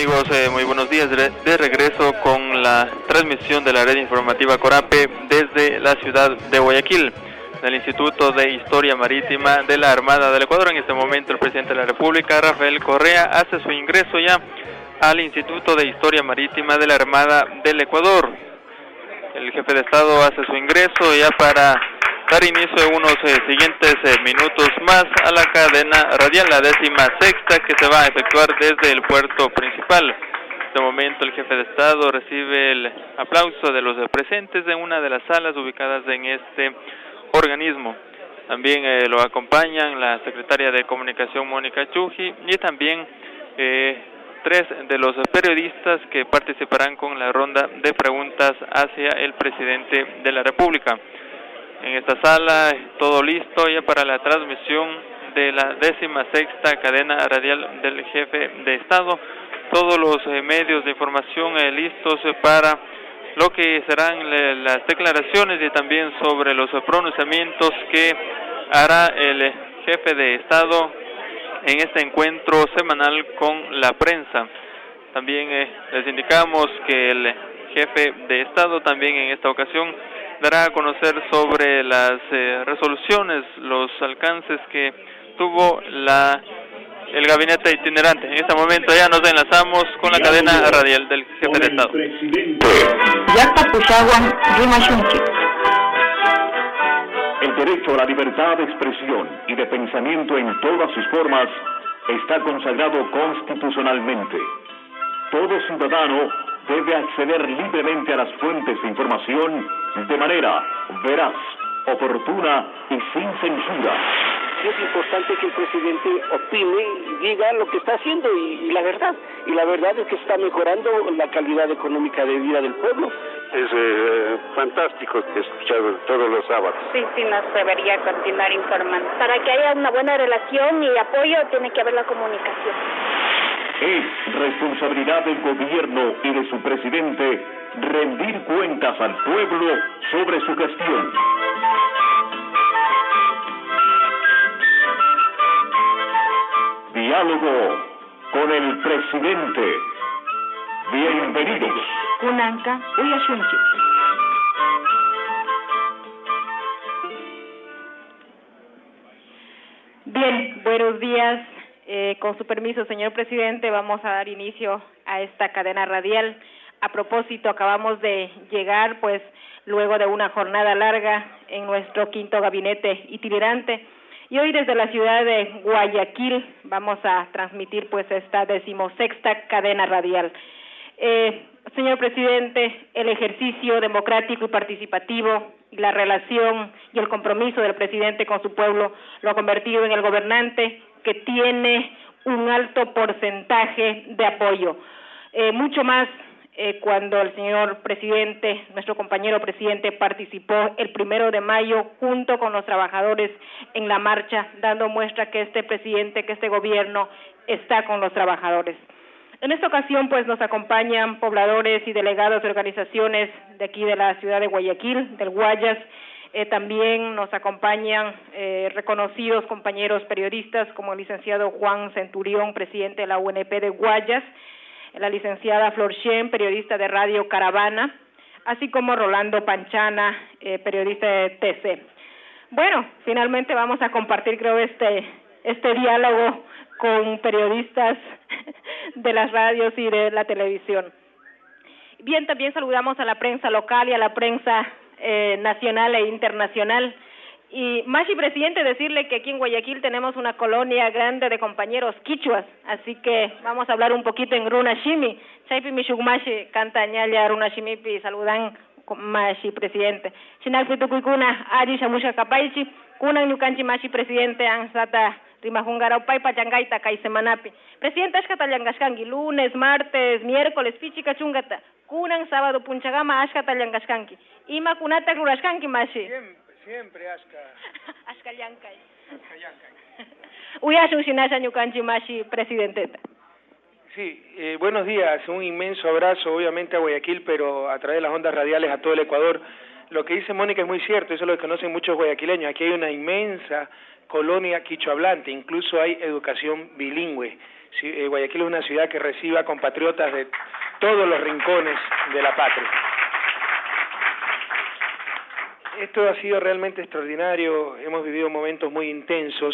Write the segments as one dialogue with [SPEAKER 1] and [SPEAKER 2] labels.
[SPEAKER 1] amigos? Muy buenos días. De regreso con la transmisión de la red informativa Corape desde la ciudad de Guayaquil, del Instituto de Historia Marítima de la Armada del Ecuador. En este momento el presidente de la República, Rafael Correa, hace su ingreso ya al Instituto de Historia Marítima de la Armada del Ecuador. El jefe de Estado hace su ingreso ya para dar inicio en unos siguientes minutos más a la cadena radial, la 16ª, que se va a efectuar desde el puerto principal. En este momento el jefe de Estado recibe el aplauso de los presentes en una de las salas ubicadas en este organismo. También lo acompañan la secretaria de Comunicación, Mónica Chuji, y también 3 de los periodistas que participarán con la ronda de preguntas hacia el presidente de la República. En esta sala, todo listo ya para la transmisión de la 16ª cadena radial del jefe de Estado. Todos los medios de información listos para lo que serán las declaraciones y también sobre los pronunciamientos que hará el jefe de Estado en este encuentro semanal con la prensa. También les indicamos que el jefe de Estado también en esta ocasión dará a conocer sobre las resoluciones, los alcances que tuvo el gabinete itinerante. En este momento ya nos enlazamos con la cadena radial del jefe de Estado.
[SPEAKER 2] El derecho a la libertad de expresión y de pensamiento en todas sus formas está consagrado constitucionalmente. Todo ciudadano debe acceder libremente a las fuentes de información de manera veraz, oportuna y sin censura.
[SPEAKER 3] Es importante que el presidente opine y diga lo que está haciendo y la verdad. Y la verdad es que está mejorando la calidad económica de vida del pueblo.
[SPEAKER 4] Es fantástico escuchar todos los sábados.
[SPEAKER 5] Sí, nos debería continuar informando. Para que haya una buena relación y apoyo tiene que haber la comunicación.
[SPEAKER 2] Es responsabilidad del gobierno y de su presidente rendir cuentas al pueblo sobre su gestión. Diálogo con el presidente. Bienvenidos.
[SPEAKER 5] Kunanka, Uyashunchi. Bien, buenos días. Con su permiso, señor presidente, vamos a dar inicio a esta cadena radial. A propósito, acabamos de llegar, pues, luego de una jornada larga en nuestro 5º gabinete itinerante. Y hoy desde la ciudad de Guayaquil vamos a transmitir, pues, esta 16ª cadena radial. Señor presidente, el ejercicio democrático y participativo y la relación y el compromiso del presidente con su pueblo lo ha convertido en el gobernante que tiene un alto porcentaje de apoyo. Mucho más cuando el señor presidente, nuestro compañero presidente, participó el 1 de mayo junto con los trabajadores en la marcha, dando muestra que este presidente, que este gobierno está con los trabajadores. En esta ocasión, pues, nos acompañan pobladores y delegados de organizaciones de aquí de la ciudad de Guayaquil, del Guayas. También nos acompañan reconocidos compañeros periodistas como el licenciado Juan Centurión, presidente de la UNP de Guayas, la licenciada Flor Shen, periodista de Radio Caravana, así como Rolando Panchana, periodista de TC. Bueno, finalmente vamos a compartir, creo, este diálogo con periodistas de las radios y de la televisión. Bien, también saludamos a la prensa local y a la prensa nacional e internacional. Y Mashi, presidente, decirle que aquí en Guayaquil tenemos una colonia grande de compañeros quichuas, así que vamos a hablar un poquito en Runashimi. Chaypi Mishugmashi, Cantañalla, Runashimipi, saludan Mashi, presidente. Chinalpi Tukuikuna, Ari Shamusha Kapaichi, Kunan Yukanchi Mashi, presidente, Ansata Rimajungaraupai, Pachangaita, Kaisemanapi. Presidente, Ashkata Llangashkangi, lunes, martes, miércoles, Pichica Chungata, Kunan, sábado, Punchagama, Ashkata Llangashkangi. Ima Kunata Rurashkangi, Mashi.
[SPEAKER 6] Siempre Ashka.
[SPEAKER 5] Ashka Llankay. Uyashun Shinasha Ñukanchi Mashi, presidente.
[SPEAKER 6] Sí, buenos días, un inmenso abrazo obviamente a Guayaquil, pero a través de las ondas radiales a todo el Ecuador. Lo que dice Mónica es muy cierto, eso lo conocen muchos guayaquileños. Aquí hay una inmensa colonia quichohablante, incluso hay educación bilingüe. Guayaquil es una ciudad que recibe a compatriotas de todos los rincones de la patria. Esto ha sido realmente extraordinario, hemos vivido momentos muy intensos,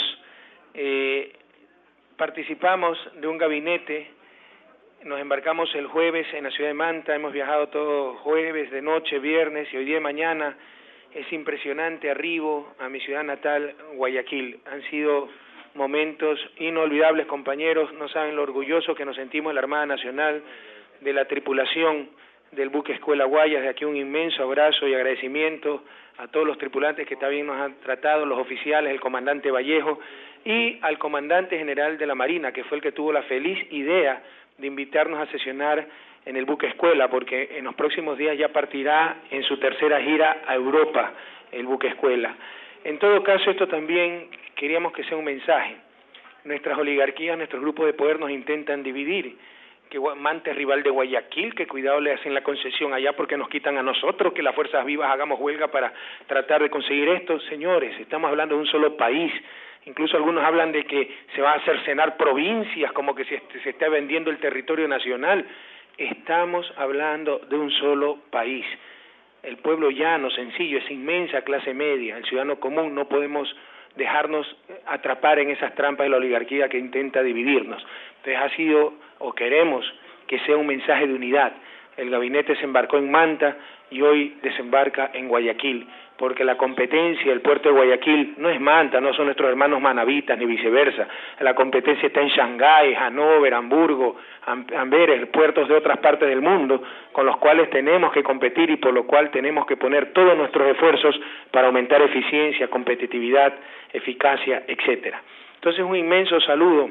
[SPEAKER 6] participamos de un gabinete, nos embarcamos el jueves en la ciudad de Manta, hemos viajado todo jueves, de noche, viernes y hoy día de mañana. Es impresionante arribo a mi ciudad natal, Guayaquil. Han sido momentos inolvidables, compañeros, no saben lo orgulloso que nos sentimos de la Armada Nacional, de la tripulación del buque Escuela Guayas. De aquí un inmenso abrazo y agradecimiento a todos los tripulantes que también nos han tratado, los oficiales, el comandante Vallejo y al comandante general de la Marina, que fue el que tuvo la feliz idea de invitarnos a sesionar en el buque Escuela, porque en los próximos días ya partirá en su tercera gira a Europa el buque Escuela. En todo caso, esto también queríamos que sea un mensaje. Nuestras oligarquías, nuestros grupos de poder nos intentan dividir, que Manta es rival de Guayaquil, que cuidado le hacen la concesión allá porque nos quitan a nosotros, que las fuerzas vivas hagamos huelga para tratar de conseguir esto. Señores, estamos hablando de un solo país. Incluso algunos hablan de que se van a cercenar provincias, como que se está vendiendo el territorio nacional. Estamos hablando de un solo país. El pueblo llano, sencillo, esa inmensa clase media, el ciudadano común, no podemos dejarnos atrapar en esas trampas de la oligarquía que intenta dividirnos. Entonces ha sido, o queremos, que sea un mensaje de unidad. El gabinete se embarcó en Manta y hoy desembarca en Guayaquil, porque la competencia del puerto de Guayaquil no es Manta, no son nuestros hermanos manavitas, ni viceversa. La competencia está en Shanghái, Hannover, Hamburgo, Amberes, puertos de otras partes del mundo, con los cuales tenemos que competir y por lo cual tenemos que poner todos nuestros esfuerzos para aumentar eficiencia, competitividad, eficacia, etcétera. Entonces, un inmenso saludo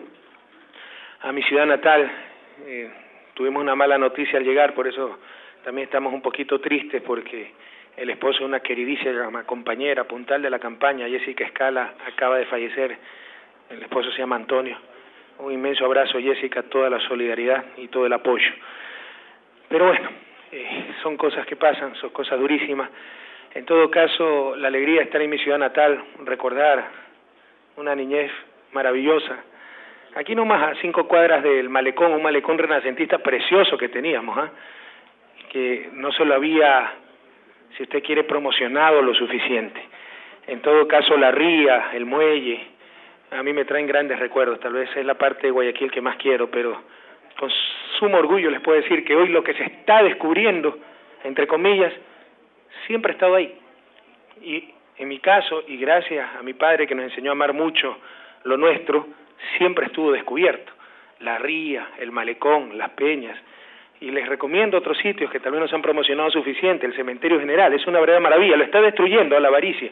[SPEAKER 6] a mi ciudad natal. Tuvimos una mala noticia al llegar, por eso también estamos un poquito tristes, porque el esposo de una queridísima compañera, puntal de la campaña, Jessica Escala, acaba de fallecer. El esposo se llama Antonio. Un inmenso abrazo, Jessica, toda la solidaridad y todo el apoyo. Pero bueno, son cosas que pasan, son cosas durísimas. En todo caso, la alegría de estar en mi ciudad natal, recordar una niñez maravillosa. Aquí nomás a 5 cuadras del malecón, un malecón renacentista precioso que teníamos, que no se lo había, si usted quiere, promocionado lo suficiente. En todo caso, la ría, el muelle, a mí me traen grandes recuerdos. Tal vez es la parte de Guayaquil que más quiero, pero con sumo orgullo les puedo decir que hoy lo que se está descubriendo, entre comillas, siempre ha estado ahí. Y en mi caso, y gracias a mi padre que nos enseñó a amar mucho lo nuestro, siempre estuvo descubierto. La ría, el malecón, las peñas. Y les recomiendo otros sitios que tal vez no se han promocionado suficiente. El cementerio general es una verdadera maravilla. Lo está destruyendo a la avaricia,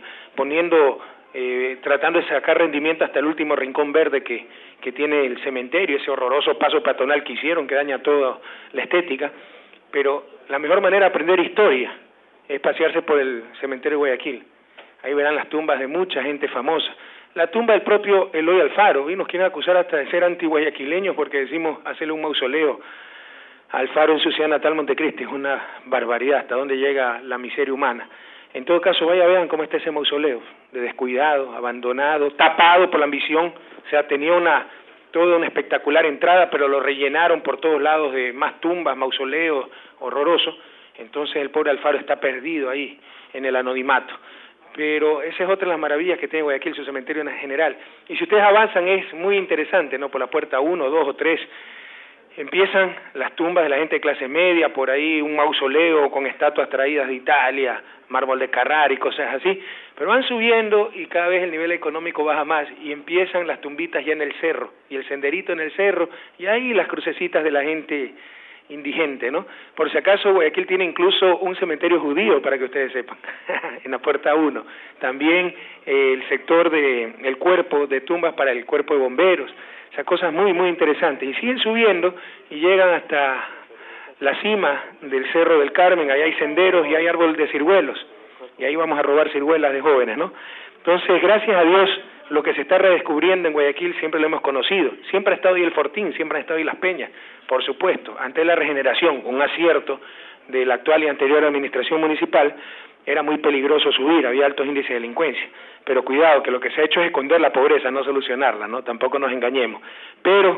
[SPEAKER 6] tratando de sacar rendimiento hasta el último rincón verde que tiene el cementerio, ese horroroso paso peatonal que hicieron que daña toda la estética. Pero la mejor manera de aprender historia es pasearse por el cementerio de Guayaquil. Ahí verán las tumbas de mucha gente famosa. La tumba del propio Eloy Alfaro, y nos quieren acusar hasta de ser anti-guayaquileños porque decimos hacerle un mausoleo a Alfaro en su ciudad natal, Montecristi. Es una barbaridad hasta dónde llega la miseria humana. En todo caso, vean cómo está ese mausoleo, de descuidado, abandonado, tapado por la ambición. O sea, tenía toda una espectacular entrada, pero lo rellenaron por todos lados de más tumbas, mausoleos, horrorosos. Entonces el pobre Alfaro está perdido ahí, en el anonimato. Pero esa es otra de las maravillas que tiene Guayaquil, su cementerio en general. Y si ustedes avanzan es muy interesante, ¿no? Por la puerta 1, 2 o 3, empiezan las tumbas de la gente de clase media, por ahí un mausoleo con estatuas traídas de Italia, mármol de Carrara y cosas así, pero van subiendo y cada vez el nivel económico baja más y empiezan las tumbitas ya en el cerro, y el senderito en el cerro, y ahí las crucecitas de la gente indigente, ¿no? Por si acaso, Guayaquil tiene incluso un cementerio judío, para que ustedes sepan, en la puerta 1. También el sector del cuerpo de tumbas para el cuerpo de bomberos. O sea, cosas muy, muy interesantes. Y siguen subiendo y llegan hasta la cima del Cerro del Carmen. Ahí hay senderos y hay árbol de ciruelos. Y ahí vamos a robar ciruelas de jóvenes, ¿no? Entonces, gracias a Dios, lo que se está redescubriendo en Guayaquil siempre lo hemos conocido. Siempre ha estado ahí el Fortín, siempre han estado ahí las peñas. Por supuesto, ante la regeneración, un acierto de la actual y anterior administración municipal, era muy peligroso subir, había altos índices de delincuencia. Pero cuidado, que lo que se ha hecho es esconder la pobreza, no solucionarla, ¿no? Tampoco nos engañemos. Pero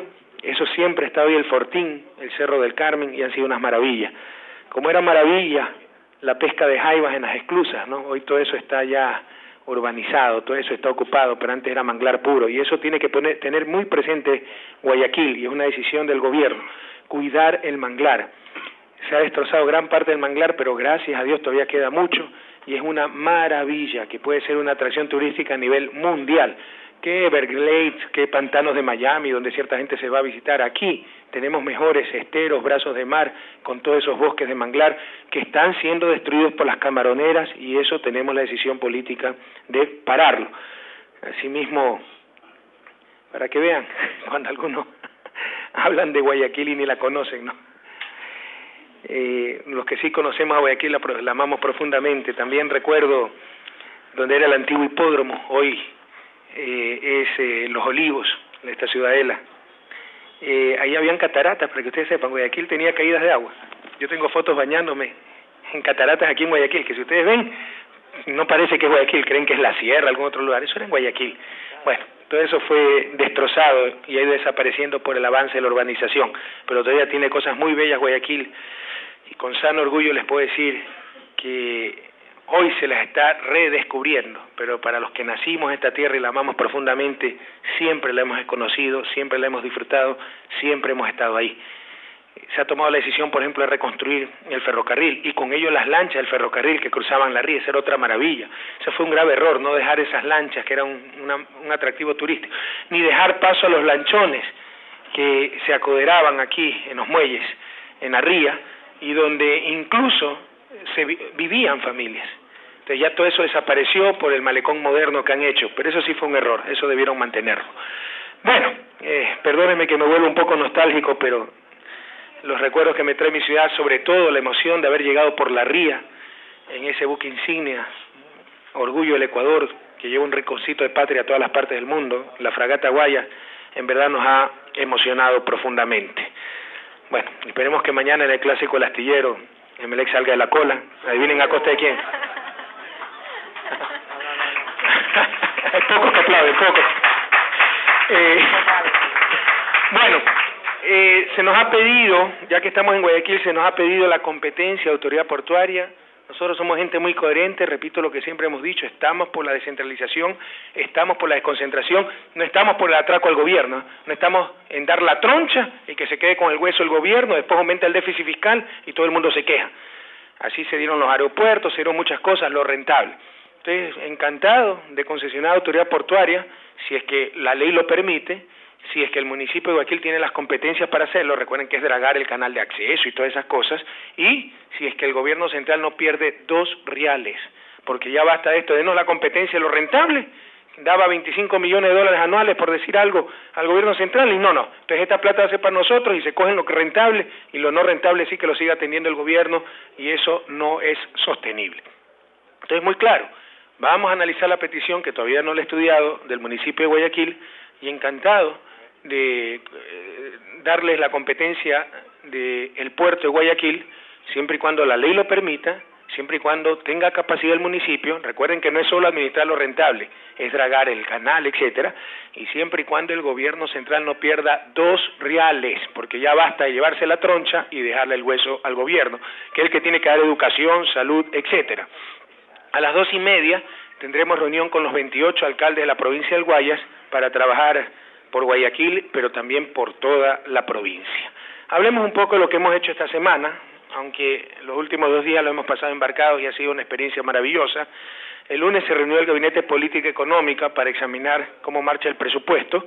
[SPEAKER 6] Eso siempre ha estado ahí, el Fortín, el Cerro del Carmen, y han sido unas maravillas. Como era maravilla la pesca de jaivas en las esclusas, ¿no? Hoy todo eso está ya urbanizado, todo eso está ocupado, pero antes era manglar puro, y eso tiene que tener muy presente Guayaquil, y es una decisión del gobierno, cuidar el manglar. Se ha destrozado gran parte del manglar, pero gracias a Dios todavía queda mucho, y es una maravilla que puede ser una atracción turística a nivel mundial. Que Everglades, que pantanos de Miami, donde cierta gente se va a visitar. Aquí tenemos mejores esteros, brazos de mar, con todos esos bosques de manglar que están siendo destruidos por las camaroneras, y eso tenemos la decisión política de pararlo. Asimismo, para que vean, cuando algunos hablan de Guayaquil y ni la conocen, ¿no? Los que sí conocemos a Guayaquil la amamos profundamente. También recuerdo donde era el antiguo hipódromo, hoy es Los Olivos, en esta ciudadela. Ahí habían cataratas, para que ustedes sepan. Guayaquil tenía caídas de agua. Yo tengo fotos bañándome en cataratas aquí en Guayaquil, que si ustedes ven, no parece que es Guayaquil, creen que es la sierra, algún otro lugar. Eso era en Guayaquil. Bueno, todo eso fue destrozado y ha ido desapareciendo por el avance de la urbanización, pero todavía tiene cosas muy bellas Guayaquil, y con sano orgullo les puedo decir que hoy se las está redescubriendo, pero para los que nacimos en esta tierra y la amamos profundamente, siempre la hemos conocido, siempre la hemos disfrutado, siempre hemos estado ahí. Se ha tomado la decisión, por ejemplo, de reconstruir el ferrocarril, y con ello las lanchas del ferrocarril que cruzaban la ría. Esa era otra maravilla. Ese fue un grave error, no dejar esas lanchas, que era un atractivo turístico, ni dejar paso a los lanchones que se acoderaban aquí en los muelles, en la ría, y donde incluso vivían familias. Entonces ya todo eso desapareció por el malecón moderno que han hecho, pero eso sí fue un error, eso debieron mantenerlo. Bueno, perdónenme que me vuelvo un poco nostálgico, pero los recuerdos que me trae mi ciudad, sobre todo la emoción de haber llegado por la ría en ese buque insignia, Orgullo del Ecuador, que lleva un rinconcito de patria a todas las partes del mundo, la fragata Guaya, en verdad nos ha emocionado profundamente. Bueno, esperemos que mañana en el clásico El Astillero Emelec salga de la cola. Adivinen a costa de quién. Hay pocos que aplauden, pocos. Bueno, se nos ha pedido, ya que estamos en Guayaquil, se nos ha pedido la competencia de autoridad portuaria. Nosotros somos gente muy coherente, repito lo que siempre hemos dicho, estamos por la descentralización, estamos por la desconcentración, no estamos por el atraco al gobierno, no estamos en dar la troncha y que se quede con el hueso el gobierno, después aumenta el déficit fiscal y todo el mundo se queja. Así se dieron los aeropuertos, se dieron muchas cosas, lo rentable. Entonces, encantado de concesionar autoridad portuaria, si es que la ley lo permite, si es que el municipio de Guayaquil tiene las competencias para hacerlo. Recuerden que es dragar el canal de acceso y todas esas cosas, y si es que el gobierno central no pierde 2 reales, porque ya basta de esto, denos la competencia, lo rentable, daba 25 millones de dólares anuales, por decir algo, al gobierno central, y no, entonces esta plata va a ser para nosotros, y se cogen lo que es rentable, y lo no rentable sí que lo siga atendiendo el gobierno, y eso no es sostenible. Entonces, muy claro, vamos a analizar la petición, que todavía no la he estudiado, del municipio de Guayaquil, y encantado de darles la competencia del puerto de Guayaquil, siempre y cuando la ley lo permita, siempre y cuando tenga capacidad el municipio. Recuerden que no es solo administrar lo rentable, es dragar el canal, etcétera, y siempre y cuando el gobierno central no pierda 2 reales, porque ya basta de llevarse la troncha y dejarle el hueso al gobierno, que es el que tiene que dar educación, salud, etcétera. A las 2:30 tendremos reunión con los 28 alcaldes de la provincia del Guayas para trabajar por Guayaquil, pero también por toda la provincia. Hablemos un poco de lo que hemos hecho esta semana, aunque los últimos 2 días lo hemos pasado embarcados y ha sido una experiencia maravillosa. El lunes se reunió el Gabinete de Política Económica para examinar cómo marcha el presupuesto.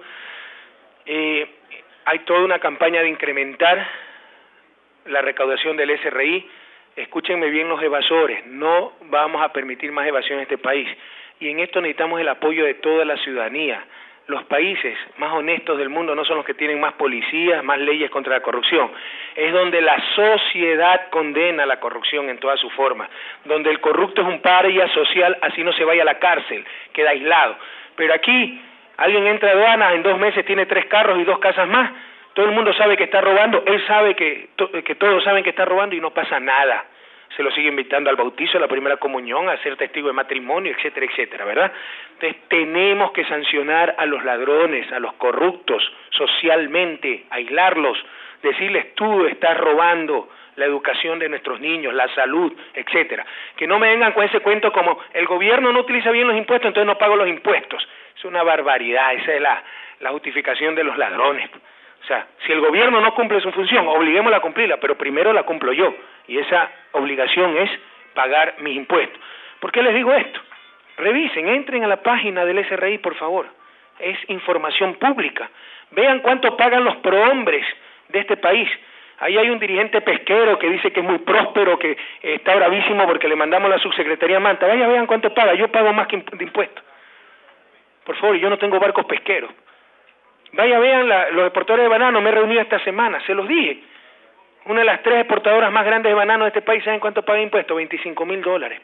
[SPEAKER 6] Hay toda una campaña de incrementar la recaudación del SRI. Escúchenme bien los evasores, no vamos a permitir más evasión en este país, y en esto necesitamos el apoyo de toda la ciudadanía. Los países más honestos del mundo no son los que tienen más policías, más leyes contra la corrupción. Es donde la sociedad condena la corrupción en todas sus formas. Donde el corrupto es un paria social, así no se vaya a la cárcel, queda aislado. Pero aquí, alguien entra a aduanas, en 2 meses tiene 3 carros y 2 casas más. Todo el mundo sabe que está robando, él sabe que todos saben que está robando y no pasa nada. se lo sigue invitando al bautizo, a la primera comunión, a ser testigo de matrimonio, etcétera, etcétera, ¿verdad? Entonces tenemos que sancionar a los ladrones, a los corruptos, socialmente, aislarlos, decirles tú estás robando la educación de nuestros niños, la salud, etcétera. Que no me vengan con ese cuento como el gobierno no utiliza bien los impuestos, entonces no pago los impuestos. Es una barbaridad, esa es la justificación de los ladrones. O sea, si el gobierno no cumple su función, obliguémosla a cumplirla, pero primero la cumplo yo, y esa obligación es pagar mis impuestos. ¿Por qué les digo esto? Revisen, entren a la página del SRI, por favor. Es información pública. Vean cuánto pagan los prohombres de este país. Ahí hay un dirigente pesquero que dice que es muy próspero, que está bravísimo porque le mandamos la subsecretaría Manta. Vaya, vean cuánto paga. Yo pago más que de impuestos. Por favor, yo no tengo barcos pesqueros. Vaya, vean los exportadores de banano. Me he reunido esta semana, se los dije. Una de las 3 exportadoras más grandes de banano de este país, ¿saben cuánto paga de impuestos? $25,000.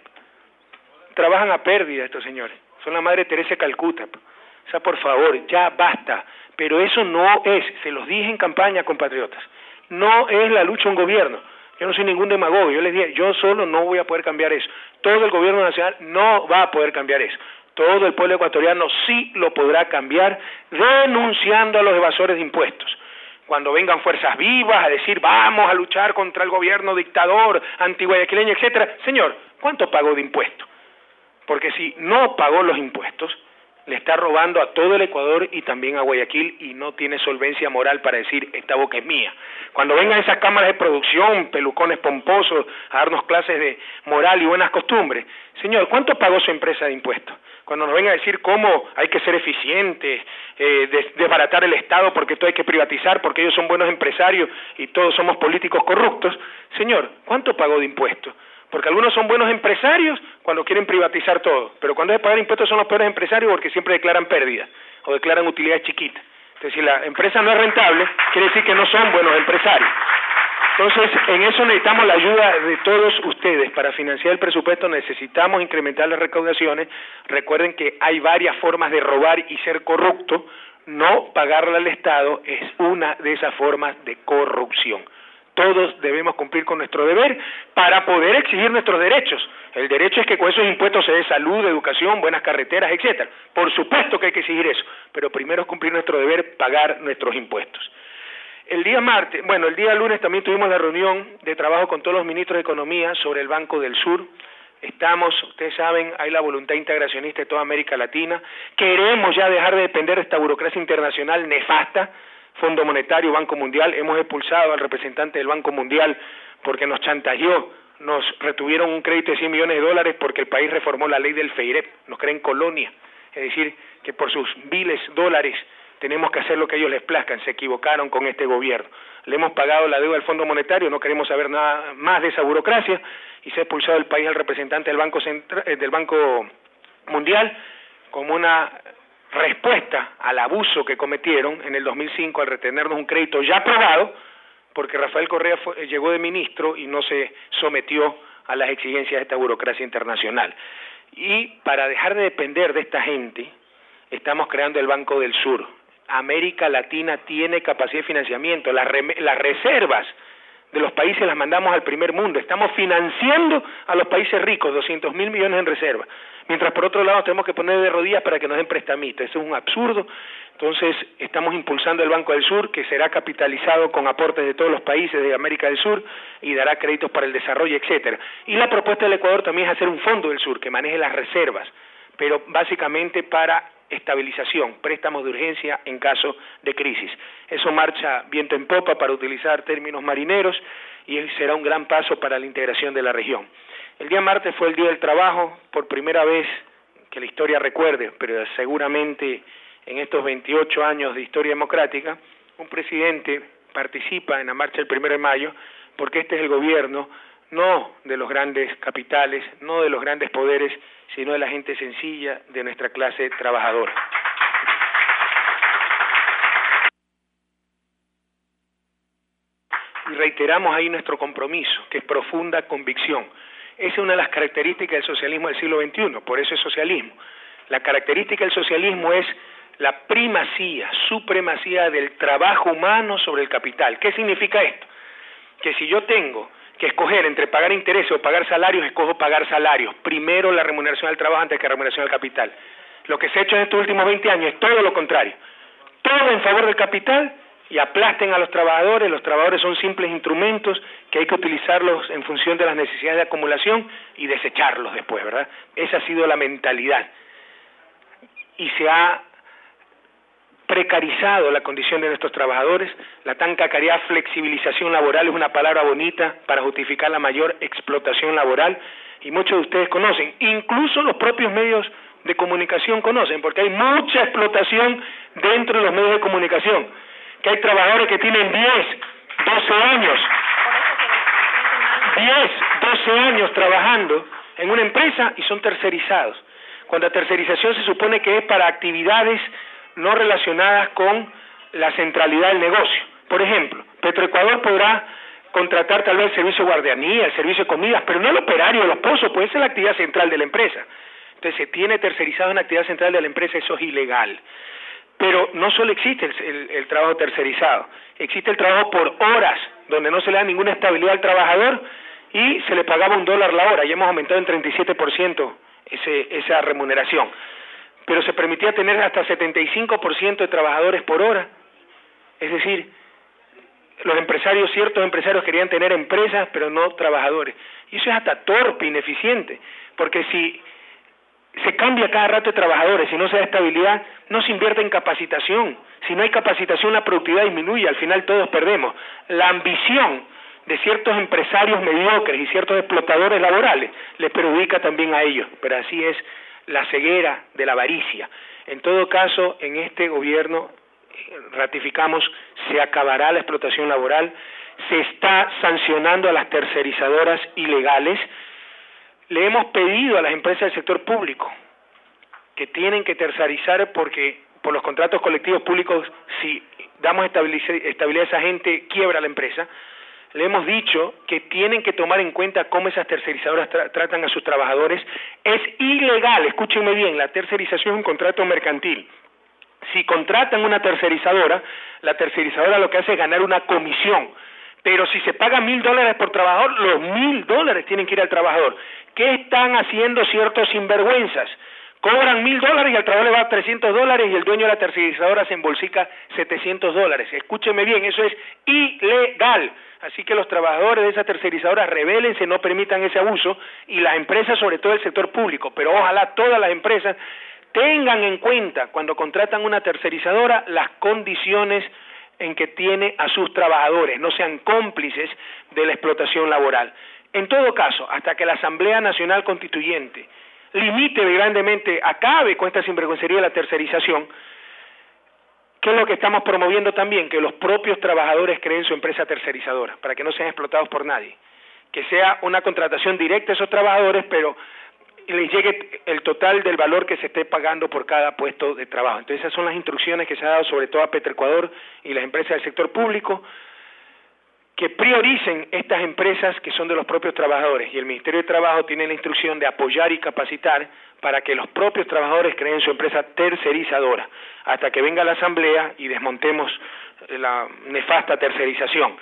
[SPEAKER 6] Trabajan a pérdida estos señores. Son la Madre Teresa de Calcuta. O sea, por favor, ya basta. Pero eso no es, se los dije en campaña, compatriotas, no es la lucha de un gobierno. Yo no soy ningún demagogo, yo les dije, yo solo no voy a poder cambiar eso. Todo el gobierno nacional no va a poder cambiar eso. Todo el pueblo ecuatoriano sí lo podrá cambiar denunciando a los evasores de impuestos. Cuando vengan fuerzas vivas a decir, vamos a luchar contra el gobierno dictador, antiguayaquileño, etcétera. Señor, ¿cuánto pagó de impuestos? Porque si no pagó los impuestos, le está robando a todo el Ecuador y también a Guayaquil y no tiene solvencia moral para decir, esta boca es mía. Cuando vengan esas cámaras de producción, pelucones pomposos, a darnos clases de moral y buenas costumbres, señor, ¿cuánto pagó su empresa de impuestos? Cuando nos vengan a decir cómo hay que ser eficientes, desbaratar el Estado porque todo hay que privatizar, porque ellos son buenos empresarios y todos somos políticos corruptos, señor, ¿cuánto pagó de impuestos? Porque algunos son buenos empresarios cuando quieren privatizar todo, pero cuando es de pagar impuestos son los peores empresarios porque siempre declaran pérdidas o declaran utilidades chiquitas. Entonces, si la empresa no es rentable, quiere decir que no son buenos empresarios. Entonces, en eso necesitamos la ayuda de todos ustedes. Para financiar el presupuesto necesitamos incrementar las recaudaciones. Recuerden que hay varias formas de robar y ser corrupto. No pagarle al Estado es una de esas formas de corrupción. Todos debemos cumplir con nuestro deber para poder exigir nuestros derechos. El derecho es que con esos impuestos se dé salud, educación, buenas carreteras, etcétera. Por supuesto que hay que exigir eso, pero primero es cumplir nuestro deber, pagar nuestros impuestos. El día lunes también tuvimos la reunión de trabajo con todos los ministros de Economía sobre el Banco del Sur. Ustedes saben, hay la voluntad integracionista de toda América Latina. Queremos ya dejar de depender de esta burocracia internacional nefasta, Fondo Monetario, Banco Mundial. Hemos expulsado al representante del Banco Mundial porque nos chantajeó, nos retuvieron un crédito de $100 millones porque el país reformó la ley del FEIREP, nos creen colonia, es decir, que por sus viles dólares tenemos que hacer lo que a ellos les plazcan. Se equivocaron con este gobierno. Le hemos pagado la deuda al Fondo Monetario, no queremos saber nada más de esa burocracia, y se ha expulsado del país al representante del Banco Mundial como una respuesta al abuso que cometieron en el 2005 al retenernos un crédito ya aprobado, porque Rafael Correa llegó de ministro y no se sometió a las exigencias de esta burocracia internacional. Y para dejar de depender de esta gente, estamos creando el Banco del Sur. América Latina tiene capacidad de financiamiento, las reservas de los países las mandamos al primer mundo, estamos financiando a los países ricos, 200.000 millones en reservas, mientras por otro lado tenemos que poner de rodillas para que nos den prestamistas. Eso es un absurdo. Entonces estamos impulsando el Banco del Sur, que será capitalizado con aportes de todos los países de América del Sur y dará créditos para el desarrollo, etcétera. Y la propuesta del Ecuador también es hacer un Fondo del Sur que maneje las reservas, pero básicamente para estabilización, préstamos de urgencia en caso de crisis. Eso marcha viento en popa, para utilizar términos marineros, y será un gran paso para la integración de la región. El día martes fue el Día del Trabajo, por primera vez que la historia recuerde, pero seguramente en estos 28 años de historia democrática, un presidente participa en la marcha del 1 de mayo, porque este es el gobierno no de los grandes capitales, no de los grandes poderes, sino de la gente sencilla, de nuestra clase trabajadora. Y reiteramos ahí nuestro compromiso, que es profunda convicción. Esa es una de las características del socialismo del siglo XXI, por eso es socialismo. La característica del socialismo es la primacía, supremacía del trabajo humano sobre el capital. ¿Qué significa esto? Que si yo tengo que escoger entre pagar intereses o pagar salarios, escojo pagar salarios. Primero la remuneración del trabajo antes que la remuneración del capital. Lo que se ha hecho en estos últimos 20 años es todo lo contrario. Todo en favor del capital y aplasten a los trabajadores. Los trabajadores son simples instrumentos que hay que utilizarlos en función de las necesidades de acumulación y desecharlos después, ¿verdad? Esa ha sido la mentalidad. Y se ha precarizado la condición de nuestros trabajadores. La tan cacareada flexibilización laboral es una palabra bonita para justificar la mayor explotación laboral, y muchos de ustedes conocen, incluso los propios medios de comunicación conocen, porque hay mucha explotación dentro de los medios de comunicación, que hay trabajadores que tienen 10, 12 años, 10, 12 años trabajando en una empresa y son tercerizados, cuando la tercerización se supone que es para actividades no relacionadas con la centralidad del negocio. Por ejemplo, Petroecuador podrá contratar tal vez el servicio de guardianía, el servicio de comidas, pero no el operario de los pozos, pues esa es la actividad central de la empresa. Entonces se tiene tercerizado en la actividad central de la empresa, eso es ilegal. Pero no solo existe el trabajo tercerizado, existe el trabajo por horas, donde no se le da ninguna estabilidad al trabajador y se le pagaba $1 la hora, y hemos aumentado en 37% esa remuneración. Pero se permitía tener hasta 75% de trabajadores por hora, es decir, los empresarios, ciertos empresarios querían tener empresas, pero no trabajadores, y eso es hasta torpe, ineficiente, porque si se cambia cada rato de trabajadores, si no se da estabilidad, no se invierte en capacitación, si no hay capacitación la productividad disminuye, al final todos perdemos. La ambición de ciertos empresarios mediocres y ciertos explotadores laborales les perjudica también a ellos, pero así es la ceguera de la avaricia. En todo caso, en este gobierno ratificamos, se acabará la explotación laboral, se está sancionando a las tercerizadoras ilegales. Le hemos pedido a las empresas del sector público que tienen que tercerizar, porque por los contratos colectivos públicos, si damos estabilidad a esa gente, quiebra la empresa. Le hemos dicho que tienen que tomar en cuenta cómo esas tercerizadoras tratan a sus trabajadores. Es ilegal, escúchenme bien, la tercerización es un contrato mercantil. Si contratan una tercerizadora, la tercerizadora lo que hace es ganar una comisión. Pero si se paga $1,000 por trabajador, los $1,000 tienen que ir al trabajador. ¿Qué están haciendo ciertos sinvergüenzas? Cobran $1,000 y al trabajador le va $300 y el dueño de la tercerizadora se embolsica $700. Escúchenme bien, eso es ilegal. Así que los trabajadores de esa tercerizadora rebélense, no permitan ese abuso, y las empresas, sobre todo el sector público, pero ojalá todas las empresas tengan en cuenta cuando contratan una tercerizadora las condiciones en que tiene a sus trabajadores, no sean cómplices de la explotación laboral. En todo caso, hasta que la Asamblea Nacional Constituyente limite grandemente, acabe con esta sinvergüencería de la tercerización, ¿qué es lo que estamos promoviendo también? Que los propios trabajadores creen su empresa tercerizadora, para que no sean explotados por nadie. Que sea una contratación directa a esos trabajadores, pero les llegue el total del valor que se esté pagando por cada puesto de trabajo. Entonces esas son las instrucciones que se ha dado sobre todo a Petroecuador y las empresas del sector público, que prioricen estas empresas que son de los propios trabajadores, y el Ministerio de Trabajo tiene la instrucción de apoyar y capacitar para que los propios trabajadores creen su empresa tercerizadora, hasta que venga la Asamblea y desmontemos la nefasta tercerización.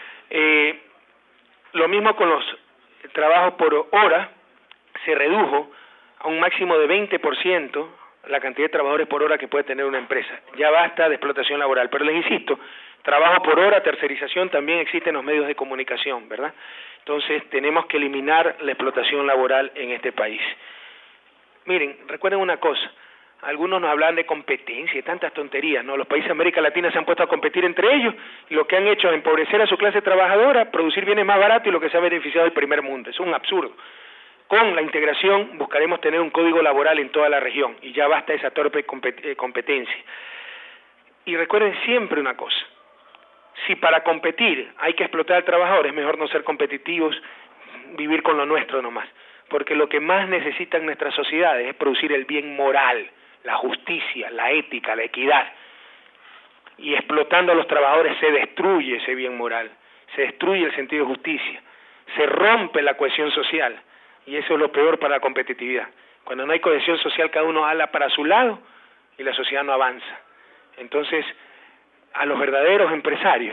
[SPEAKER 6] Lo mismo con los trabajos por hora, se redujo a un máximo de 20% la cantidad de trabajadores por hora que puede tener una empresa. Ya basta de explotación laboral, pero les insisto, trabajo por hora, tercerización también existe en los medios de comunicación, ¿verdad? Entonces tenemos que eliminar la explotación laboral en este país. Miren, recuerden una cosa, algunos nos hablan de competencia y tantas tonterías, ¿no? Los países de América Latina se han puesto a competir entre ellos y lo que han hecho es empobrecer a su clase trabajadora, producir bienes más baratos y lo que se ha beneficiado del primer mundo. Es un absurdo. Con la integración buscaremos tener un código laboral en toda la región y ya basta esa torpe competencia. Y recuerden siempre una cosa, si para competir hay que explotar al trabajador, es mejor no ser competitivos, vivir con lo nuestro nomás, porque lo que más necesitan nuestras sociedades es producir el bien moral, la justicia, la ética, la equidad, y explotando a los trabajadores se destruye ese bien moral, se destruye el sentido de justicia, se rompe la cohesión social, y eso es lo peor para la competitividad. Cuando no hay cohesión social, cada uno ala para su lado y la sociedad no avanza. Entonces, a los verdaderos empresarios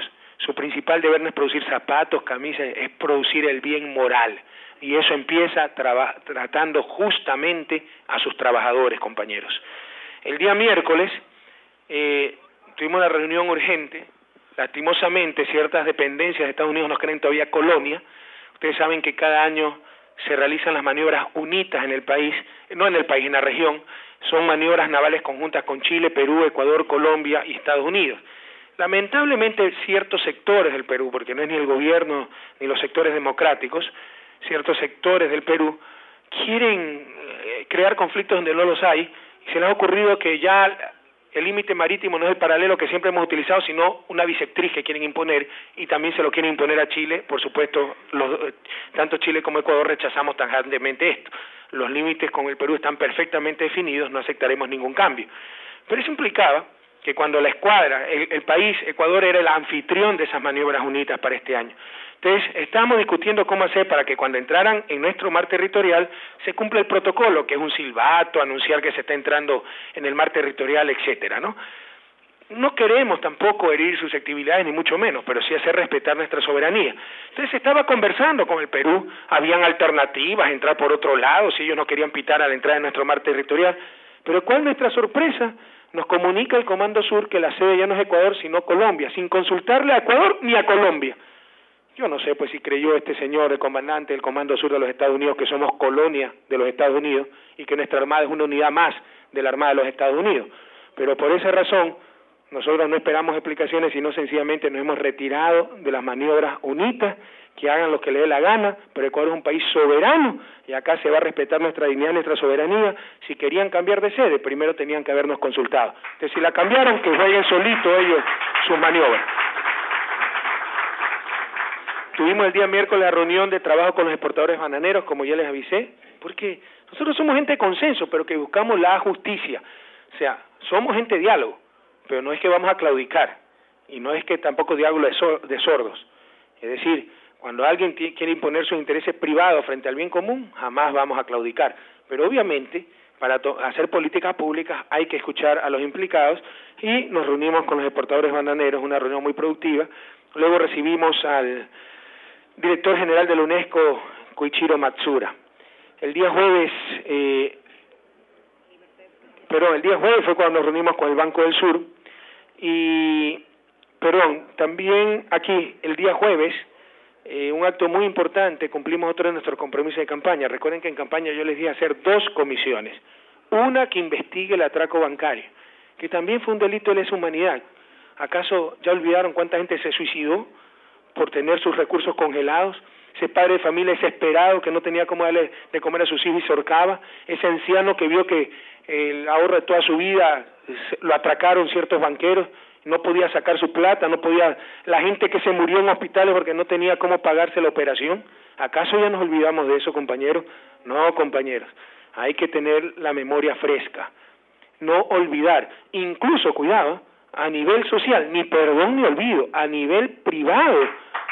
[SPEAKER 6] su principal deber no es producir zapatos, camisas, es producir el bien moral. Y eso empieza tratando justamente a sus trabajadores, compañeros. El día miércoles tuvimos una reunión urgente. Lastimosamente, ciertas dependencias de Estados Unidos nos creen todavía colonia. Ustedes saben que cada año se realizan las maniobras UNITAS en el país, no en el país, en la región. Son maniobras navales conjuntas con Chile, Perú, Ecuador, Colombia y Estados Unidos. Lamentablemente, ciertos sectores del Perú, porque no es ni el gobierno ni los sectores democráticos, ciertos sectores del Perú quieren crear conflictos donde no los hay, y se les ha ocurrido que ya el límite marítimo no es el paralelo que siempre hemos utilizado, sino una bisectriz que quieren imponer, y también se lo quieren imponer a Chile. Por supuesto, tanto Chile como Ecuador rechazamos tajantemente esto. Los límites con el Perú están perfectamente definidos, no aceptaremos ningún cambio. Pero eso implicaba que cuando la escuadra, el país, Ecuador, era el anfitrión de esas maniobras UNITAS para este año. Entonces, estábamos discutiendo cómo hacer para que cuando entraran en nuestro mar territorial se cumpla el protocolo, que es un silbato, anunciar que se está entrando en el mar territorial, etcétera, ¿no? No queremos tampoco herir susceptibilidades, ni mucho menos, pero sí hacer respetar nuestra soberanía. Entonces, se estaba conversando con el Perú, habían alternativas, entrar por otro lado, si ellos no querían pitar a la entrada de nuestro mar territorial. Pero ¿cuál es nuestra sorpresa? Nos comunica el Comando Sur que la sede ya no es Ecuador, sino Colombia, sin consultarle a Ecuador ni a Colombia. Yo no sé pues si creyó este señor, el comandante del Comando Sur de los Estados Unidos, que somos colonia de los Estados Unidos y que nuestra Armada es una unidad más de la Armada de los Estados Unidos. Pero por esa razón, nosotros no esperamos explicaciones, sino sencillamente nos hemos retirado de las maniobras UNITAS, que hagan lo que les dé la gana, pero Ecuador es un país soberano y acá se va a respetar nuestra dignidad, nuestra soberanía. Si querían cambiar de sede, primero tenían que habernos consultado. Entonces, si la cambiaron, que jueguen solito ellos sus maniobras. Tuvimos el día miércoles la reunión de trabajo con los exportadores bananeros, como ya les avisé, porque nosotros somos gente de consenso, pero que buscamos la justicia. O sea, somos gente de diálogo, pero no es que vamos a claudicar, y no es que tampoco diálogo de sordos. Es decir, cuando alguien quiere imponer sus intereses privados frente al bien común, jamás vamos a claudicar. Pero obviamente, para hacer políticas públicas hay que escuchar a los implicados, y nos reunimos con los exportadores bananeros, una reunión muy productiva. Luego recibimos al director general de la UNESCO, Koichiro Matsura. El día jueves fue cuando nos reunimos con el Banco del Sur, y también aquí el día jueves, un acto muy importante, cumplimos otro de nuestros compromisos de campaña. Recuerden que en campaña yo les dije hacer 2 comisiones, una que investigue el atraco bancario, que también fue un delito de lesa humanidad. ¿Acaso ya olvidaron cuánta gente se suicidó por tener sus recursos congelados? Ese padre de familia desesperado que no tenía cómo darle de comer a sus hijos y se ahorcaba, ese anciano que vio que el ahorro de toda su vida lo atracaron ciertos banqueros, no podía sacar su plata, la gente que se murió en hospitales porque no tenía cómo pagarse la operación. ¿Acaso ya nos olvidamos de eso, compañeros? No, compañeros, hay que tener la memoria fresca, no olvidar, incluso, cuidado, a nivel social, ni perdón ni olvido, a nivel privado,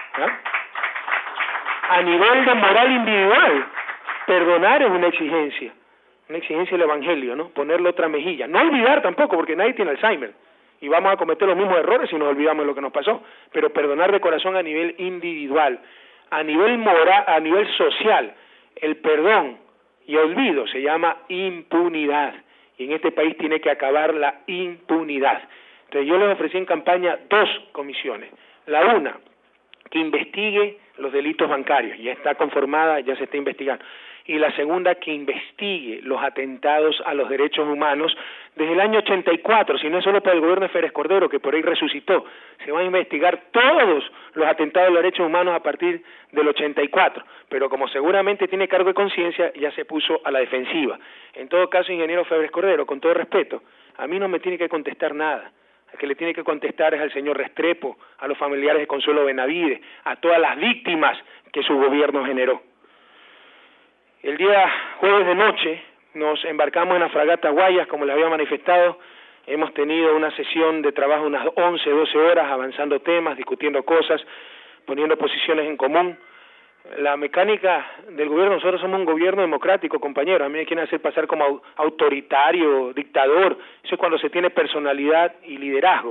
[SPEAKER 6] a nivel de moral individual, perdonar es una exigencia del Evangelio, ¿no? Ponerle otra mejilla, no olvidar tampoco, porque nadie tiene Alzheimer, y vamos a cometer los mismos errores si nos olvidamos de lo que nos pasó, pero perdonar de corazón a nivel individual, a nivel moral, a nivel social. El perdón y olvido se llama impunidad, y en este país tiene que acabar la impunidad. Entonces yo les ofrecí en campaña 2 comisiones. La una, que investigue los delitos bancarios, ya está conformada, ya se está investigando. Y la segunda, que investigue los atentados a los derechos humanos desde el año 84, si no es solo para el gobierno de Férez Cordero, que por ahí resucitó. Se van a investigar todos los atentados a los derechos humanos a partir del 84, pero como seguramente tiene cargo de conciencia, ya se puso a la defensiva. En todo caso, ingeniero Férez Cordero, con todo respeto, a mí no me tiene que contestar nada. El que le tiene que contestar es al señor Restrepo, a los familiares de Consuelo Benavides, a todas las víctimas que su gobierno generó. El día jueves de noche nos embarcamos en la fragata Guayas, como les había manifestado. Hemos tenido una sesión de trabajo unas 11, 12 horas, avanzando temas, discutiendo cosas, poniendo posiciones en común. La mecánica del gobierno, nosotros somos un gobierno democrático, compañeros. A mí me quieren hacer pasar como autoritario, dictador. Eso es cuando se tiene personalidad y liderazgo.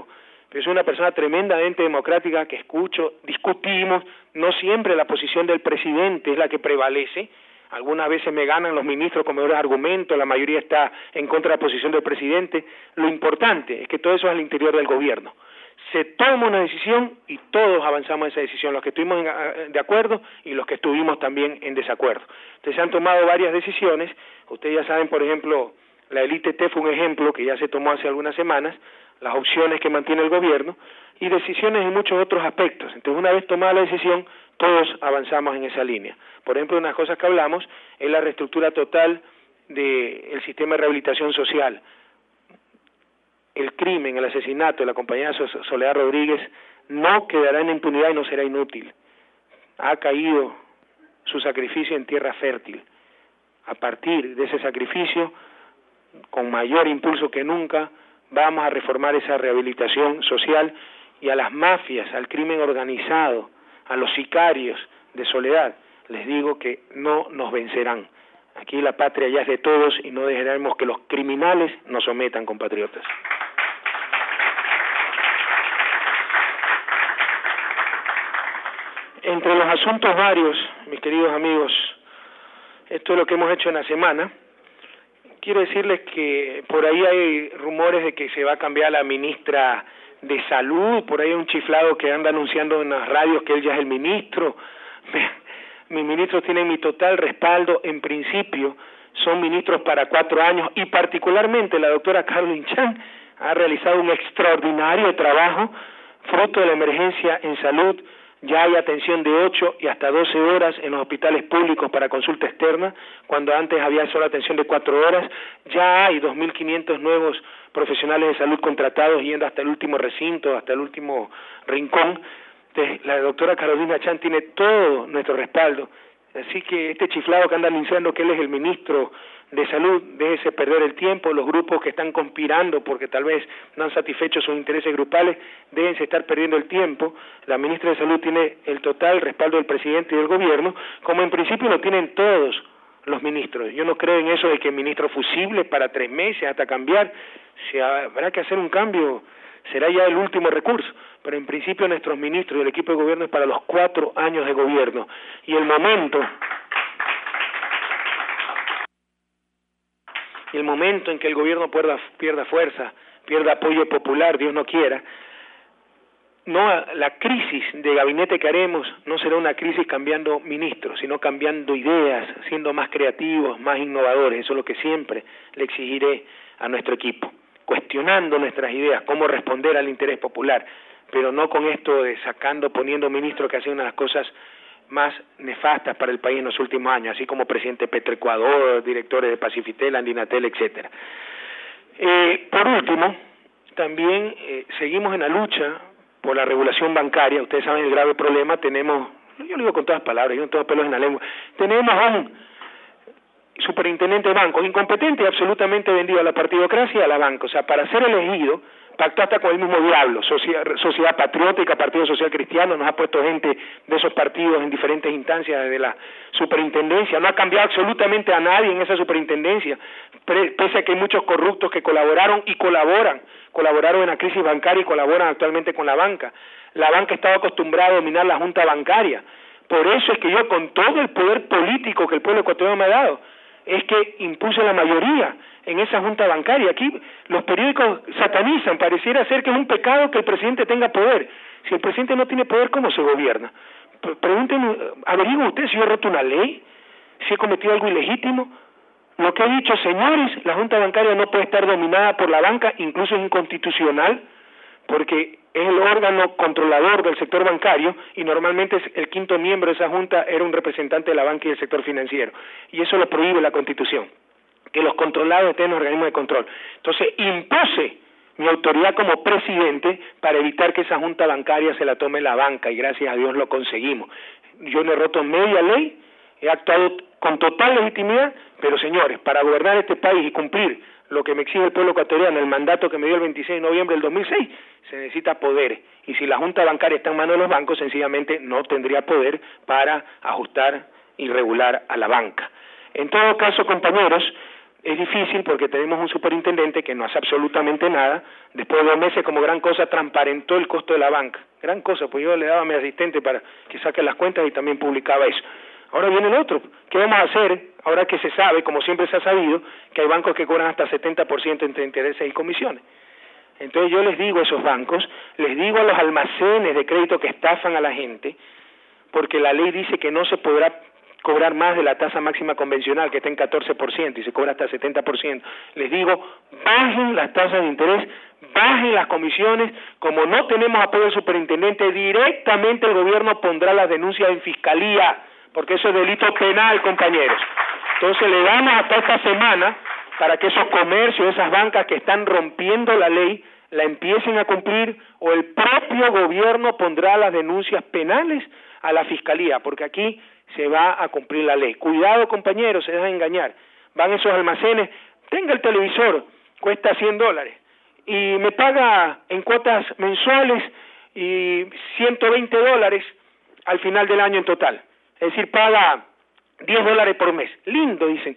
[SPEAKER 6] pero soy una persona tremendamente democrática que escucho, discutimos, no siempre la posición del presidente es la que prevalece. Algunas veces me ganan los ministros con mejores argumentos, la mayoría está en contra de la posición del presidente. Lo importante es que todo eso es al interior del gobierno. Se toma una decisión y todos avanzamos en esa decisión, los que estuvimos de acuerdo y los que estuvimos también en desacuerdo. Entonces se han tomado varias decisiones, ustedes ya saben, por ejemplo, la del ITT fue un ejemplo que ya se tomó hace algunas semanas, las opciones que mantiene el gobierno y decisiones en muchos otros aspectos. Entonces una vez tomada la decisión, todos avanzamos en esa línea. Por ejemplo, una de las cosas que hablamos es la reestructura total del sistema de rehabilitación social. El crimen, el asesinato de la compañera Soledad Rodríguez no quedará en impunidad y no será inútil. Ha caído su sacrificio en tierra fértil. A partir de ese sacrificio, con mayor impulso que nunca, vamos a reformar esa rehabilitación social y a las mafias, al crimen organizado, a los sicarios de Soledad, les digo que no nos vencerán. Aquí la patria ya es de todos y no dejaremos que los criminales nos sometan, compatriotas. Entre los asuntos varios, mis queridos amigos, esto es lo que hemos hecho en la semana. Quiero decirles que por ahí hay rumores de que se va a cambiar la ministra de Salud, por ahí hay un chiflado que anda anunciando en las radios que él ya es el ministro. Mis ministros tienen mi total respaldo, en principio son ministros para 4 años y particularmente la doctora Caroline Chan ha realizado un extraordinario trabajo, fruto de la emergencia en salud. Ya hay atención de 8 y hasta 12 horas en los hospitales públicos para consulta externa, cuando antes había solo atención de 4 horas. Ya hay 2.500 nuevos profesionales de salud contratados yendo hasta el último recinto, hasta el último rincón. Entonces, la doctora Carolina Chan tiene todo nuestro respaldo. Así que este chiflado que anda anunciando que él es el ministro de Salud, déjese perder el tiempo. Los grupos que están conspirando porque tal vez no han satisfecho sus intereses grupales, déjense estar perdiendo el tiempo. La ministra de Salud tiene el total respaldo del presidente y del gobierno, como en principio lo tienen todos los ministros. Yo no creo en eso de que el ministro fusible para 3 meses hasta cambiar. Si habrá que hacer un cambio, será ya el último recurso, pero en principio nuestros ministros y el equipo de gobierno es para los 4 años de gobierno. Y el momento en que el gobierno pierda fuerza, pierda apoyo popular, Dios no quiera, la crisis de gabinete que haremos no será una crisis cambiando ministros, sino cambiando ideas, siendo más creativos, más innovadores. Eso es lo que siempre le exigiré a nuestro equipo, cuestionando nuestras ideas, cómo responder al interés popular, pero no con esto de poniendo ministros que hacen una de las cosas más nefastas para el país en los últimos años, así como presidente Petroecuador, directores de Pacifitel, Andinatel, etcétera. Por último, también seguimos en la lucha por la regulación bancaria. Ustedes saben el grave problema, yo lo digo con todas las palabras, yo no tengo pelos en la lengua, tenemos un superintendente de bancos incompetente y absolutamente vendido a la partidocracia y a la banca. O sea, para ser elegido pactó hasta con el mismo diablo. Sociedad Patriótica, Partido Social Cristiano, nos ha puesto gente de esos partidos en diferentes instancias de la superintendencia. No ha cambiado absolutamente a nadie en esa superintendencia, pese a que hay muchos corruptos que colaboraron y colaboraron en la crisis bancaria y colaboran actualmente con la banca. La banca estaba acostumbrada a dominar la junta bancaria. Por eso es que yo, con todo el poder político que el pueblo ecuatoriano me ha dado, es que impuse la mayoría en esa junta bancaria. Aquí los periódicos satanizan, pareciera ser que es un pecado que el presidente tenga poder. Si el presidente no tiene poder, ¿cómo se gobierna? Pregúntenme, averigüen ustedes si yo he roto una ley, si he cometido algo ilegítimo. Lo que he dicho, señores, la junta bancaria no puede estar dominada por la banca, incluso es inconstitucional, porque es el órgano controlador del sector bancario y normalmente el 5º miembro de esa junta era un representante de la banca y del sector financiero. Y eso lo prohíbe la Constitución, que los controlados estén en organismos de control. Entonces impuse mi autoridad como presidente para evitar que esa junta bancaria se la tome la banca y gracias a Dios lo conseguimos. Yo no he roto media ley, he actuado con total legitimidad, pero señores, para gobernar este país y cumplir lo que me exige el pueblo ecuatoriano, el mandato que me dio el 26 de noviembre del 2006, se necesita poder. Y si la junta bancaria está en manos de los bancos, sencillamente no tendría poder para ajustar y regular a la banca. En todo caso, compañeros, es difícil porque tenemos un superintendente que no hace absolutamente nada. Después de 2 meses, como gran cosa, transparentó el costo de la banca. Gran cosa, pues yo le daba a mi asistente para que saque las cuentas y también publicaba eso. Ahora viene el otro. ¿Qué vamos a hacer ahora que se sabe, como siempre se ha sabido, que hay bancos que cobran hasta 70% entre intereses y comisiones? Entonces yo les digo a esos bancos, les digo a los almacenes de crédito que estafan a la gente, porque la ley dice que no se podrá cobrar más de la tasa máxima convencional, que está en 14%, y se cobra hasta 70%. Les digo, bajen las tasas de interés, bajen las comisiones. Como no tenemos apoyo del superintendente, directamente el gobierno pondrá las denuncias en fiscalía, porque eso es delito penal, compañeros. Entonces le damos hasta esta semana para que esos comercios, esas bancas que están rompiendo la ley, la empiecen a cumplir, o el propio gobierno pondrá las denuncias penales a la fiscalía, porque aquí se va a cumplir la ley. Cuidado, compañeros, se dejan engañar. Van a esos almacenes, tenga el televisor, cuesta $100, y me paga en cuotas mensuales y $120 al final del año en total. Es decir, paga $10 por mes. Lindo, dicen.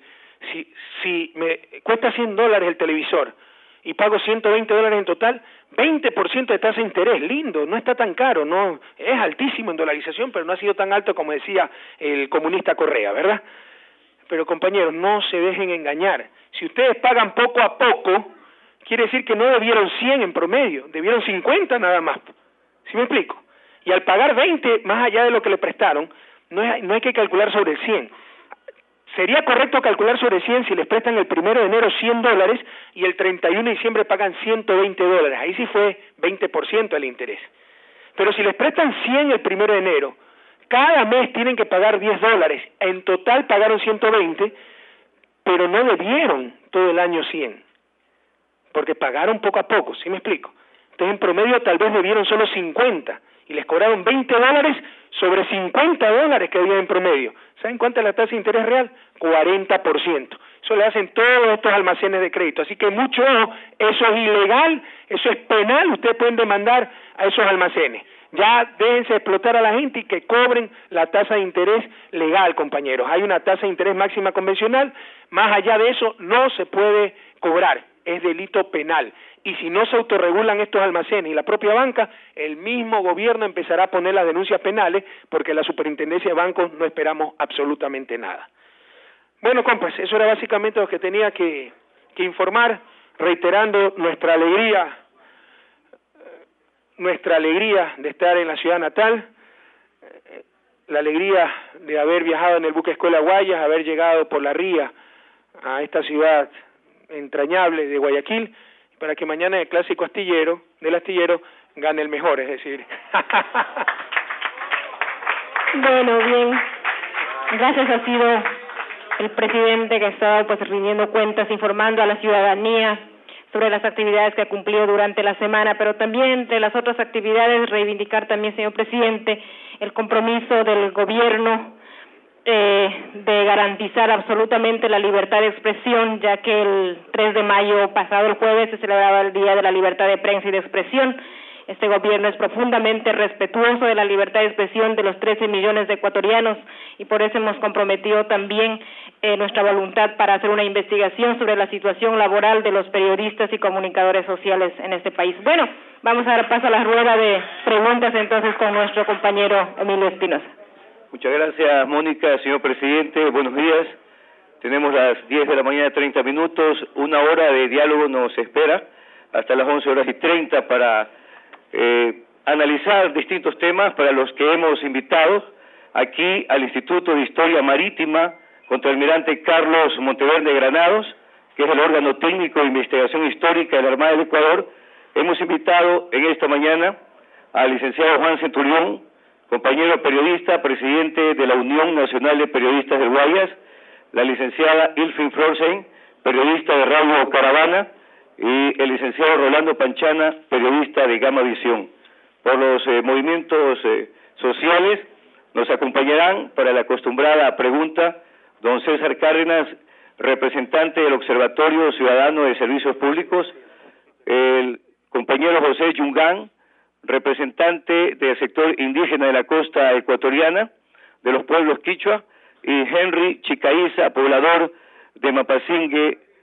[SPEAKER 6] Si me cuesta $100 el televisor y pago $120 en total, 20% de tasa de interés, lindo, no está tan caro, no es altísimo en dolarización, pero no ha sido tan alto como decía el comunista Correa, ¿verdad? Pero compañeros, no se dejen engañar. Si ustedes pagan poco a poco, quiere decir que no debieron 100 en promedio, debieron 50 nada más. ¿Sí me explico? Y al pagar 20 más allá de lo que le prestaron, no hay que calcular sobre el 100. Sería correcto calcular sobre 100 si les prestan el 1 de enero $100 y el 31 de diciembre pagan $120. Ahí sí fue 20% el interés. Pero si les prestan 100 el 1 de enero, cada mes tienen que pagar $10. En total pagaron 120, pero no debieron todo el año 100, porque pagaron poco a poco, ¿sí me explico? Entonces en promedio tal vez debieron solo 50 y les cobraron $20 sobre $50 que había en promedio. ¿Saben cuánta es la tasa de interés real? 40%. Eso le hacen todos estos almacenes de crédito. Así que mucho ojo, eso es ilegal, eso es penal, ustedes pueden demandar a esos almacenes. Ya déjense explotar a la gente y que cobren la tasa de interés legal, compañeros. Hay una tasa de interés máxima convencional, más allá de eso no se puede cobrar, es delito penal. Y si no se autorregulan estos almacenes y la propia banca, el mismo gobierno empezará a poner las denuncias penales, porque la superintendencia de bancos no esperamos absolutamente nada. Bueno, compas, eso era básicamente lo que tenía que informar, reiterando nuestra alegría de estar en la ciudad natal, la alegría de haber viajado en el buque Escuela Guayas, haber llegado por la ría a esta ciudad entrañable de Guayaquil, para que mañana el clásico del astillero gane el mejor, es decir.
[SPEAKER 5] Bueno, bien. Gracias, ha sido el presidente que ha estado pues rindiendo cuentas, informando a la ciudadanía sobre las actividades que ha cumplido durante la semana, pero también entre las otras actividades reivindicar también, señor presidente, el compromiso del gobierno de garantizar absolutamente la libertad de expresión, ya que el 3 de mayo pasado, el jueves, se celebraba el Día de la Libertad de Prensa y de Expresión. Este gobierno es profundamente respetuoso de la libertad de expresión de los 13 millones de ecuatorianos y por eso hemos comprometido también nuestra voluntad para hacer una investigación sobre la situación laboral de los periodistas y comunicadores sociales en este país. Bueno, vamos a dar paso a la rueda de preguntas entonces con nuestro compañero Emilio Espinosa.
[SPEAKER 7] Muchas gracias, Mónica. Señor presidente, buenos días. Tenemos las 10 de la mañana, 30 minutos. Una hora de diálogo nos espera hasta las 11:30 para analizar distintos temas para los que hemos invitado aquí al Instituto de Historia Marítima, contraalmirante Carlos Monteverde Granados, que es el órgano técnico de investigación histórica de la Armada del Ecuador. Hemos invitado en esta mañana al licenciado Juan Centurión, compañero periodista, presidente de la Unión Nacional de Periodistas del Guayas, la licenciada Ilfin Florsen, periodista de Radio Caravana, y el licenciado Rolando Panchana, periodista de Gama Visión. Por los movimientos sociales nos acompañarán para la acostumbrada pregunta don César Cárdenas, representante del Observatorio Ciudadano de Servicios Públicos, el compañero José Yungán, representante del sector indígena de la costa ecuatoriana, de los pueblos quichua, y Henry Chicaiza, poblador de Mapasingue,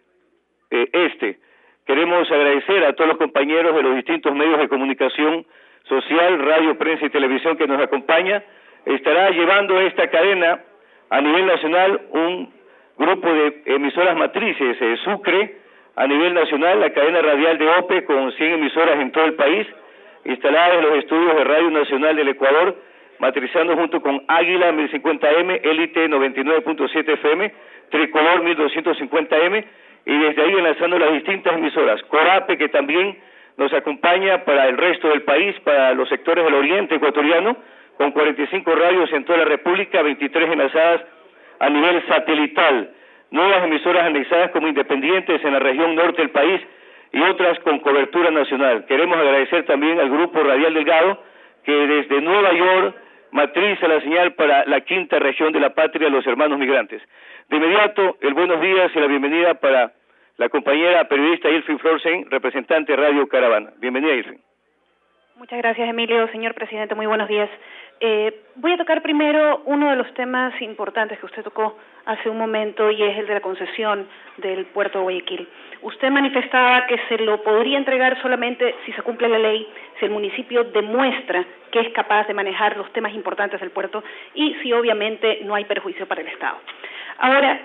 [SPEAKER 7] Queremos agradecer a todos los compañeros de los distintos medios de comunicación social, radio, prensa y televisión que nos acompaña. Estará llevando esta cadena a nivel nacional un grupo de emisoras matrices, Sucre, a nivel nacional, la cadena radial de OPE con 100 emisoras en todo el país, instalada en los estudios de Radio Nacional del Ecuador, matrizando junto con Águila 1050M, Élite 99.7 FM, Tricolor 1250M, y desde ahí enlazando las distintas emisoras. Corape, que también nos acompaña para el resto del país, para los sectores del oriente ecuatoriano, con 45 radios en toda la República, 23 enlazadas a nivel satelital, nuevas emisoras anexadas como independientes en la región norte del país y otras con cobertura nacional. Queremos agradecer también al Grupo Radial Delgado, que desde Nueva York matriza la señal para la quinta región de la patria, los hermanos migrantes. De inmediato, el buenos días y la bienvenida para la compañera periodista Ilfin Florsen, representante de Radio Caravana. Bienvenida, Ilfin.
[SPEAKER 8] Muchas gracias, Emilio. Señor presidente, muy buenos días. Voy a tocar primero uno de los temas importantes que usted tocó hace un momento, y es el de la concesión del puerto de Guayaquil. Usted manifestaba que se lo podría entregar solamente si se cumple la ley, si el municipio demuestra que es capaz de manejar los temas importantes del puerto y si obviamente no hay perjuicio para el Estado. Ahora,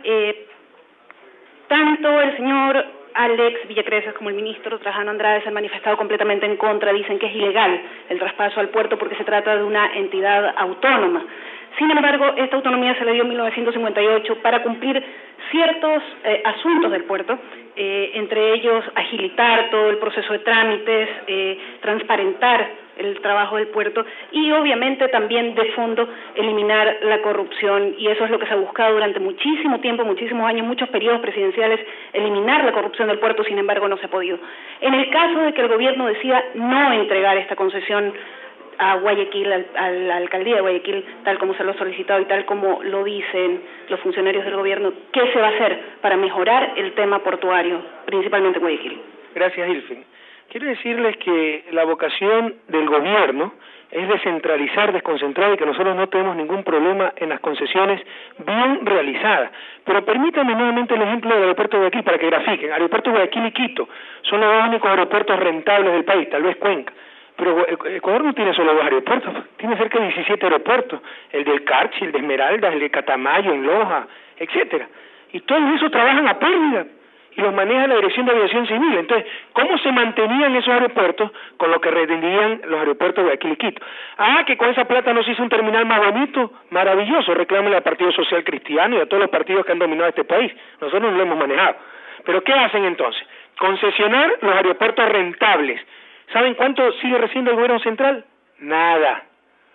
[SPEAKER 8] tanto el señor Alex Villacresas como el ministro Trajano Andrade se han manifestado completamente en contra, dicen que es ilegal el traspaso al puerto porque se trata de una entidad autónoma. Sin embargo, esta autonomía se le dio en 1958 para cumplir ciertos asuntos del puerto, entre ellos agilitar todo el proceso de trámites, transparentar el trabajo del puerto y obviamente también de fondo eliminar la corrupción, y eso es lo que se ha buscado durante muchísimo tiempo, muchísimos años, muchos periodos presidenciales, eliminar la corrupción del puerto. Sin embargo, no se ha podido. En el caso de que el gobierno decida no entregar esta concesión a Guayaquil, a la alcaldía de Guayaquil, tal como se lo ha solicitado y tal como lo dicen los funcionarios del gobierno, ¿qué se va a hacer para mejorar el tema portuario, principalmente Guayaquil?
[SPEAKER 6] Gracias, Ilfin. Quiero decirles que la vocación del gobierno es descentralizar, desconcentrar, y que nosotros no tenemos ningún problema en las concesiones bien realizadas. Pero permítanme nuevamente el ejemplo del aeropuerto de Guayaquil para que grafiquen. Aeropuerto de Guayaquil y Quito son los dos únicos aeropuertos rentables del país, tal vez Cuenca. Pero Ecuador no tiene solo 2 aeropuertos, tiene cerca de 17 aeropuertos, el del Carchi, el de Esmeraldas, el de Catamayo, en Loja, etcétera. Y todos esos trabajan a pérdida y los maneja la Dirección de Aviación Civil. Entonces, ¿cómo se mantenían esos aeropuertos con lo que rendían los aeropuertos de Guayaquil y Quito? Que con esa plata no se hizo un terminal más bonito, maravilloso, reclámenle al Partido Social Cristiano y a todos los partidos que han dominado este país. Nosotros no lo hemos manejado. ¿Pero qué hacen entonces? Concesionar los aeropuertos rentables. ¿Saben cuánto sigue recibiendo el gobierno central? Nada.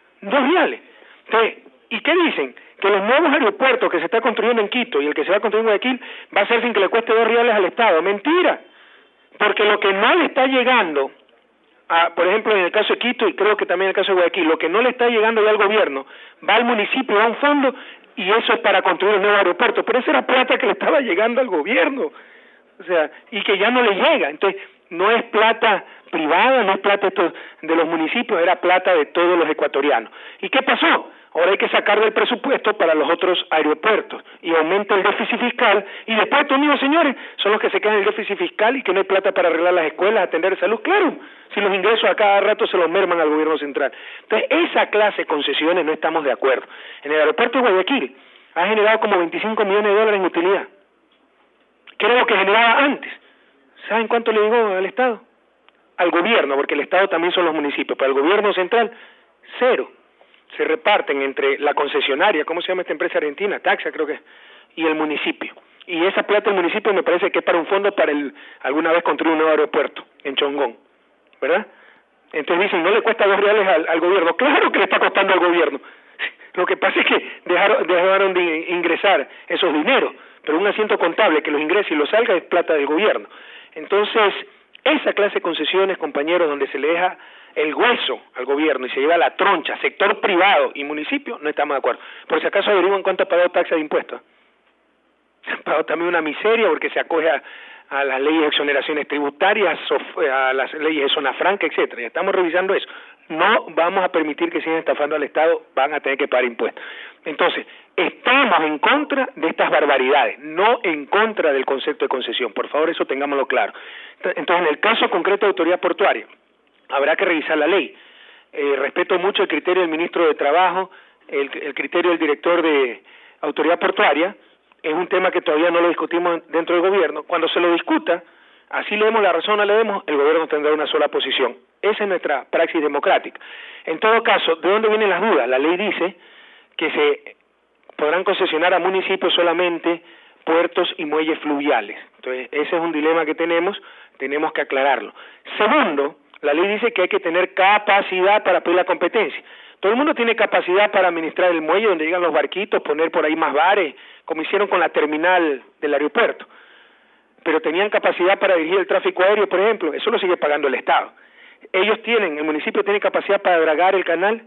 [SPEAKER 6] 2 reales. Entonces, ¿y qué dicen? Que los nuevos aeropuertos que se está construyendo en Quito y el que se va a construir en Guayaquil va a ser sin que le cueste 2 reales al Estado. Mentira. Porque lo que no le está llegando, por ejemplo en el caso de Quito y creo que también en el caso de Guayaquil, lo que no le está llegando ya al gobierno, va al municipio, va a un fondo, y eso es para construir el nuevo aeropuerto. Pero esa era plata que le estaba llegando al gobierno. O sea, y que ya no le llega. Entonces, no es plata privada, no es plata de los municipios, era plata de todos los ecuatorianos. ¿Y qué pasó? Ahora hay que sacar del presupuesto para los otros aeropuertos y aumenta el déficit fiscal, y después estos mismos señores son los que se quedan en el déficit fiscal y que no hay plata para arreglar las escuelas, atender salud. Claro, si los ingresos a cada rato se los merman al gobierno central. Entonces, esa clase de concesiones no estamos de acuerdo. En el aeropuerto de Guayaquil ha generado como 25 millones de dólares en utilidad, que era lo que generaba antes. ¿Saben cuánto le llegó al Estado? Al gobierno, porque el Estado también son los municipios, pero al gobierno central, 0. Se reparten entre la concesionaria, ¿cómo se llama esta empresa argentina? Taxa, creo que, y el municipio. Y esa plata del municipio me parece que es para un fondo para alguna vez construir un nuevo aeropuerto en Chongón, ¿verdad? Entonces dicen, no le cuesta 2 reales al gobierno. Claro que le está costando al gobierno. Lo que pasa es que dejaron de ingresar esos dineros, pero un asiento contable que los ingrese y los salga es plata del gobierno. Entonces, esa clase de concesiones, compañeros, donde se le deja el hueso al gobierno y se lleva la troncha, sector privado y municipio, no estamos de acuerdo. Por si acaso averiguan cuánto ha pagado taxa de impuestos. Se ha pagado también una miseria porque se acoge a las leyes de exoneraciones tributarias, a las leyes de zona franca, etcétera. Ya estamos revisando eso. no vamos a permitir que sigan estafando al Estado, van a tener que pagar impuestos. Entonces, estamos en contra de estas barbaridades, no en contra del concepto de concesión. Por favor, eso tengámoslo claro. Entonces, en el caso concreto de autoridad portuaria, habrá que revisar la ley. Respeto mucho el criterio del ministro de Trabajo, el criterio del director de autoridad portuaria. Es un tema que todavía no lo discutimos dentro del gobierno. Cuando se lo discuta, así le demos la razón o le demos, el gobierno tendrá una sola posición. Esa es nuestra praxis democrática. En todo caso, ¿de dónde vienen las dudas? La ley dice que se podrán concesionar a municipios solamente puertos y muelles fluviales. Entonces, ese es un dilema que tenemos que aclararlo. Segundo, la ley dice que hay que tener capacidad para pedir la competencia. Todo el mundo tiene capacidad para administrar el muelle donde llegan los barquitos, poner por ahí más bares, como hicieron con la terminal del aeropuerto. Pero tenían capacidad para dirigir el tráfico aéreo, por ejemplo, eso lo sigue pagando el Estado. El municipio tiene capacidad para dragar el canal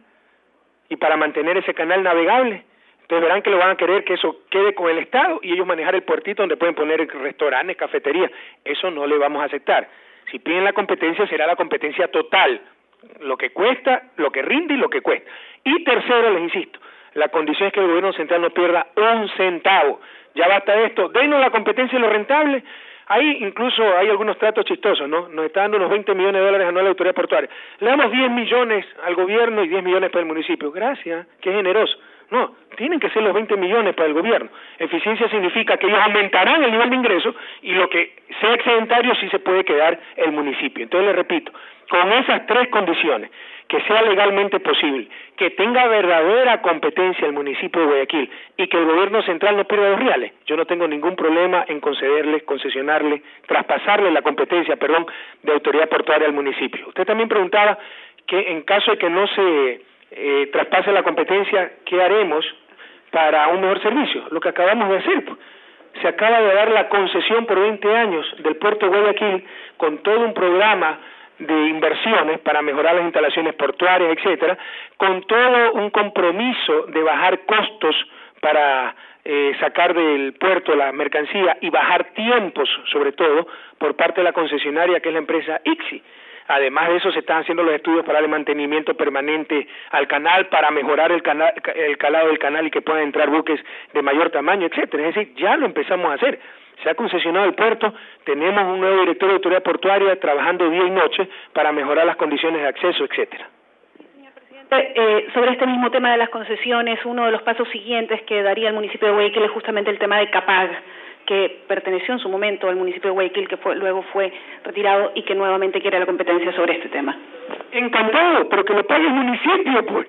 [SPEAKER 6] y para mantener ese canal navegable. Entonces verán que lo van a querer que eso quede con el Estado y ellos manejar el puertito donde pueden poner restaurantes, cafeterías. Eso no le vamos a aceptar. Si piden la competencia, será la competencia total, lo que cuesta, lo que rinde y lo que cuesta. Y tercero, les insisto, la condición es que el gobierno central no pierda un centavo. Ya basta de esto, denos la competencia y lo rentable. Ahí incluso hay algunos tratos chistosos, ¿no? Nos está dando unos 20 millones de dólares anuales a la autoridad portuaria. Le damos 10 millones al gobierno y 10 millones para el municipio. Gracias, qué generoso. No, tienen que ser los 20 millones para el gobierno. Eficiencia significa que ellos aumentarán el nivel de ingresos y lo que sea excedentario sí se puede quedar el municipio. Entonces les repito, con esas tres condiciones, que sea legalmente posible, que tenga verdadera competencia el municipio de Guayaquil y que el gobierno central no pierda los reales, yo no tengo ningún problema en concesionarle, traspasarle la competencia, de autoridad portuaria al municipio. Usted también preguntaba que en caso de que no se traspase la competencia, ¿qué haremos para un mejor servicio? Lo que acabamos de hacer, pues. Se acaba de dar la concesión por 20 años del puerto de Guayaquil con todo un programa de inversiones para mejorar las instalaciones portuarias, etcétera, con todo un compromiso de bajar costos para sacar del puerto la mercancía y bajar tiempos, sobre todo, por parte de la concesionaria que es la empresa ICSI. Además de eso, se están haciendo los estudios para el mantenimiento permanente al canal, para mejorar el calado del canal y que puedan entrar buques de mayor tamaño, etcétera. Es decir, ya lo empezamos a hacer. Se ha concesionado el puerto, tenemos un nuevo director de autoridad portuaria trabajando día y noche para mejorar las condiciones de acceso, etcétera.
[SPEAKER 8] Señor presidente, sobre este mismo tema de las concesiones, uno de los pasos siguientes que daría el municipio de Guayaquil es justamente el tema de Capag, que perteneció en su momento al municipio de Guayaquil, que luego fue retirado y que nuevamente quiere la competencia sobre este tema.
[SPEAKER 6] Encantado, pero que lo pague el municipio, pues.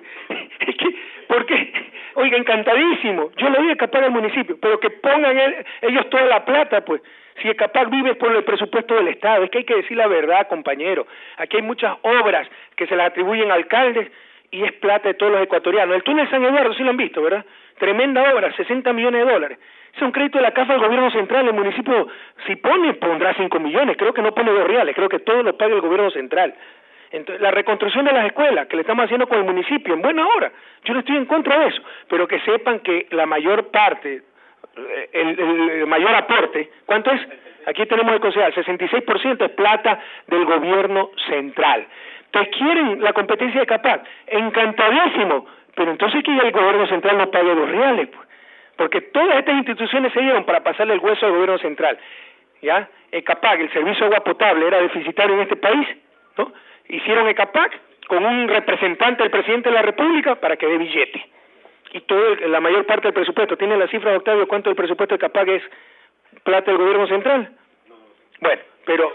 [SPEAKER 6] Porque, oiga, encantadísimo. Yo le digo que pague el municipio, pero que pongan ellos toda la plata, pues. Si el Capag vive por el presupuesto del Estado, es que hay que decir la verdad, compañero. Aquí hay muchas obras que se las atribuyen a alcaldes y es plata de todos los ecuatorianos. El túnel San Eduardo, sí lo han visto, ¿verdad? Tremenda obra, 60 millones de dólares. Es un crédito de la CAF al gobierno central. El municipio, si pondrá 5 millones. Creo que no pone 2 reales. Creo que todo lo paga el gobierno central. Entonces, la reconstrucción de las escuelas, que le estamos haciendo con el municipio, en buena hora. Yo no estoy en contra de eso. Pero que sepan que la mayor parte, el mayor aporte, ¿cuánto es? Aquí tenemos el concejal, 66% es plata del gobierno central. Entonces, ¿quieren la competencia de Capag? Encantadísimo. Pero entonces que el gobierno central no pague 2 reales, pues. Porque todas estas instituciones se dieron para pasarle el hueso al gobierno central, ¿ya? Capag, el servicio de agua potable, era deficitario en este país, ¿no? Hicieron Capag con un representante del presidente de la República para que dé billete. Y la mayor parte del presupuesto, ¿tiene la cifra, Octavio, cuánto del presupuesto de Capag es plata del gobierno central? No. Bueno, pero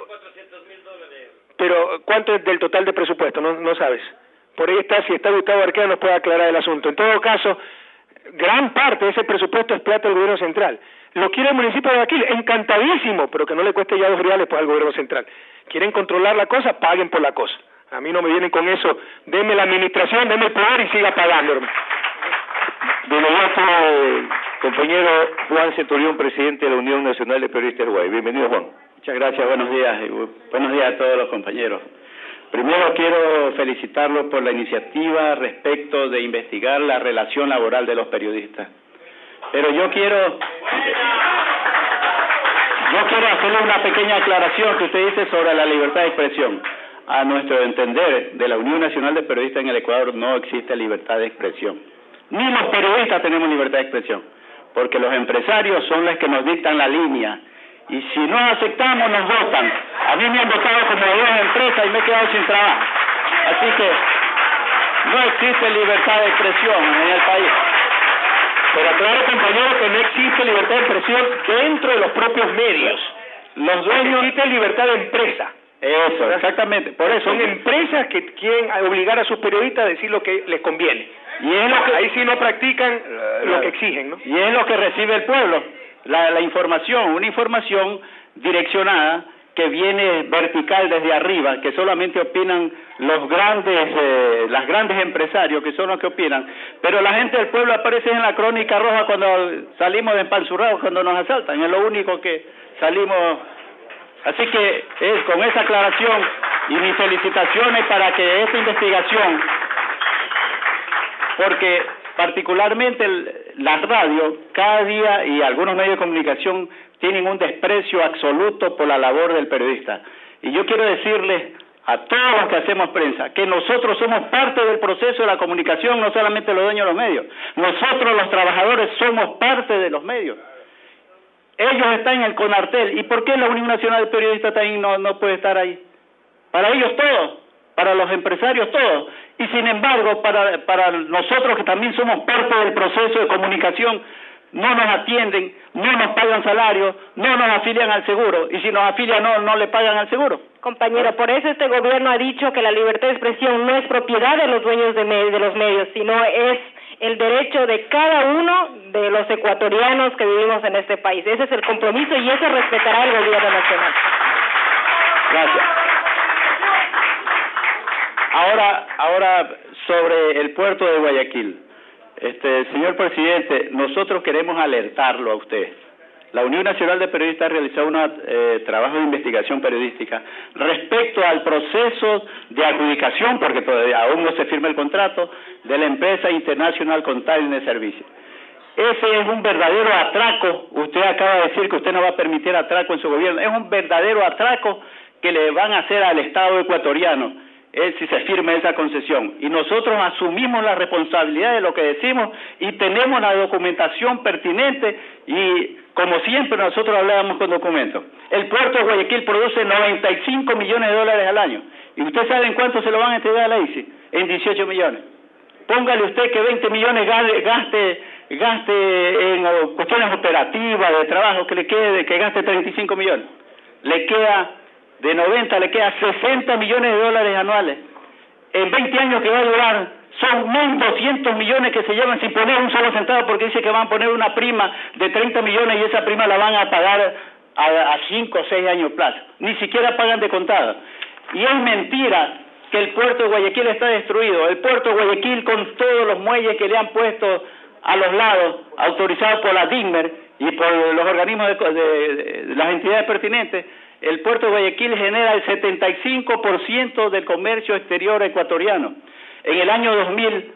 [SPEAKER 6] ¿cuánto es del total de presupuesto? No sabes. Por ahí está, si está Gustavo Arquea nos puede aclarar el asunto. En todo caso, gran parte de ese presupuesto es plata del gobierno central. Lo quiere el municipio de Guayaquil, encantadísimo, pero que no le cueste ya 2 reales pues al gobierno central. Quieren controlar la cosa, paguen por la cosa. A mí no me vienen con eso, denme la administración, denme el poder y siga pagando, hermano.
[SPEAKER 7] De inmediato, compañero Juan Centurión, presidente de la Unión Nacional de Periodistas de Uruguay. Bienvenido, Juan.
[SPEAKER 9] Muchas gracias, buenos días. Buenos días a todos los compañeros. Primero quiero felicitarlos por la iniciativa respecto de investigar la relación laboral de los periodistas. Pero yo quiero hacerle una pequeña aclaración que usted dice sobre la libertad de expresión. a nuestro entender de la Unión Nacional de Periodistas en el Ecuador no existe libertad de expresión. Ni los periodistas tenemos libertad de expresión, porque los empresarios son los que nos dictan la línea, y si no aceptamos nos votan. A mí me han votado como de empresa y me he quedado sin trabajo. Así que no existe libertad de expresión en el país.
[SPEAKER 6] Pero claro, compañero, que no existe libertad de expresión dentro de los propios medios. Los dueños existe libertad de empresa.
[SPEAKER 9] Eso, ¿verdad? Exactamente. Por eso
[SPEAKER 6] son empresas que quieren obligar a sus periodistas a decir lo que les conviene.
[SPEAKER 9] Y es lo que
[SPEAKER 6] ahí sí no practican lo que exigen, ¿no?
[SPEAKER 9] Y es lo que recibe el pueblo, la información, una información direccionada que viene vertical desde arriba, que solamente opinan los las grandes empresarios, que son los que opinan, pero la gente del pueblo aparece en la crónica roja cuando salimos de empanzurrados, cuando nos asaltan, es lo único que salimos. Así que con esa aclaración y mis felicitaciones para que esta investigación, porque particularmente las radios cada día y algunos medios de comunicación tienen un desprecio absoluto por la labor del periodista. Y yo quiero decirles a todos los que hacemos prensa que nosotros somos parte del proceso de la comunicación, no solamente los dueños de los medios. Nosotros los trabajadores somos parte de los medios. Ellos están en el CONARTEL. ¿Y por qué la Unión Nacional de Periodistas también no puede estar ahí? Para ellos todos, para los empresarios todos. Y sin embargo, para nosotros que también somos parte del proceso de comunicación, no nos atienden, no nos pagan salario, no nos afilian al seguro, y si nos afilian no le pagan al seguro.
[SPEAKER 5] Compañero, por eso este gobierno ha dicho que la libertad de expresión no es propiedad de los dueños de los medios, sino es el derecho de cada uno de los ecuatorianos que vivimos en este país. Ese es el compromiso y eso respetará el gobierno nacional.
[SPEAKER 9] Gracias. Ahora sobre el puerto de Guayaquil. Señor presidente, nosotros queremos alertarlo a usted. La Unión Nacional de Periodistas ha realizado un trabajo de investigación periodística respecto al proceso de adjudicación, porque todavía aún no se firma el contrato, de la empresa International Container Service. Ese es un verdadero atraco. Usted acaba de decir que usted no va a permitir atraco en su gobierno. Es un verdadero atraco que le van a hacer al Estado ecuatoriano si se firma esa concesión. Y nosotros asumimos la responsabilidad de lo que decimos y tenemos la documentación pertinente y, como siempre, nosotros hablábamos con documentos. El puerto de Guayaquil produce 95 millones de dólares al año. ¿Y usted sabe en cuánto se lo van a entregar a la ICI? En 18 millones. Póngale usted que 20 millones gaste en cuestiones operativas, de trabajo, que gaste 35 millones. Le queda... de 90 le queda 60 millones de dólares anuales. En 20 años que va a durar, son 1.200 millones que se llevan sin poner un solo centavo, porque dice que van a poner una prima de 30 millones y esa prima la van a pagar a 5 o 6 años plazo. Ni siquiera pagan de contado. Y es mentira que el puerto de Guayaquil está destruido. El puerto de Guayaquil, con todos los muelles que le han puesto a los lados, autorizados por la DIGMER y por los organismos de las entidades pertinentes, el puerto de Guayaquil genera el 75% del comercio exterior ecuatoriano. En el año 2000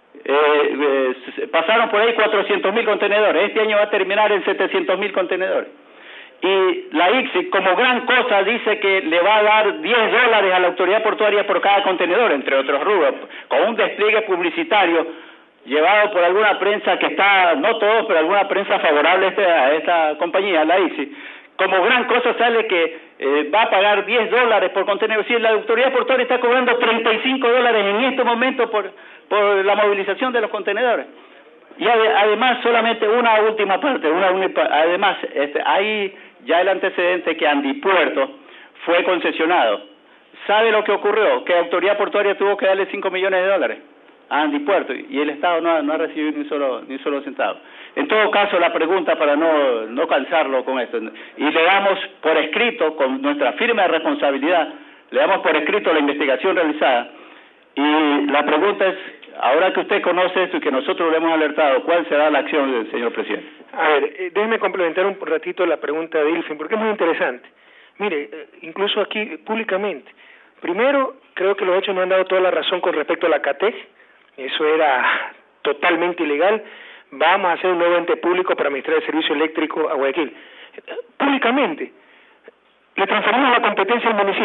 [SPEAKER 9] pasaron por ahí 400.000 contenedores. Este año va a terminar en 700.000 contenedores. Y la ICSI, como gran cosa, dice que le va a dar $10 a la autoridad portuaria por cada contenedor, entre otros rubros, con un despliegue publicitario llevado por alguna prensa que está, no todos, pero alguna prensa favorable a esta compañía, la ICSI. Como gran cosa sale que va a pagar $10 por contenedor. Si la autoridad portuaria está cobrando $35 en este momento por la movilización de los contenedores. Y además, solamente una última parte, además, hay ya el antecedente que Andipuerto fue concesionado. ¿Sabe lo que ocurrió? Que la autoridad portuaria tuvo que darle $5 millones a Andipuerto y el Estado no ha recibido ni un solo centavo. En todo caso, la pregunta, para no cansarlo con esto, y le damos por escrito, con nuestra firme responsabilidad, le damos por escrito la investigación realizada, y la pregunta es, ahora que usted conoce esto y que nosotros le hemos alertado, ¿cuál será la acción del señor presidente?
[SPEAKER 6] A ver, déjeme complementar un ratito la pregunta de Ilfin, porque es muy interesante. Mire, incluso aquí públicamente, primero, creo que los hechos no han dado toda la razón con respecto a la CATEC, eso era totalmente ilegal. Vamos a hacer un nuevo ente público para administrar el servicio eléctrico a Guayaquil. Públicamente, le transferimos la competencia al municipio.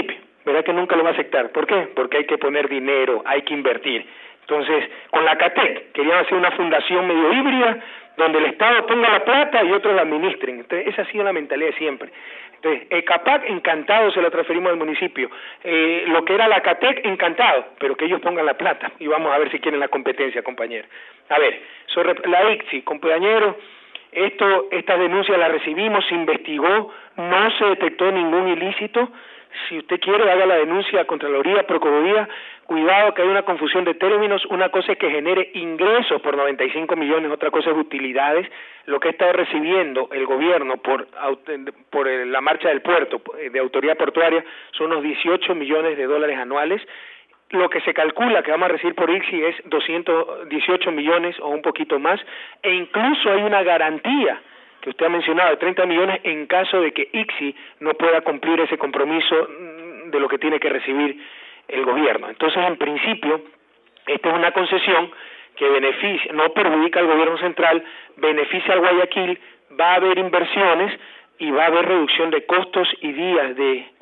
[SPEAKER 6] verá que nunca lo va a aceptar. ¿Por qué? Porque hay que poner dinero, hay que invertir. Entonces, con la CATEC querían hacer una fundación medio híbrida, donde el Estado ponga la plata y otros la administren. Entonces, esa ha sido la mentalidad de siempre. Entonces, ECAPAC, encantado, se lo transferimos al municipio. Lo que era la CATEC, encantado, pero que ellos pongan la plata. Y vamos a ver si quieren la competencia, compañero. A ver, sobre la ICSI, compañero, estas denuncias las recibimos, se investigó, no se detectó ningún ilícito. Si usted quiere, haga la denuncia a Contraloría, Procuraduría. Cuidado que hay una confusión de términos. Una cosa es que genere ingresos por 95 millones, otra cosa es utilidades. Lo que ha estado recibiendo el gobierno por la marcha del puerto de autoridad portuaria son unos 18 millones de dólares anuales. Lo que se calcula que vamos a recibir por ICSI es 218 millones o un poquito más, e incluso hay una garantía que usted ha mencionado de 30 millones en caso de que ICSI no pueda cumplir ese compromiso de lo que tiene que recibir el gobierno. Entonces, en principio, esta es una concesión que beneficia, no perjudica al gobierno central, beneficia al Guayaquil, va a haber inversiones y va a haber reducción de costos y días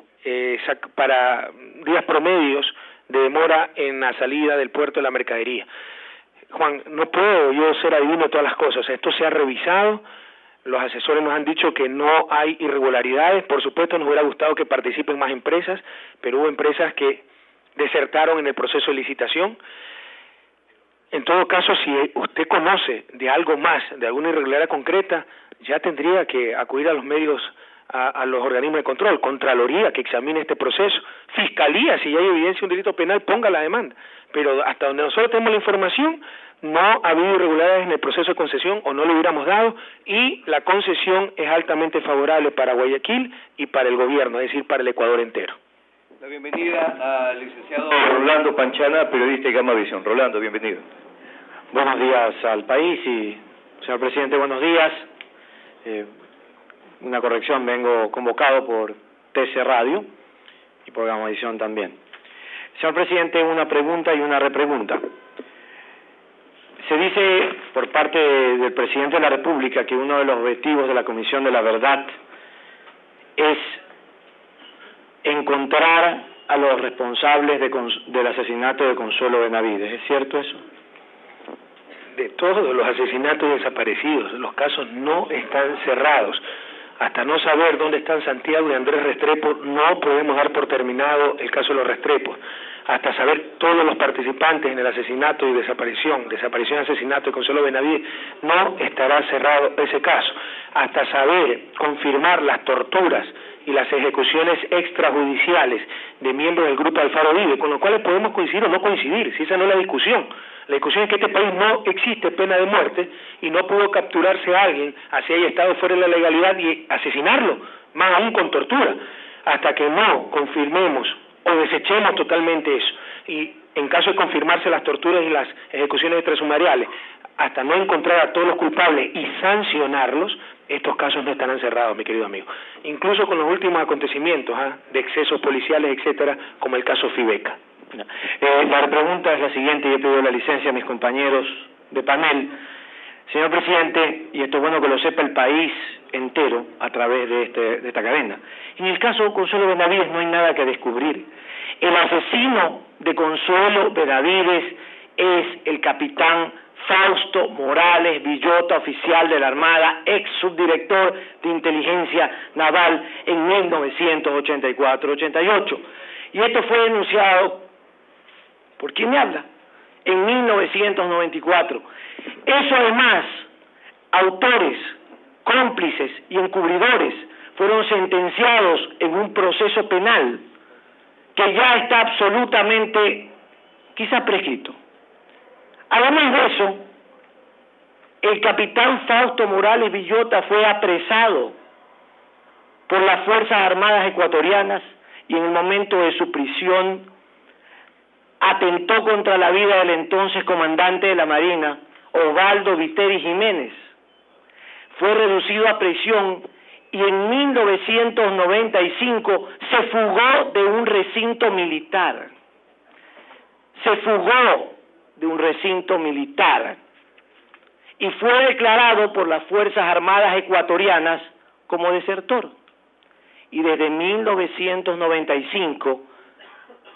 [SPEAKER 6] para días promedios de demora en la salida del puerto de la mercadería. Juan, no puedo yo ser adivino de todas las cosas. Esto se ha revisado. Los asesores nos han dicho que no hay irregularidades. Por supuesto, nos hubiera gustado que participen más empresas, pero hubo empresas que desertaron en el proceso de licitación. En todo caso, si usted conoce de algo más, de alguna irregularidad concreta, ya tendría que acudir a los medios, a los organismos de control, Contraloría, que examine este proceso, Fiscalía, si ya hay evidencia de un delito penal, ponga la demanda. Pero hasta donde nosotros tenemos la información, no ha habido irregularidades en el proceso de concesión o no lo hubiéramos dado, y la concesión es altamente favorable para Guayaquil y para el gobierno, es decir, para el Ecuador entero.
[SPEAKER 7] La bienvenida al licenciado Rolando Panchana, periodista de Gamma Visión. Rolando, bienvenido.
[SPEAKER 10] Buenos días al país y, señor presidente, buenos días. Una corrección, vengo convocado por TC Radio y por Gamma Visión también. Señor presidente, una pregunta y una repregunta. Se dice por parte del presidente de la República que uno de los objetivos de la Comisión de la Verdad es encontrar a los responsables del asesinato de Consuelo Benavides. ¿Es cierto eso?
[SPEAKER 6] De todos los asesinatos y desaparecidos, los casos no están cerrados. Hasta no saber dónde están Santiago y Andrés Restrepo, no podemos dar por terminado el caso de los Restrepos. Hasta saber todos los participantes en el asesinato y desaparición y asesinato de Consuelo Benavides, no estará cerrado ese caso. Hasta saber confirmar las torturas y las ejecuciones extrajudiciales de miembros del grupo Alfaro Vive, con los cuales podemos coincidir o no coincidir, si esa no es la discusión. La discusión es que en este país no existe pena de muerte y no pudo capturarse a alguien, así haya estado fuera de la legalidad, y asesinarlo, más aún con tortura, hasta que no confirmemos o desechemos totalmente eso. Y en caso de confirmarse las torturas y las ejecuciones extrasumariales, hasta no encontrar a todos los culpables y sancionarlos, estos casos no estarán cerrados, mi querido amigo. Incluso con los últimos acontecimientos de excesos policiales, etcétera, como el caso Fibeca.
[SPEAKER 10] La pregunta es la siguiente, y he pedido la licencia a mis compañeros de panel. Señor presidente, y esto es bueno que lo sepa el país entero a través de esta cadena, en el caso de Consuelo Benavides no hay nada que descubrir. El asesino de Consuelo Benavides es el capitán Fausto Morales Villota, oficial de la Armada, ex subdirector de inteligencia naval en 1984-88. Y esto fue denunciado, ¿por quién me habla?, en 1994. Eso además, autores, cómplices y encubridores fueron sentenciados en un proceso penal que ya está absolutamente, quizás prescrito. Además de eso, el capitán Fausto Morales Villota fue apresado por las Fuerzas Armadas ecuatorianas y en el momento de su prisión atentó contra la vida del entonces comandante de la Marina, Osvaldo Viteri Jiménez. Fue reducido a prisión y en 1995 se fugó de un recinto militar. Y fue declarado por las Fuerzas Armadas ecuatorianas como desertor. Y desde 1995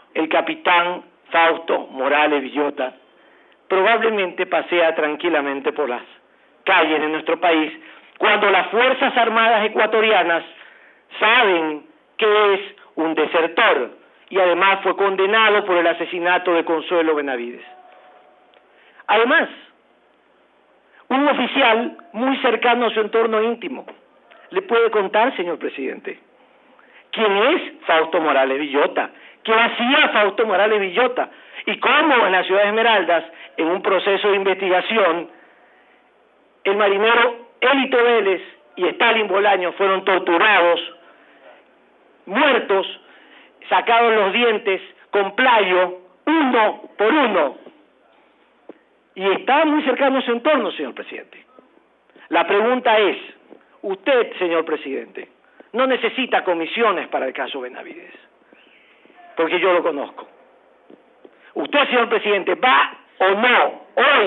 [SPEAKER 10] el capitán Fausto Morales Villota probablemente pasea tranquilamente por las calles de nuestro país cuando las Fuerzas Armadas ecuatorianas saben que es un desertor y además fue condenado por el asesinato de Consuelo Benavides. Además, un oficial muy cercano a su entorno íntimo le puede contar, señor presidente, quién es Fausto Morales Villota, qué hacía Fausto Morales Villota y cómo en la ciudad de Esmeraldas, en un proceso de investigación, el marinero Élito Vélez y Stalin Bolaño fueron torturados, muertos, sacados los dientes con playo, uno por uno. Y está muy cercano a su entorno, señor presidente. La pregunta es, usted, señor presidente, no necesita comisiones para el caso Benavides, porque yo lo conozco. Usted, señor presidente, va o no,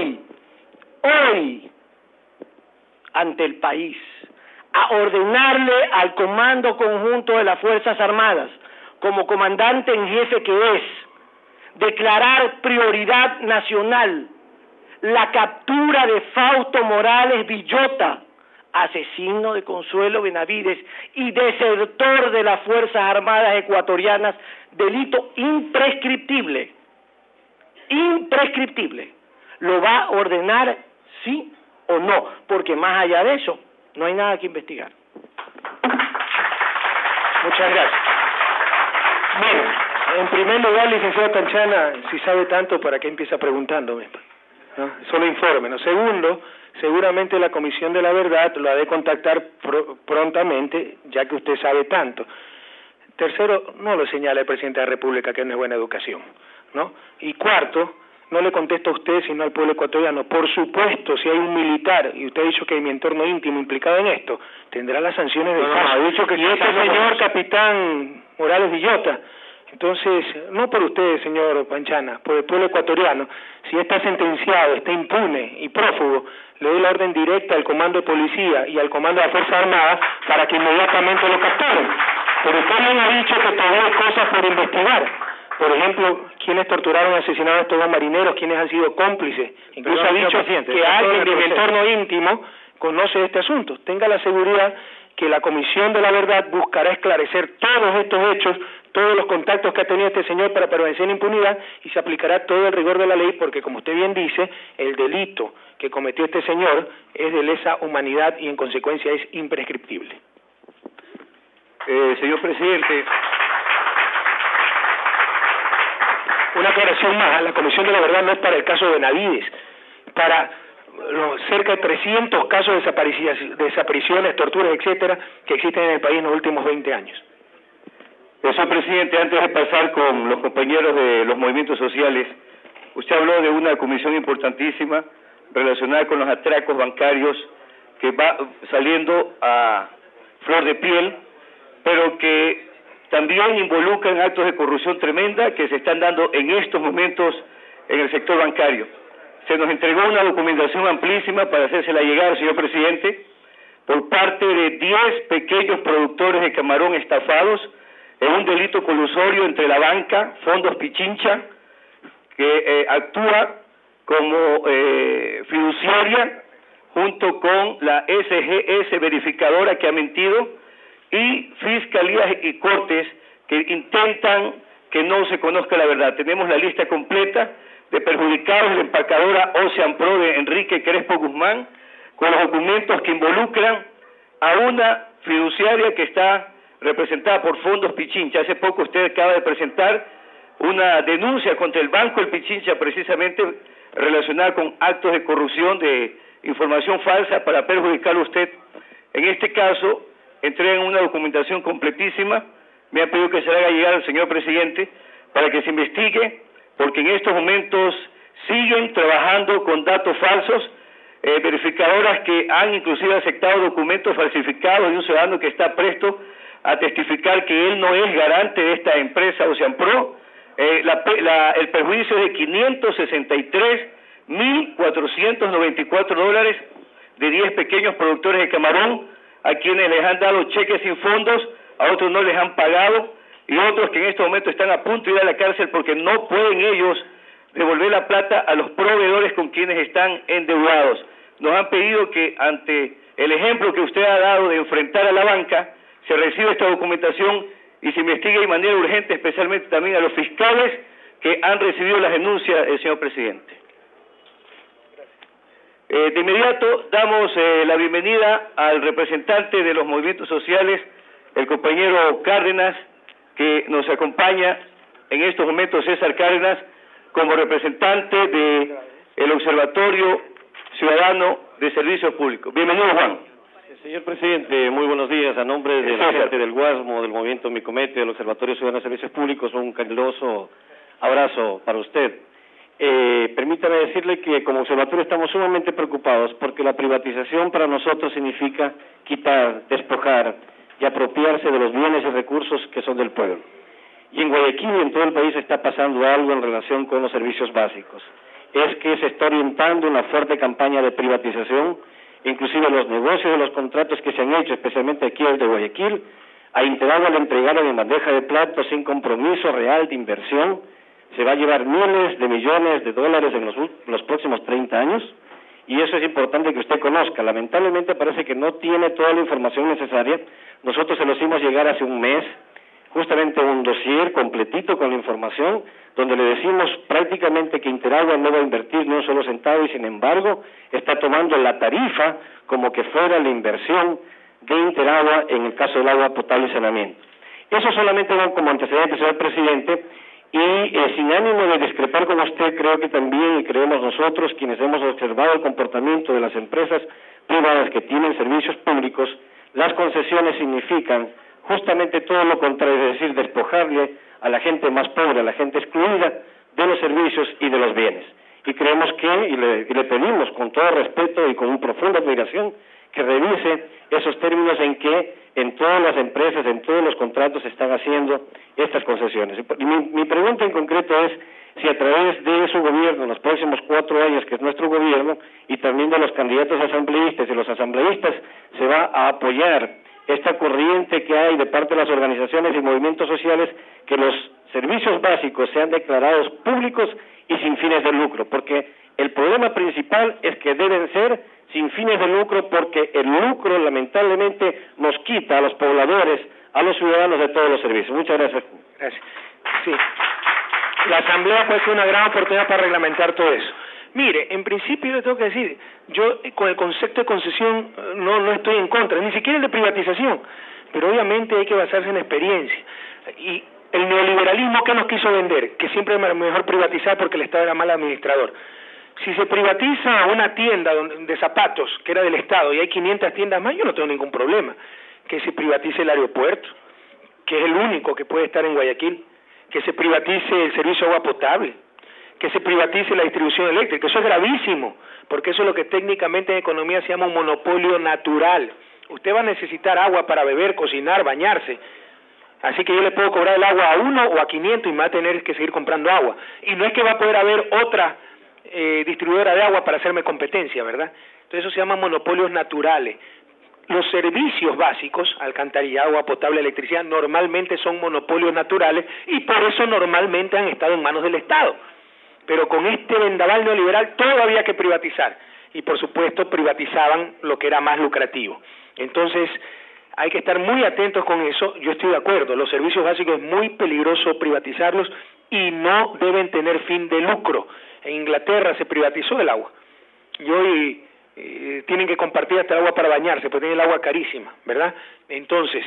[SPEAKER 10] hoy, ante el país, a ordenarle al Comando Conjunto de las Fuerzas Armadas, como comandante en jefe que es, declarar prioridad nacional la captura de Fausto Morales Villota, asesino de Consuelo Benavides y desertor de las Fuerzas Armadas ecuatorianas, delito imprescriptible. ¿Lo va a ordenar sí o no? Porque más allá de eso, no hay nada que investigar.
[SPEAKER 6] Muchas gracias. Bueno, en primer lugar, licenciado Panchana, si sabe tanto, ¿para qué empieza preguntándome? ¿No? Solo informe. Segundo, seguramente la Comisión de la Verdad lo ha de contactar prontamente, ya que usted sabe tanto. Tercero, no lo señala el presidente de la República que no es buena educación, ¿no? Y cuarto, no le contesto a usted, sino al pueblo ecuatoriano. Por supuesto, si hay un militar, y usted ha dicho que hay mi entorno íntimo implicado en esto, tendrá las sanciones del caso. Ha dicho que y este señor capitán Morales Villota, entonces, no por usted, señor Panchana, por el pueblo ecuatoriano, si está sentenciado, está impune y prófugo, le doy la orden directa al Comando de Policía y al Comando de la Fuerza Armada para que inmediatamente lo capturen. Pero usted me ha dicho que todavía hay cosas por investigar. Por ejemplo, quiénes torturaron y asesinaron a estos dos marineros, quiénes han sido cómplices. Incluso ha dicho que alguien de mi entorno íntimo conoce este asunto. Tenga la seguridad que la Comisión de la Verdad buscará esclarecer todos estos hechos, todos los contactos que ha tenido este señor para permanecer en impunidad y se aplicará todo el rigor de la ley porque, como usted bien dice, el delito que cometió este señor es de lesa humanidad y en consecuencia es imprescriptible.
[SPEAKER 7] Señor presidente,
[SPEAKER 6] una aclaración más, la Comisión de la Verdad no es para el caso de Benavides, para cerca de 300 casos de desapariciones, torturas, etcétera, que existen en el país en los últimos 20 años.
[SPEAKER 7] Señor presidente, antes de pasar con los compañeros de los movimientos sociales, usted habló de una comisión importantísima relacionada con los atracos bancarios que va saliendo a flor de piel, pero que también involucran actos de corrupción tremenda que se están dando en estos momentos en el sector bancario. Se nos entregó una documentación amplísima para hacérsela llegar, señor presidente, por parte de 10 pequeños productores de camarón estafados en un delito colusorio entre la banca, Fondos Pichincha, que actúa como fiduciaria junto con la SGS verificadora que ha mentido y fiscalías y cortes que intentan que no se conozca la verdad. Tenemos la lista completa de perjudicados de la empacadora Ocean Pro de Enrique Crespo Guzmán, con los documentos que involucran a una fiduciaria que está representada por Fondos Pichincha. Hace poco usted acaba de presentar una denuncia contra el Banco del Pichincha, precisamente relacionada con actos de corrupción, de información falsa para perjudicar a usted. En este caso, entregan una documentación completísima, me ha pedido que se la haga llegar al señor presidente para que se investigue, porque en estos momentos siguen trabajando con datos falsos, verificadoras que han inclusive aceptado documentos falsificados de un ciudadano que está presto a testificar que él no es garante de esta empresa Ocean Pro. El perjuicio es de $563,494 de 10 pequeños productores de camarón, a quienes les han dado cheques sin fondos, a otros no les han pagado, y otros que en este momento están a punto de ir a la cárcel porque no pueden ellos devolver la plata a los proveedores con quienes están endeudados. Nos han pedido que ante el ejemplo que usted ha dado de enfrentar a la banca, se reciba esta documentación y se investigue de manera urgente, especialmente también a los fiscales que han recibido las denuncias del señor presidente. De inmediato damos la bienvenida al representante de los movimientos sociales, el compañero Cárdenas, que nos acompaña en estos momentos, César Cárdenas, como representante del Observatorio Ciudadano de Servicios Públicos. Bienvenido, Juan.
[SPEAKER 11] Señor presidente, muy buenos días. A nombre de la gente del Guasmo, del Movimiento Micomete, del Observatorio Ciudadano de Servicios Públicos, un caluroso abrazo para usted. Permítame decirle que como observatorio estamos sumamente preocupados porque la privatización para nosotros significa quitar, despojar y apropiarse de los bienes y recursos que son del pueblo. Y en Guayaquil y en todo el país está pasando algo en relación con los servicios básicos. Es que se está orientando una fuerte campaña de privatización, inclusive los negocios de los contratos que se han hecho, especialmente aquí el de Guayaquil, a Interagua le entregaron en bandeja de plata sin compromiso real de inversión. Se va a llevar miles de millones de dólares en los próximos 30 años, y eso es importante que usted conozca. Lamentablemente parece que no tiene toda la información necesaria. Nosotros se los hicimos llegar hace un mes, justamente un dossier completito con la información, donde le decimos prácticamente que Interagua no va a invertir ni un solo centavo y sin embargo está tomando la tarifa como que fuera la inversión de Interagua en el caso del agua potable y saneamiento. Eso solamente va como antecedente, señor presidente, y sin ánimo de discrepar con usted, creo que también, y creemos nosotros, quienes hemos observado el comportamiento de las empresas privadas que tienen servicios públicos, las concesiones significan justamente todo lo contrario, es decir, despojarle a la gente más pobre, a la gente excluida de los servicios y de los bienes. Y creemos que, y le pedimos con todo respeto y con una profunda admiración, que revise esos términos en que en todas las empresas, en todos los contratos se están haciendo estas concesiones. Y mi pregunta en concreto es si a través de su gobierno, en los próximos 4 años, que es nuestro gobierno, y también de los candidatos asambleístas y los asambleístas, se va a apoyar esta corriente que hay de parte de las organizaciones y movimientos sociales, que los servicios básicos sean declarados públicos y sin fines de lucro, porque el problema principal es que deben ser sin fines de lucro, porque el lucro lamentablemente nos quita a los pobladores, a los ciudadanos de todos los servicios. Muchas gracias.
[SPEAKER 6] Gracias. Sí. La Asamblea puede ser una gran oportunidad para reglamentar todo eso. Mire, en principio le tengo que decir, yo con el concepto de concesión no estoy en contra, ni siquiera el de privatización, pero obviamente hay que basarse en experiencia. Y el neoliberalismo, ¿qué nos quiso vender? Que siempre es mejor privatizar porque el Estado era mal administrador. Si se privatiza una tienda de zapatos, que era del Estado, y hay 500 tiendas más, yo no tengo ningún problema. Que se privatice el aeropuerto, que es el único que puede estar en Guayaquil, que se privatice el servicio de agua potable, que se privatice la distribución eléctrica. Eso es gravísimo, porque eso es lo que técnicamente en economía se llama un monopolio natural. Usted va a necesitar agua para beber, cocinar, bañarse. Así que yo le puedo cobrar el agua a 1 o a 500 y me va a tener que seguir comprando agua. Y no es que va a poder haber otra distribuidora de agua para hacerme competencia, ¿verdad? Entonces eso se llama monopolios naturales. Los servicios básicos, alcantarillado, agua potable, electricidad, normalmente son monopolios naturales y por eso normalmente han estado en manos del Estado. Pero con este vendaval neoliberal todo había que privatizar y por supuesto privatizaban lo que era más lucrativo. Entonces hay que estar muy atentos con eso. Yo estoy de acuerdo, los servicios básicos es muy peligroso privatizarlos y no deben tener fin de lucro. En Inglaterra se privatizó el agua y hoy tienen que compartir hasta el agua para bañarse, porque tienen el agua carísima, ¿verdad? Entonces,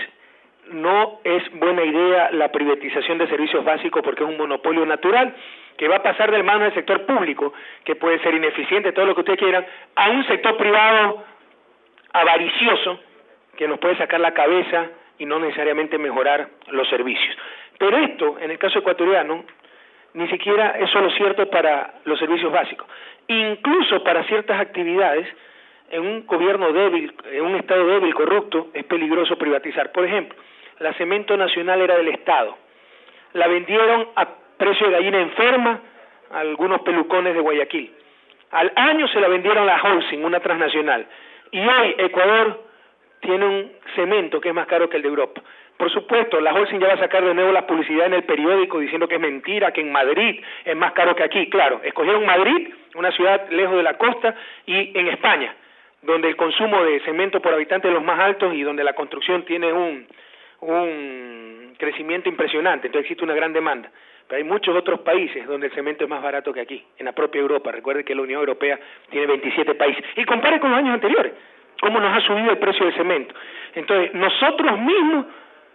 [SPEAKER 6] no es buena idea la privatización de servicios básicos porque es un monopolio natural que va a pasar de manos del sector público, que puede ser ineficiente, todo lo que ustedes quieran, a un sector privado avaricioso que nos puede sacar la cabeza y no necesariamente mejorar los servicios. Pero esto, en el caso ecuatoriano, ni siquiera es solo cierto para los servicios básicos. Incluso para ciertas actividades, en un gobierno débil, en un Estado débil, corrupto, es peligroso privatizar. Por ejemplo, la Cemento Nacional era del Estado. La vendieron a precio de gallina enferma a algunos pelucones de Guayaquil. Al año se la vendieron a la Holcim, una transnacional. Y hoy Ecuador tiene un cemento que es más caro que el de Europa. Por supuesto, la Holcim ya va a sacar de nuevo la publicidad en el periódico diciendo que es mentira, que en Madrid es más caro que aquí. Claro, escogieron Madrid, una ciudad lejos de la costa, y en España, donde el consumo de cemento por habitante es de los más altos y donde la construcción tiene un crecimiento impresionante, entonces existe una gran demanda. Pero hay muchos otros países donde el cemento es más barato que aquí, en la propia Europa. Recuerde que la Unión Europea tiene 27 países. Y compare con los años anteriores, cómo nos ha subido el precio del cemento. Entonces, nosotros mismos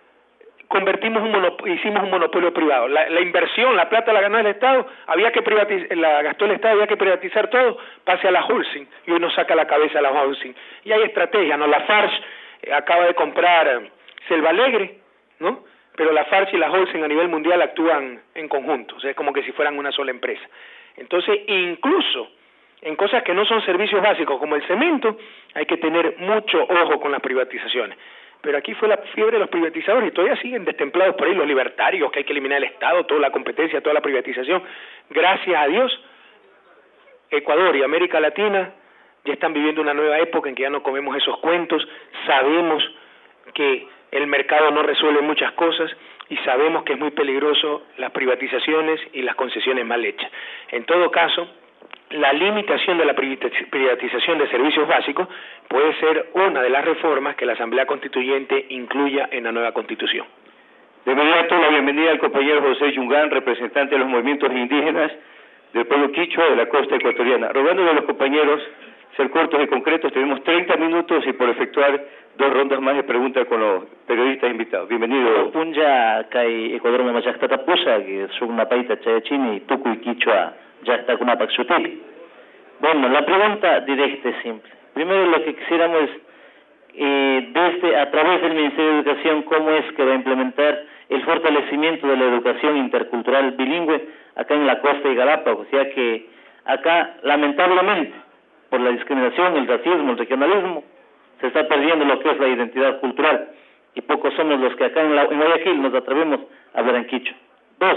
[SPEAKER 6] hicimos un monopolio privado. La inversión, la plata la ganó el Estado, la gastó el Estado, había que privatizar todo, pase a la Holcim, y hoy nos saca la cabeza a la Holcim. Y hay estrategias, ¿no? La Farge acaba de comprar Selva Alegre, ¿no? Pero la Farge y la Holcim a nivel mundial actúan en conjunto, o sea, es como que si fueran una sola empresa. Entonces, incluso en cosas que no son servicios básicos como el cemento, hay que tener mucho ojo con las privatizaciones. Pero aquí fue la fiebre de los privatizadores y todavía siguen destemplados por ahí los libertarios, que hay que eliminar el Estado, toda la competencia, toda la privatización. Gracias a Dios, Ecuador y América Latina ya están viviendo una nueva época en que ya no comemos esos cuentos, sabemos que el mercado no resuelve muchas cosas y sabemos que es muy peligroso las privatizaciones y las concesiones mal hechas. En todo caso, la limitación de la privatización de servicios básicos puede ser una de las reformas que la Asamblea Constituyente incluya en la nueva Constitución.
[SPEAKER 7] De inmediato, la bienvenida al compañero José Yungán, representante de los movimientos indígenas del pueblo quichua de la costa ecuatoriana. Rogándole a los compañeros ser cortos y concretos, tenemos 30 minutos y por efectuar 2 rondas más de preguntas con los periodistas invitados. Bienvenido.
[SPEAKER 12] Punja kai Ecuador me machactatapusa, que es una paita chayachini y tucu y quichua ya está con una paxutil. Bueno, la pregunta directa es simple. Primero lo que quisiéramos es, a través del Ministerio de Educación, cómo es que va a implementar el fortalecimiento de la educación intercultural bilingüe acá en la costa de Galápagos, ya que acá, lamentablemente, por la discriminación, el racismo, el regionalismo, se está perdiendo lo que es la identidad cultural, y pocos somos los que acá en Guayaquil nos atrevemos a hablar en quichua. 2.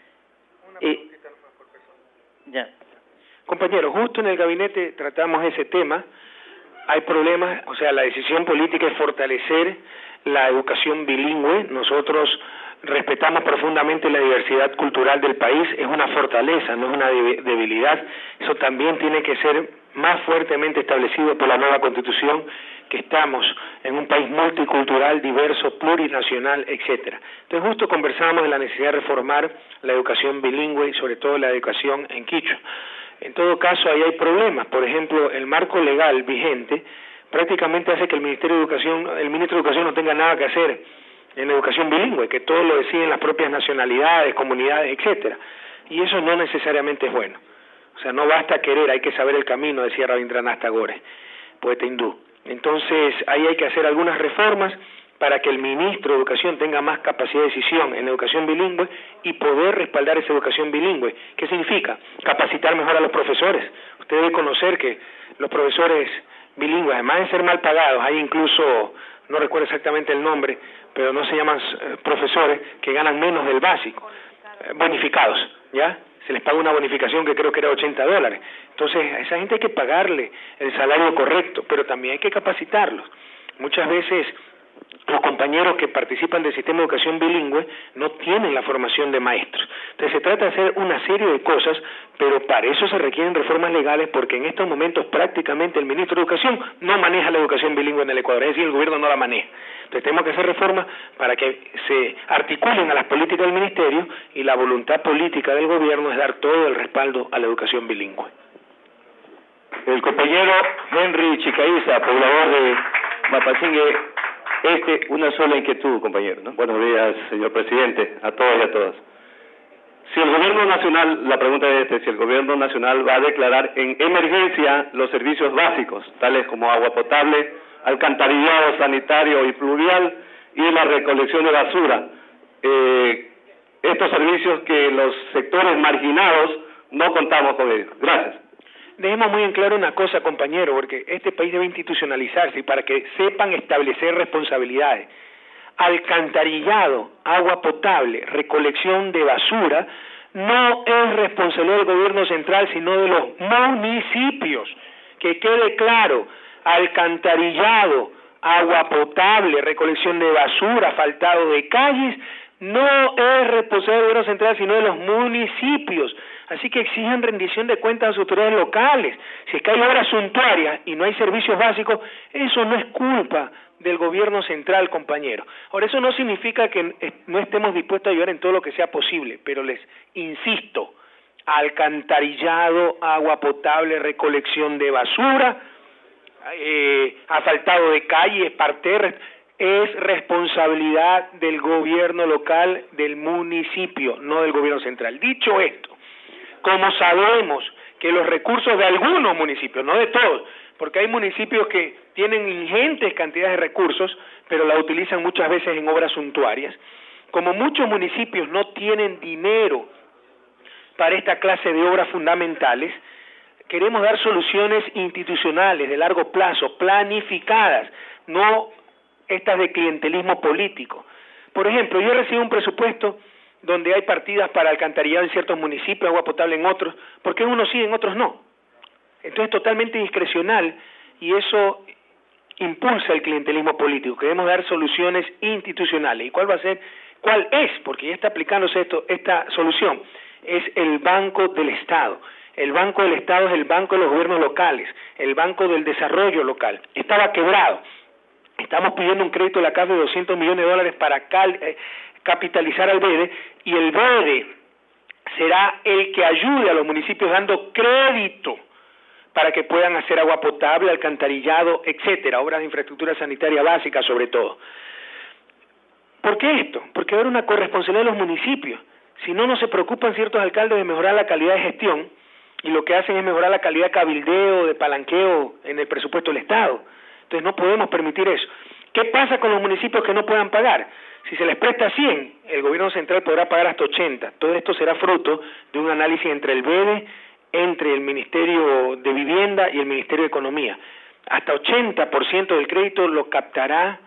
[SPEAKER 6] Ya. Compañero, justo en el gabinete tratamos ese tema. Hay problemas, o sea, la decisión política es fortalecer la educación bilingüe. Nosotros respetamos profundamente la diversidad cultural del país, es una fortaleza, no es una debilidad. Eso también tiene que ser más fuertemente establecido por la nueva Constitución, que estamos en un país multicultural, diverso, plurinacional, etcétera. Entonces justo conversábamos de la necesidad de reformar la educación bilingüe y sobre todo la educación en quichua. En todo caso, ahí hay problemas. Por ejemplo, el marco legal vigente prácticamente hace que el ministro de Educación no tenga nada que hacer en la educación bilingüe, que todo lo deciden las propias nacionalidades, comunidades, etcétera. Y eso no necesariamente es bueno. O sea, no basta querer, hay que saber el camino, decía Rabindranath Tagore, poeta hindú. Entonces, ahí hay que hacer algunas reformas para que el ministro de Educación tenga más capacidad de decisión en educación bilingüe y poder respaldar esa educación bilingüe. ¿Qué significa? Capacitar mejor a los profesores. Usted debe conocer que los profesores bilingües, además de ser mal pagados, hay incluso, no recuerdo exactamente el nombre, pero no se llaman profesores, que ganan menos del básico, bonificados, ¿ya? Se les paga una bonificación que creo que era $80. Entonces, a esa gente hay que pagarle el salario correcto, pero también hay que capacitarlos. Muchas veces los compañeros que participan del sistema de educación bilingüe no tienen la formación de maestros. Entonces se trata de hacer una serie de cosas, pero para eso se requieren reformas legales, porque en estos momentos prácticamente el ministro de Educación no maneja la educación bilingüe en el Ecuador, es decir, el gobierno no la maneja. Entonces tenemos que hacer reformas para que se articulen a las políticas del ministerio, y la voluntad política del gobierno es dar todo el respaldo a la educación bilingüe.
[SPEAKER 7] El compañero Henry Chicaiza, poblador de Mapachingue, una sola inquietud, compañero, ¿no?
[SPEAKER 11] Buenos días, señor presidente, a todos y a todas. Si el gobierno nacional, la pregunta es si el gobierno nacional va a declarar en emergencia los servicios básicos, tales como agua potable, alcantarillado sanitario y pluvial y la recolección de basura, estos servicios que los sectores marginados no contamos con ellos. Gracias.
[SPEAKER 6] Dejemos muy en claro una cosa, compañero, porque este país debe institucionalizarse y para que sepan establecer responsabilidades. Alcantarillado, agua potable, recolección de basura, no es responsabilidad del gobierno central, sino de los municipios. Que quede claro, alcantarillado, agua potable, recolección de basura, asfaltado de calles, no es responsabilidad del gobierno central, sino de los municipios. Así que exijan rendición de cuentas a sus autoridades locales. Si es que hay obras suntuarias y no hay servicios básicos, eso no es culpa del gobierno central, compañero. Ahora, eso no significa que no estemos dispuestos a ayudar en todo lo que sea posible, pero les insisto, alcantarillado, agua potable, recolección de basura, asfaltado de calles, parterres, es responsabilidad del gobierno local, del municipio, no del gobierno central. Dicho esto, como sabemos que los recursos de algunos municipios, no de todos, porque hay municipios que tienen ingentes cantidades de recursos, pero la utilizan muchas veces en obras suntuarias, como muchos municipios no tienen dinero para esta clase de obras fundamentales, queremos dar soluciones institucionales de largo plazo, planificadas, no estas de clientelismo político. Por ejemplo, yo recibo un presupuesto donde hay partidas para alcantarillado en ciertos municipios, agua potable en otros, porque unos sí, en otros no. Entonces, totalmente discrecional, y eso impulsa el clientelismo político. Queremos dar soluciones institucionales. ¿Y cuál va a ser? ¿Cuál es? Porque ya está aplicándose esta solución. Es el Banco del Estado. El Banco del Estado es el banco de los gobiernos locales, el Banco del Desarrollo Local. Estaba quebrado. Estamos pidiendo un crédito de la CAF de $200 millones para capitalizar al BEDE, y el BEDE será el que ayude a los municipios dando crédito para que puedan hacer agua potable, alcantarillado, etcétera, obras de infraestructura sanitaria básica sobre todo. ¿Por qué esto? Porque va a haber una corresponsabilidad de los municipios. Si no, no se preocupan ciertos alcaldes de mejorar la calidad de gestión, y lo que hacen es mejorar la calidad de cabildeo, de palanqueo en el presupuesto del Estado. Entonces no podemos permitir eso. ¿Qué pasa con los municipios que no puedan pagar? Si se les presta 100, el gobierno central podrá pagar hasta 80. Todo esto será fruto de un análisis entre el BEDE, entre el Ministerio de Vivienda y el Ministerio de Economía. Hasta 80% del crédito lo captará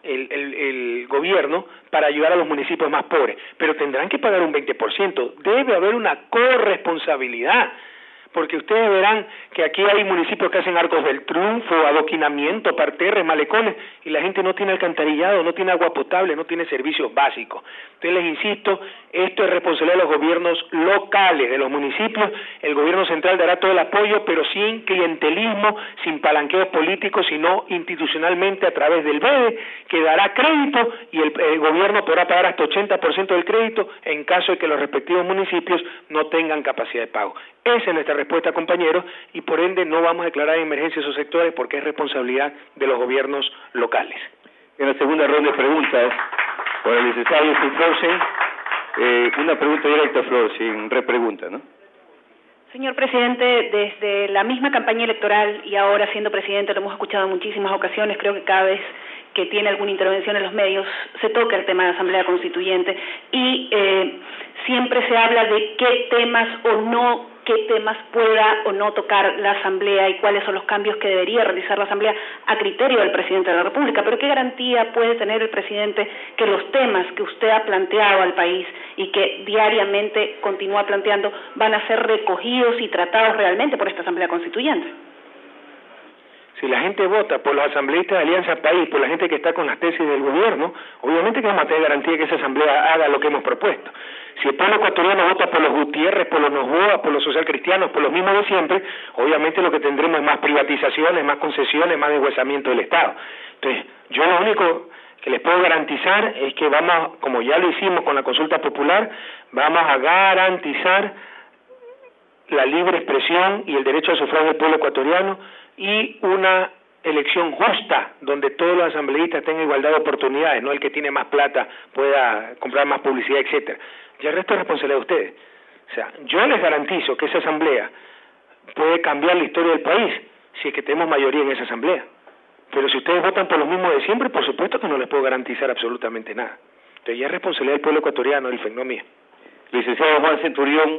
[SPEAKER 6] el gobierno para ayudar a los municipios más pobres, pero tendrán que pagar un 20%. Debe haber una corresponsabilidad, porque ustedes verán que aquí hay municipios que hacen arcos del triunfo, adoquinamiento, parterres, malecones, y la gente no tiene alcantarillado, no tiene agua potable, no tiene servicios básicos. Entonces les insisto, esto es responsabilidad de los gobiernos locales, de los municipios. El gobierno central dará todo el apoyo, pero sin clientelismo, sin palanqueos políticos, sino institucionalmente a través del BEDE, que dará crédito, y el gobierno podrá pagar hasta 80% del crédito en caso de que los respectivos municipios no tengan capacidad de pago. Esa es nuestra respuesta, compañeros, y por ende no vamos a declarar emergencia esos sectores porque es responsabilidad de los gobiernos locales.
[SPEAKER 7] En la segunda ronda de preguntas, por el licenciado Flor, una pregunta directa, Flor, sin repregunta, ¿no?
[SPEAKER 8] Señor presidente, desde la misma campaña electoral y ahora siendo presidente lo hemos escuchado en muchísimas ocasiones, creo que cada vez que tiene alguna intervención en los medios se toca el tema de la Asamblea Constituyente y siempre se habla de qué temas pueda o no tocar la Asamblea y cuáles son los cambios que debería realizar la Asamblea a criterio del presidente de la República. Pero ¿qué garantía puede tener el presidente que los temas que usted ha planteado al país y que diariamente continúa planteando van a ser recogidos y tratados realmente por esta Asamblea Constituyente?
[SPEAKER 6] Si la gente vota por los asambleístas de Alianza País, por la gente que está con las tesis del gobierno, obviamente que vamos a tener garantía de que esa asamblea haga lo que hemos propuesto. Si el pueblo ecuatoriano vota por los Gutiérrez, por los Novoa, por los socialcristianos, por los mismos de siempre, obviamente lo que tendremos es más privatizaciones, más concesiones, más deshuesamiento del Estado. Entonces, yo lo único que les puedo garantizar es que vamos, como ya lo hicimos con la consulta popular, vamos a garantizar la libre expresión y el derecho al sufragio del pueblo ecuatoriano y una elección justa donde todos los asambleístas tengan igualdad de oportunidades, no el que tiene más plata pueda comprar más publicidad, etcétera. Y el resto es responsabilidad de ustedes. O sea, yo les garantizo que esa asamblea puede cambiar la historia del país si es que tenemos mayoría en esa asamblea. Pero si ustedes votan por los mismos de siempre, por supuesto que no les puedo garantizar absolutamente nada. Entonces ya es responsabilidad del pueblo ecuatoriano, no mía.
[SPEAKER 7] Licenciado Juan Centurión.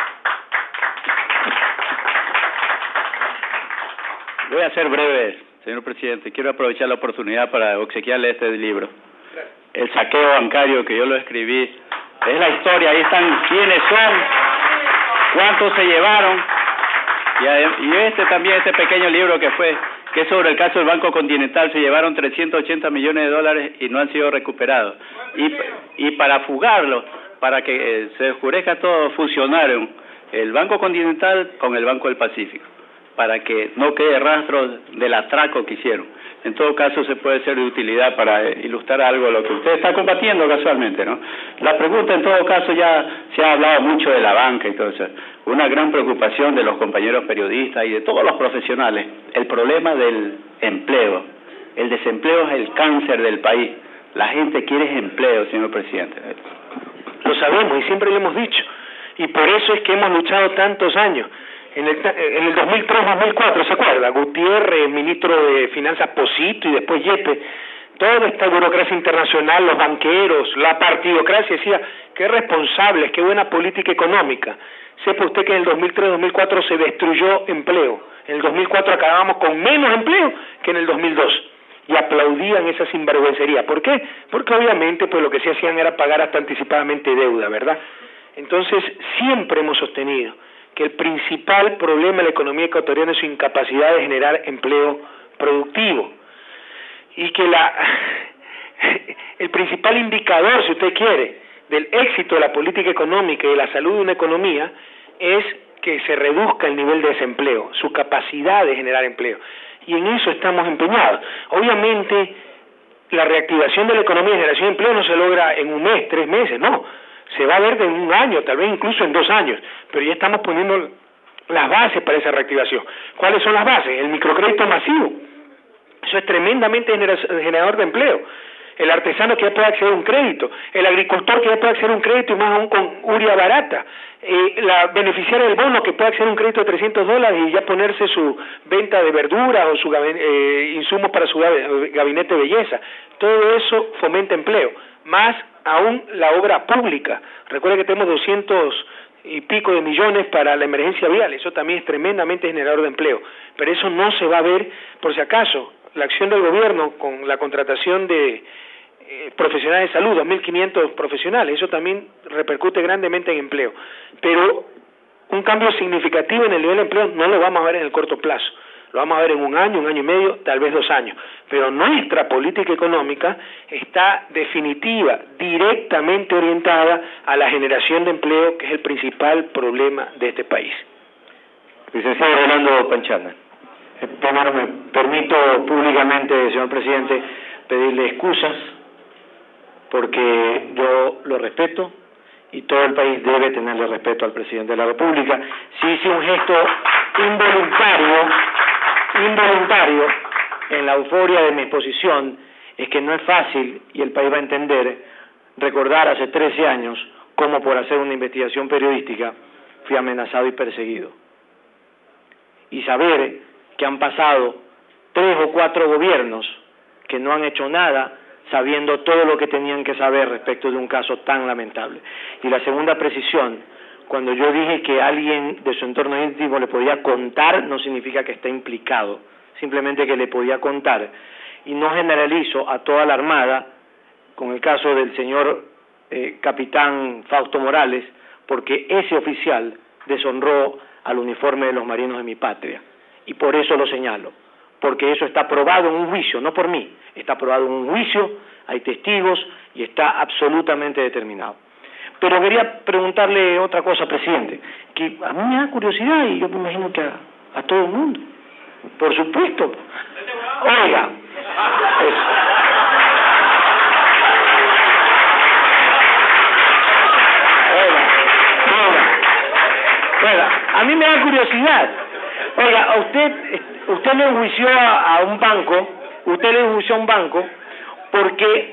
[SPEAKER 9] Voy a ser breve, señor presidente. Quiero aprovechar la oportunidad para obsequiarle este libro. El saqueo bancario, que yo lo escribí. Es la historia, ahí están quiénes son, cuántos se llevaron. Y este pequeño libro que fue que sobre el caso del Banco Continental se llevaron 380 millones de dólares y no han sido recuperados. Y para fugarlo, para que se oscurezca todo, fusionaron el Banco Continental con el Banco del Pacífico, para que no quede rastro del atraco que hicieron. En todo caso, se puede ser de utilidad para ilustrar algo de lo que usted está combatiendo casualmente, ¿no? La pregunta, en todo caso, ya se ha hablado mucho de la banca y todo eso. Una gran preocupación de los compañeros periodistas y de todos los profesionales, el problema del empleo. El desempleo es el cáncer del país. La gente quiere empleo, señor presidente.
[SPEAKER 6] Lo sabemos y siempre lo hemos dicho. Y por eso es que hemos luchado tantos años. En el 2003-2004, ¿se acuerda? Gutiérrez, ministro de Finanzas Posito y después Yepes, toda esta burocracia internacional, los banqueros, la partidocracia, decía, qué responsables, qué buena política económica. Sepa usted que en el 2003-2004 se destruyó empleo. En el 2004 acabamos con menos empleo que en el 2002. Y aplaudían esa sinvergüencería. ¿Por qué? Porque obviamente pues lo que se hacían era pagar hasta anticipadamente deuda, ¿verdad? Entonces siempre hemos sostenido que el principal problema de la economía ecuatoriana es su incapacidad de generar empleo productivo y que el principal indicador, si usted quiere, del éxito de la política económica y de la salud de una economía es que se reduzca el nivel de desempleo, su capacidad de generar empleo, y en eso estamos empeñados. Obviamente la reactivación de la economía y generación de empleo no se logra en un mes, 3 meses, no. Se va a ver en un año, tal vez incluso en 2 años, pero ya estamos poniendo las bases para esa reactivación. ¿Cuáles son las bases? El microcrédito masivo. Eso es tremendamente generador de empleo. El artesano que ya puede acceder a un crédito, el agricultor que ya puede acceder a un crédito y más aún con uria barata, la beneficiaria del bono que puede acceder a un crédito de $300 y ya ponerse su venta de verduras o su insumos para su gabinete de belleza. Todo eso fomenta empleo. Más aún la obra pública. Recuerda que tenemos 200 y pico de millones para la emergencia vial, eso también es tremendamente generador de empleo, pero eso no se va a ver, por si acaso, la acción del gobierno con la contratación de profesionales de salud, 2.500 profesionales, eso también repercute grandemente en empleo, pero un cambio significativo en el nivel de empleo no lo vamos a ver en el corto plazo. Lo vamos a ver en un año y medio, tal vez 2 años. Pero nuestra política económica está definitiva, directamente orientada a la generación de empleo, que es el principal problema de este país.
[SPEAKER 10] Licenciado Rolando Panchana. Primero me permito públicamente, señor presidente, pedirle excusas, porque yo lo respeto y todo el país debe tenerle respeto al presidente de la República. Sí hice un gesto involuntario en la euforia de mi exposición, es que no es fácil, y el país va a entender, recordar hace 13 años cómo por hacer una investigación periodística fui amenazado y perseguido. Y saber que han pasado 3 o 4 gobiernos que no han hecho nada sabiendo todo lo que tenían que saber respecto de un caso tan lamentable. Y la segunda precisión, cuando yo dije que alguien de su entorno íntimo le podía contar, no significa que esté implicado, simplemente que le podía contar. Y no generalizo a toda la Armada, con el caso del señor capitán Fausto Morales, porque ese oficial deshonró al uniforme de los marinos de mi patria. Y por eso lo señalo, porque eso está probado en un juicio, no por mí, está probado en un juicio, hay testigos y está absolutamente determinado. Pero quería preguntarle otra cosa, presidente, que a mí me da curiosidad y yo me imagino que a todo el mundo. Por supuesto. Oiga. Oiga, a mí me da curiosidad. Oiga, usted le enjuició a un banco, porque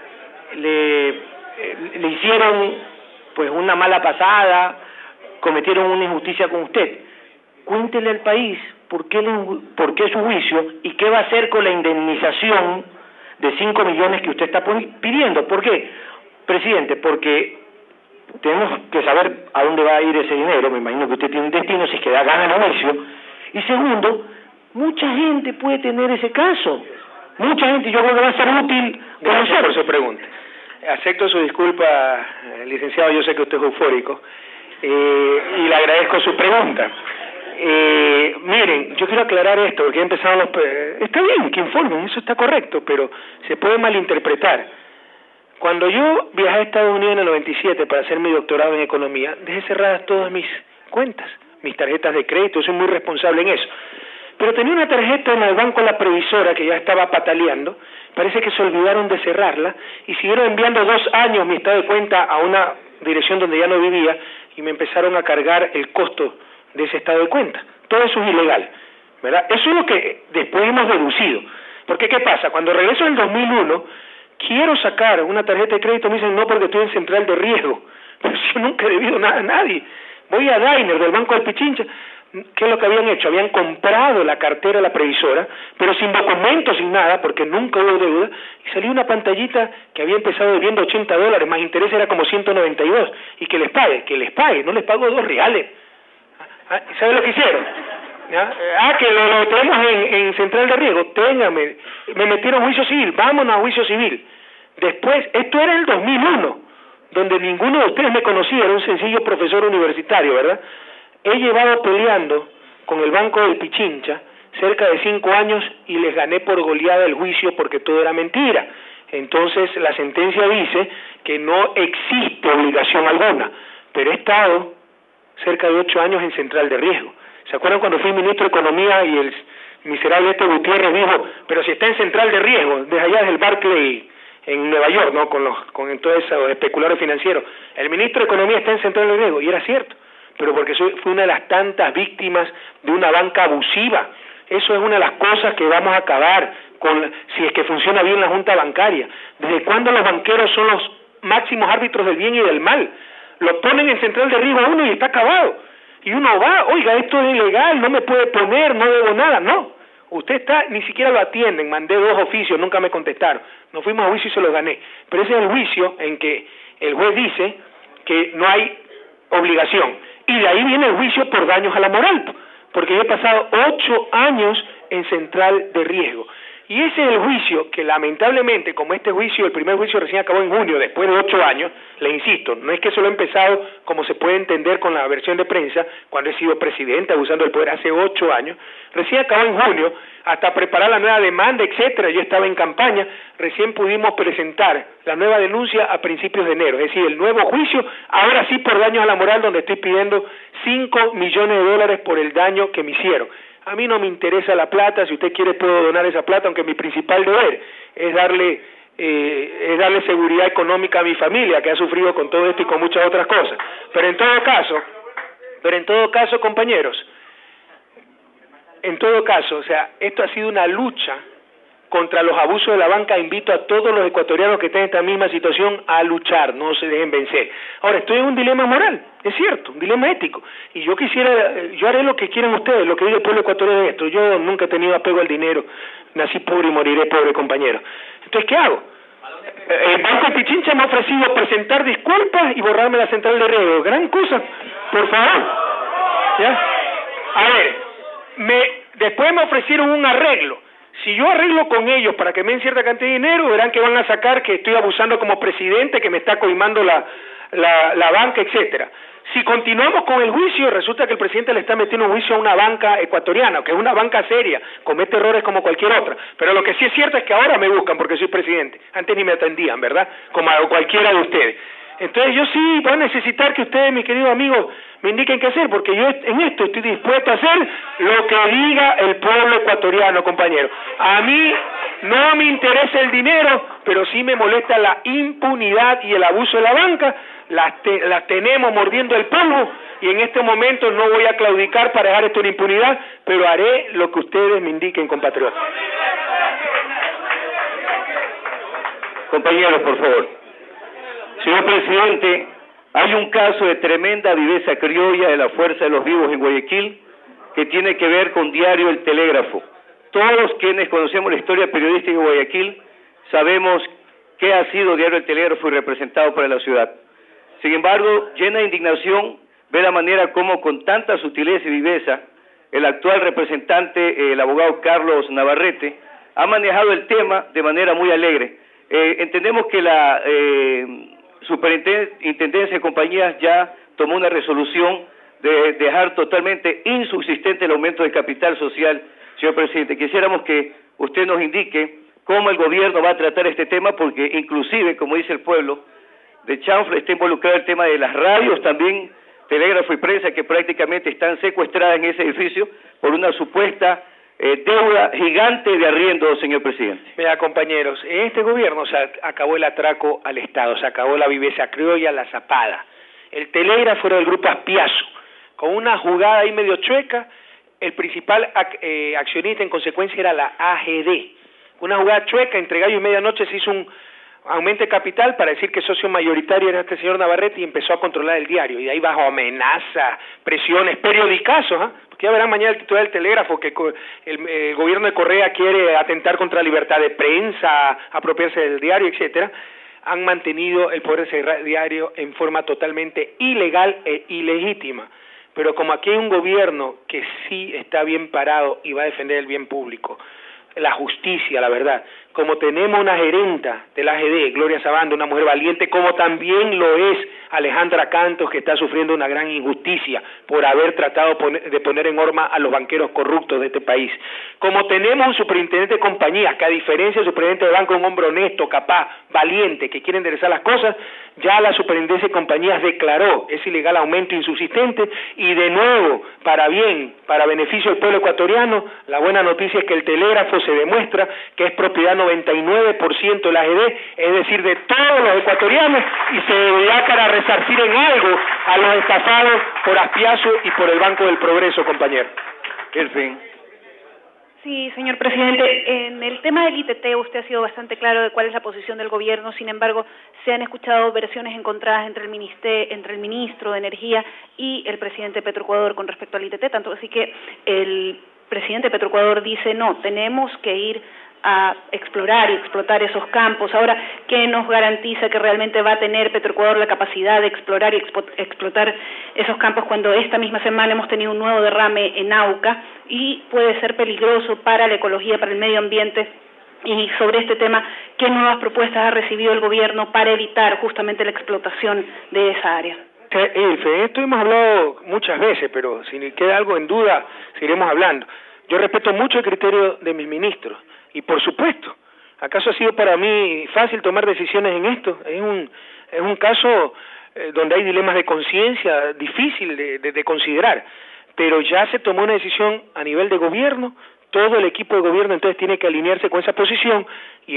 [SPEAKER 10] le hicieron pues una mala pasada, cometieron una injusticia con usted. Cuéntele al país por qué su juicio y qué va a hacer con la indemnización de 5 millones que usted está pidiendo. ¿Por qué, presidente? Porque tenemos que saber a dónde va a ir ese dinero. Me imagino que usted tiene un destino si es que da gana en el juicio. Y segundo, mucha gente puede tener ese caso. Mucha gente, yo creo que va a ser útil conocer.
[SPEAKER 6] Gracias por su pregunta. Acepto su disculpa, licenciado, yo sé que usted es eufórico, y le agradezco su pregunta. Miren, yo quiero aclarar esto, porque empezaron los... Está bien que informen, eso está correcto, pero se puede malinterpretar. Cuando yo viajé a Estados Unidos en el 97 para hacer mi doctorado en economía, dejé cerradas todas mis cuentas, mis tarjetas de crédito, soy muy responsable en eso. Pero tenía una tarjeta en el banco La Previsora que ya estaba pataleando, parece que se olvidaron de cerrarla y siguieron enviando 2 años mi estado de cuenta a una dirección donde ya no vivía y me empezaron a cargar el costo de ese estado de cuenta. Todo eso es ilegal, ¿verdad? Eso es lo que después hemos deducido. Porque ¿qué pasa? Cuando regreso en el 2001, quiero sacar una tarjeta de crédito, me dicen no porque estoy en central de riesgo. Pero yo nunca he debido nada a nadie. Voy a Dainer del Banco del Pichincha. ¿Qué es lo que habían hecho? Habían comprado la cartera de La Previsora, pero sin documentos, sin nada, porque nunca hubo deuda, y salió una pantallita que había empezado debiendo $80, más interés era como 192, y que les pague, no les pago $2. ¿Sabe lo que hicieron? ¿Ya? Que lo tenemos en central de riesgo, téngame, me metieron a juicio civil, vámonos a juicio civil. Después, esto era el 2001, donde ninguno de ustedes me conocía, era un sencillo profesor universitario, ¿verdad? He llevado peleando con el Banco del Pichincha cerca de 5 años y les gané por goleada el juicio porque todo era mentira. Entonces la sentencia dice que no existe obligación alguna, pero he estado cerca de 8 años en central de riesgo. ¿Se acuerdan cuando fui ministro de Economía y el miserable Gutiérrez dijo, pero si está en central de riesgo, desde allá desde el Barclay en Nueva York, ¿no? Con todo eso especuladores financieros, el ministro de Economía está en central de riesgo, y era cierto, pero porque fui una de las tantas víctimas de una banca abusiva. Eso es una de las cosas que vamos a acabar con, si es que funciona bien la junta bancaria. ¿Desde cuándo los banqueros son los máximos árbitros del bien y del mal? Lo ponen en central de riesgo a uno y está acabado. Y uno va, oiga, esto es ilegal, no me puede poner, no debo nada. No, usted está, ni siquiera lo atienden, mandé 2 oficios, nunca me contestaron. Nos fuimos a juicio y se los gané. Pero ese es el juicio en que el juez dice que no hay obligación. Y de ahí viene el juicio por daños a la moral, porque yo he pasado 8 años en central de riesgo. Y ese es el juicio que lamentablemente, como este juicio, el primer juicio recién acabó en junio, después de 8 años, le insisto, no es que solo he empezado como se puede entender con la versión de prensa, cuando he sido presidente abusando del poder hace 8 años, recién acabó en junio, hasta preparar la nueva demanda, etcétera, yo estaba en campaña, recién pudimos presentar la nueva denuncia a principios de enero, es decir, el nuevo juicio, ahora sí por daños a la moral, donde estoy pidiendo $5 millones por el daño que me hicieron. A mí no me interesa la plata, si usted quiere puedo donar esa plata, aunque mi principal deber es darle seguridad económica a mi familia, que ha sufrido con todo esto y con muchas otras cosas. Pero en todo caso, compañeros, o sea, esto ha sido una lucha contra los abusos de la banca. Invito a todos los ecuatorianos que estén en esta misma situación a luchar, no se dejen vencer. Ahora, estoy en un dilema moral, es cierto, un dilema ético, y yo haré lo que quieran ustedes, lo que diga el pueblo ecuatoriano de esto. Yo nunca he tenido apego al dinero, nací pobre y moriré pobre, compañero. Entonces, ¿qué hago? El Banco del Pichincha me ha ofrecido presentar disculpas y borrarme la central de riesgo. Gran cosa, por favor. ¿Ya? A ver, después me ofrecieron un arreglo. Si yo arreglo con ellos para que me den cierta cantidad de dinero, verán que van a sacar que estoy abusando como presidente, que me está coimando la banca, etcétera. Si continuamos con el juicio, resulta que el presidente le está metiendo un juicio a una banca ecuatoriana, que es una banca seria, comete errores como cualquier otra. Pero lo que sí es cierto es que ahora me buscan porque soy presidente. Antes ni me atendían, ¿verdad? Como a cualquiera de ustedes. Entonces yo sí voy a necesitar que ustedes, mis queridos amigos, me indiquen qué hacer, porque yo en esto estoy dispuesto a hacer lo que diga el pueblo ecuatoriano, compañero. A mí no me interesa el dinero, pero sí me molesta la impunidad y el abuso de la banca. Las tenemos mordiendo el polvo y en este momento no voy a claudicar para dejar esto en impunidad, pero haré lo que ustedes me indiquen, compatriotas.
[SPEAKER 7] Compañeros, por favor. Señor presidente, hay un caso de tremenda viveza criolla de la Fuerza de los Vivos en Guayaquil que tiene que ver con Diario El Telégrafo. Todos quienes conocemos la historia periodística de Guayaquil sabemos qué ha sido Diario El Telégrafo y representado para la ciudad. Sin embargo, llena de indignación, ve la manera como con tanta sutileza y viveza el actual representante, el abogado Carlos Navarrete, ha manejado el tema de manera muy alegre. Entendemos que la Superintendencia de Compañías ya tomó una resolución de dejar totalmente insubsistente el aumento del capital social, señor presidente. Quisiéramos que usted nos indique cómo el gobierno va a tratar este tema, porque inclusive, como dice el pueblo, de chanfle está involucrado el tema de las radios, también telégrafo y prensa, que prácticamente están secuestradas en ese edificio por una supuesta deuda gigante de arriendo, señor presidente.
[SPEAKER 6] Mira, compañeros, en este gobierno se acabó el atraco al Estado, se acabó la viveza criolla, la zapada. El telégrafo era del grupo Aspiazo, con una jugada ahí medio chueca. El principal accionista en consecuencia era la AGD. Una jugada chueca, entre gallo y medianoche se hizo un aumento de capital para decir que socio mayoritario era este señor Navarrete y empezó a controlar el diario. Y de ahí bajo amenaza, presiones, periodicazos, porque ya verán mañana el titular del Telégrafo que el gobierno de Correa quiere atentar contra la libertad de prensa, apropiarse del diario, etcétera. Han mantenido el poder de ese diario en forma totalmente ilegal e ilegítima. Pero como aquí hay un gobierno que sí está bien parado y va a defender el bien público, la justicia, la verdad, como tenemos una gerenta de la AGD, Gloria Sabanda, una mujer valiente, como también lo es Alejandra Cantos, que está sufriendo una gran injusticia por haber tratado de poner en horma a los banqueros corruptos de este país, como tenemos un superintendente de compañías, que a diferencia del superintendente de banco es un hombre honesto, capaz, valiente, que quiere enderezar las cosas, ya la superintendencia de compañías declaró ese ilegal aumento insubsistente y de nuevo, para beneficio del pueblo ecuatoriano, la buena noticia es que el telégrafo se demuestra que es propiedad 99% de la AGD, es decir, de todos los ecuatorianos, y se deberá para resarcir en algo a los estafados por Aspiazo y por el Banco del Progreso, compañero.
[SPEAKER 7] En fin.
[SPEAKER 8] Sí, señor presidente, en el tema del ITT usted ha sido bastante claro de cuál es la posición del gobierno. Sin embargo, se han escuchado versiones encontradas entre el ministro de Energía y el presidente de Petroecuador con respecto al ITT, tanto así que el presidente de Petroecuador dice no, tenemos que ir a explorar y explotar esos campos. Ahora, ¿qué nos garantiza que realmente va a tener Petroecuador la capacidad de explorar y explotar esos campos cuando esta misma semana hemos tenido un nuevo derrame en Auca y puede ser peligroso para la ecología, para el medio ambiente? Y sobre este tema, ¿qué nuevas propuestas ha recibido el gobierno para evitar justamente la explotación de esa área?
[SPEAKER 6] Esto hemos hablado muchas veces, pero si queda algo en duda, seguiremos hablando. Yo respeto mucho el criterio de mis ministros. Y por supuesto, ¿acaso ha sido para mí fácil tomar decisiones en esto? Es un caso donde hay dilemas de conciencia difícil de considerar, pero ya se tomó una decisión a nivel de gobierno, todo el equipo de gobierno entonces tiene que alinearse con esa posición, y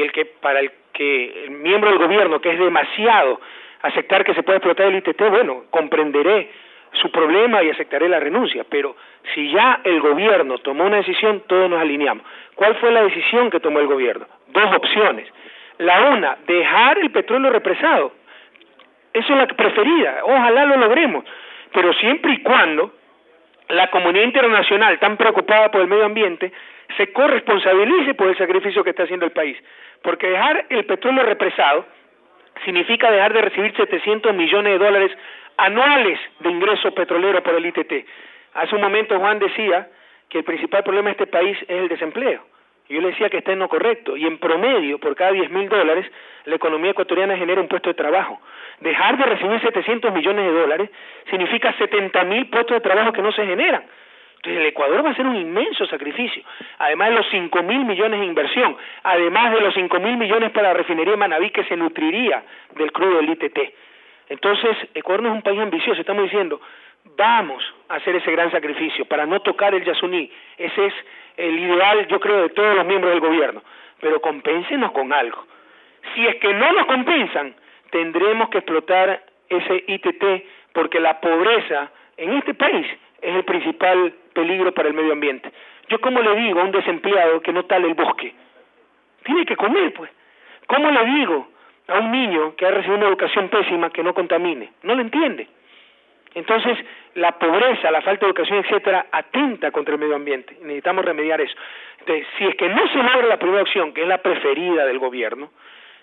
[SPEAKER 6] el miembro del gobierno, que es demasiado aceptar que se puede explotar el ITT, bueno, comprenderé su problema y aceptaré la renuncia, pero si ya el gobierno tomó una decisión, todos nos alineamos. ¿Cuál fue la decisión que tomó el gobierno? Dos opciones. La una, dejar el petróleo represado. Eso es la preferida, ojalá lo logremos, pero siempre y cuando la comunidad internacional, tan preocupada por el medio ambiente, se corresponsabilice por el sacrificio que está haciendo el país, porque dejar el petróleo represado significa dejar de recibir $700 millones anuales de ingresos petroleros por el ITT. Hace un momento Juan decía que el principal problema de este país es el desempleo. Yo le decía que está en lo correcto, y en promedio, por cada $10.000, la economía ecuatoriana genera un puesto de trabajo. Dejar de recibir $700 millones significa 70.000 puestos de trabajo que no se generan. Entonces el Ecuador va a hacer un inmenso sacrificio, además de los 5.000 millones de inversión, además de los 5.000 millones para la refinería de Manabí, que se nutriría del crudo del ITT. Entonces, Ecuador no es un país ambicioso, estamos diciendo, vamos a hacer ese gran sacrificio para no tocar el Yasuní. Ese es el ideal, yo creo, de todos los miembros del gobierno, pero compénsenos con algo. Si es que no nos compensan, tendremos que explotar ese ITT, porque la pobreza en este país es el principal peligro para el medio ambiente. Yo, ¿cómo le digo a un desempleado que no tale el bosque? Tiene que comer, pues. ¿Cómo le digo a un niño que ha recibido una educación pésima que no contamine? No lo entiende. Entonces, la pobreza, la falta de educación, etcétera, atenta contra el medio ambiente. Necesitamos remediar eso. Entonces, si es que no se logra la primera opción, que es la preferida del gobierno,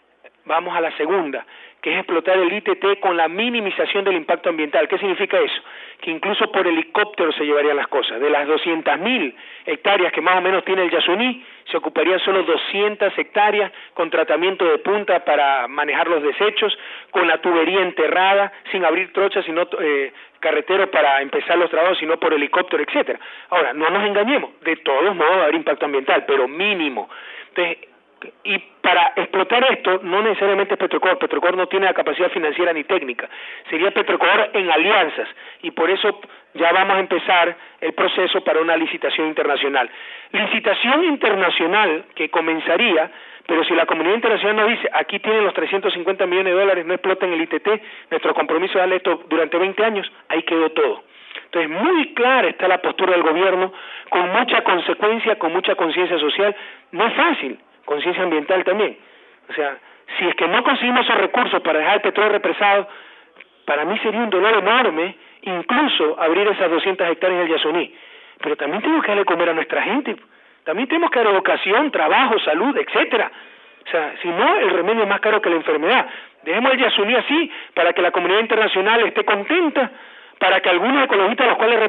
[SPEAKER 6] vamos a la segunda, que es explotar el ITT con la minimización del impacto ambiental. ¿Qué significa eso? Que incluso por helicóptero se llevarían las cosas. De las 200.000 hectáreas que más o menos tiene el Yasuní, se ocuparían solo 200 hectáreas con tratamiento de punta para manejar los desechos, con la tubería enterrada, sin abrir trochas, sino carreteros para empezar los trabajos, sino por helicóptero, etcétera. Ahora, no nos engañemos, de todos modos va a haber impacto ambiental, pero mínimo. Entonces, y para explotar esto, no necesariamente es Petrocor no tiene la capacidad financiera ni técnica, sería Petrocor en alianzas, y por eso ya vamos a empezar el proceso para una licitación internacional. Licitación internacional que comenzaría, pero si la comunidad internacional nos dice, aquí tienen los 350 millones de dólares, no exploten el ITT, nuestro compromiso es darle esto durante 20 años, ahí quedó todo. Entonces, muy clara está la postura del gobierno, con mucha consecuencia, con mucha conciencia social. No es fácil, conciencia ambiental también. O sea, si es que no conseguimos esos recursos para dejar el petróleo represado, para mí sería un dolor enorme, incluso abrir esas 200 hectáreas del Yasuní. Pero también tenemos que darle comer a nuestra gente. También tenemos que dar educación, trabajo, salud, etcétera. O sea, si no, el remedio es más caro que la enfermedad. Dejemos el Yasuní así, para que la comunidad internacional esté contenta, para que algunos ecologistas, a los cuales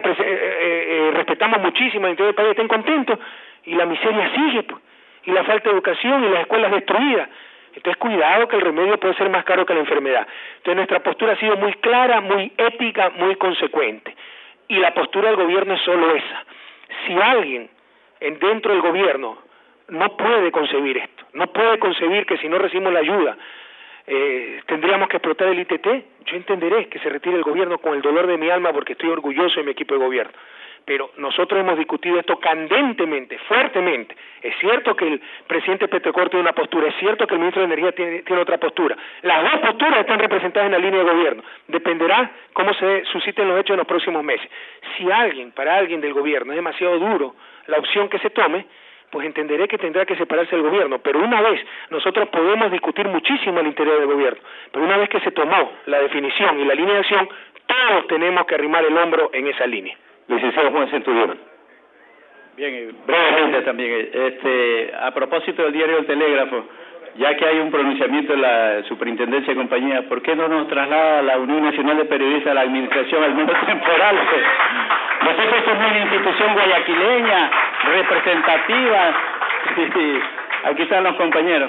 [SPEAKER 6] respetamos muchísimo en el interior del país, estén contentos, y la miseria sigue, pues, y la falta de educación, y las escuelas destruidas. Entonces, cuidado, que el remedio puede ser más caro que la enfermedad. Entonces, nuestra postura ha sido muy clara, muy ética, muy consecuente. Y la postura del gobierno es solo esa. Si alguien dentro del gobierno no puede concebir esto, no puede concebir que si no recibimos la ayuda tendríamos que explotar el ITT, yo entenderé que se retire el gobierno con el dolor de mi alma, porque estoy orgulloso de mi equipo de gobierno. Pero nosotros hemos discutido esto candentemente, fuertemente. Es cierto que el presidente Petrocor tiene una postura, es cierto que el ministro de Energía tiene otra postura. Las dos posturas están representadas en la línea de gobierno. Dependerá cómo se susciten los hechos en los próximos meses. Si para alguien del gobierno es demasiado duro la opción que se tome, pues entenderé que tendrá que separarse del gobierno. Pero una vez, nosotros podemos discutir muchísimo al interior del gobierno, pero una vez que se tomó la definición y la línea de acción, todos tenemos que arrimar el hombro en esa línea.
[SPEAKER 7] Licenciado Juan Centurión.
[SPEAKER 9] Bien, brevemente también, a propósito del diario El Telégrafo, ya que hay un pronunciamiento de la Superintendencia de Compañía, ¿por qué no nos traslada la Unión Nacional de Periodistas a la administración, al menos temporal? Nosotros somos una institución guayaquileña, representativa, y aquí están los compañeros.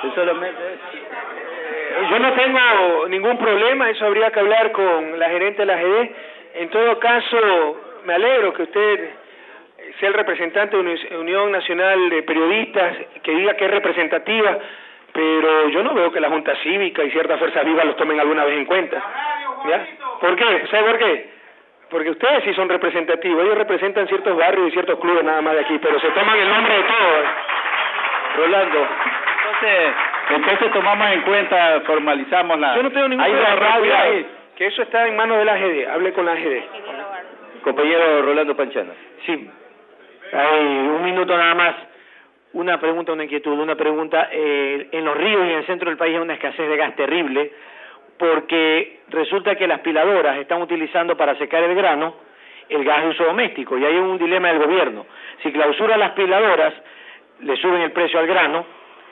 [SPEAKER 6] Yo no tengo ningún problema, eso habría que hablar con la gerente de la AGD. En todo caso, me alegro que usted sea el representante de Unión Nacional de Periodistas, que diga que es representativa, pero yo no veo que la Junta Cívica y ciertas fuerzas vivas los tomen alguna vez en cuenta. ¿Ya? ¿Por qué? ¿Sabe por qué? Porque ustedes sí son representativos, ellos representan ciertos barrios y ciertos clubes nada más de aquí, pero se toman el nombre de todos.
[SPEAKER 9] Rolando, entonces tomamos en cuenta, formalizamos la...
[SPEAKER 6] Yo no tengo ningún problema, que eso está en manos de la AGD, hable con la AGD.
[SPEAKER 7] Compañero Rolando Panchana.
[SPEAKER 10] Sí, hay un minuto nada más. Una pregunta, una inquietud, una pregunta. En los ríos y en el centro del país hay una escasez de gas terrible, porque resulta que las piladoras están utilizando para secar el grano el gas de uso doméstico, y hay un dilema del gobierno. Si clausura las piladoras, le suben el precio al grano,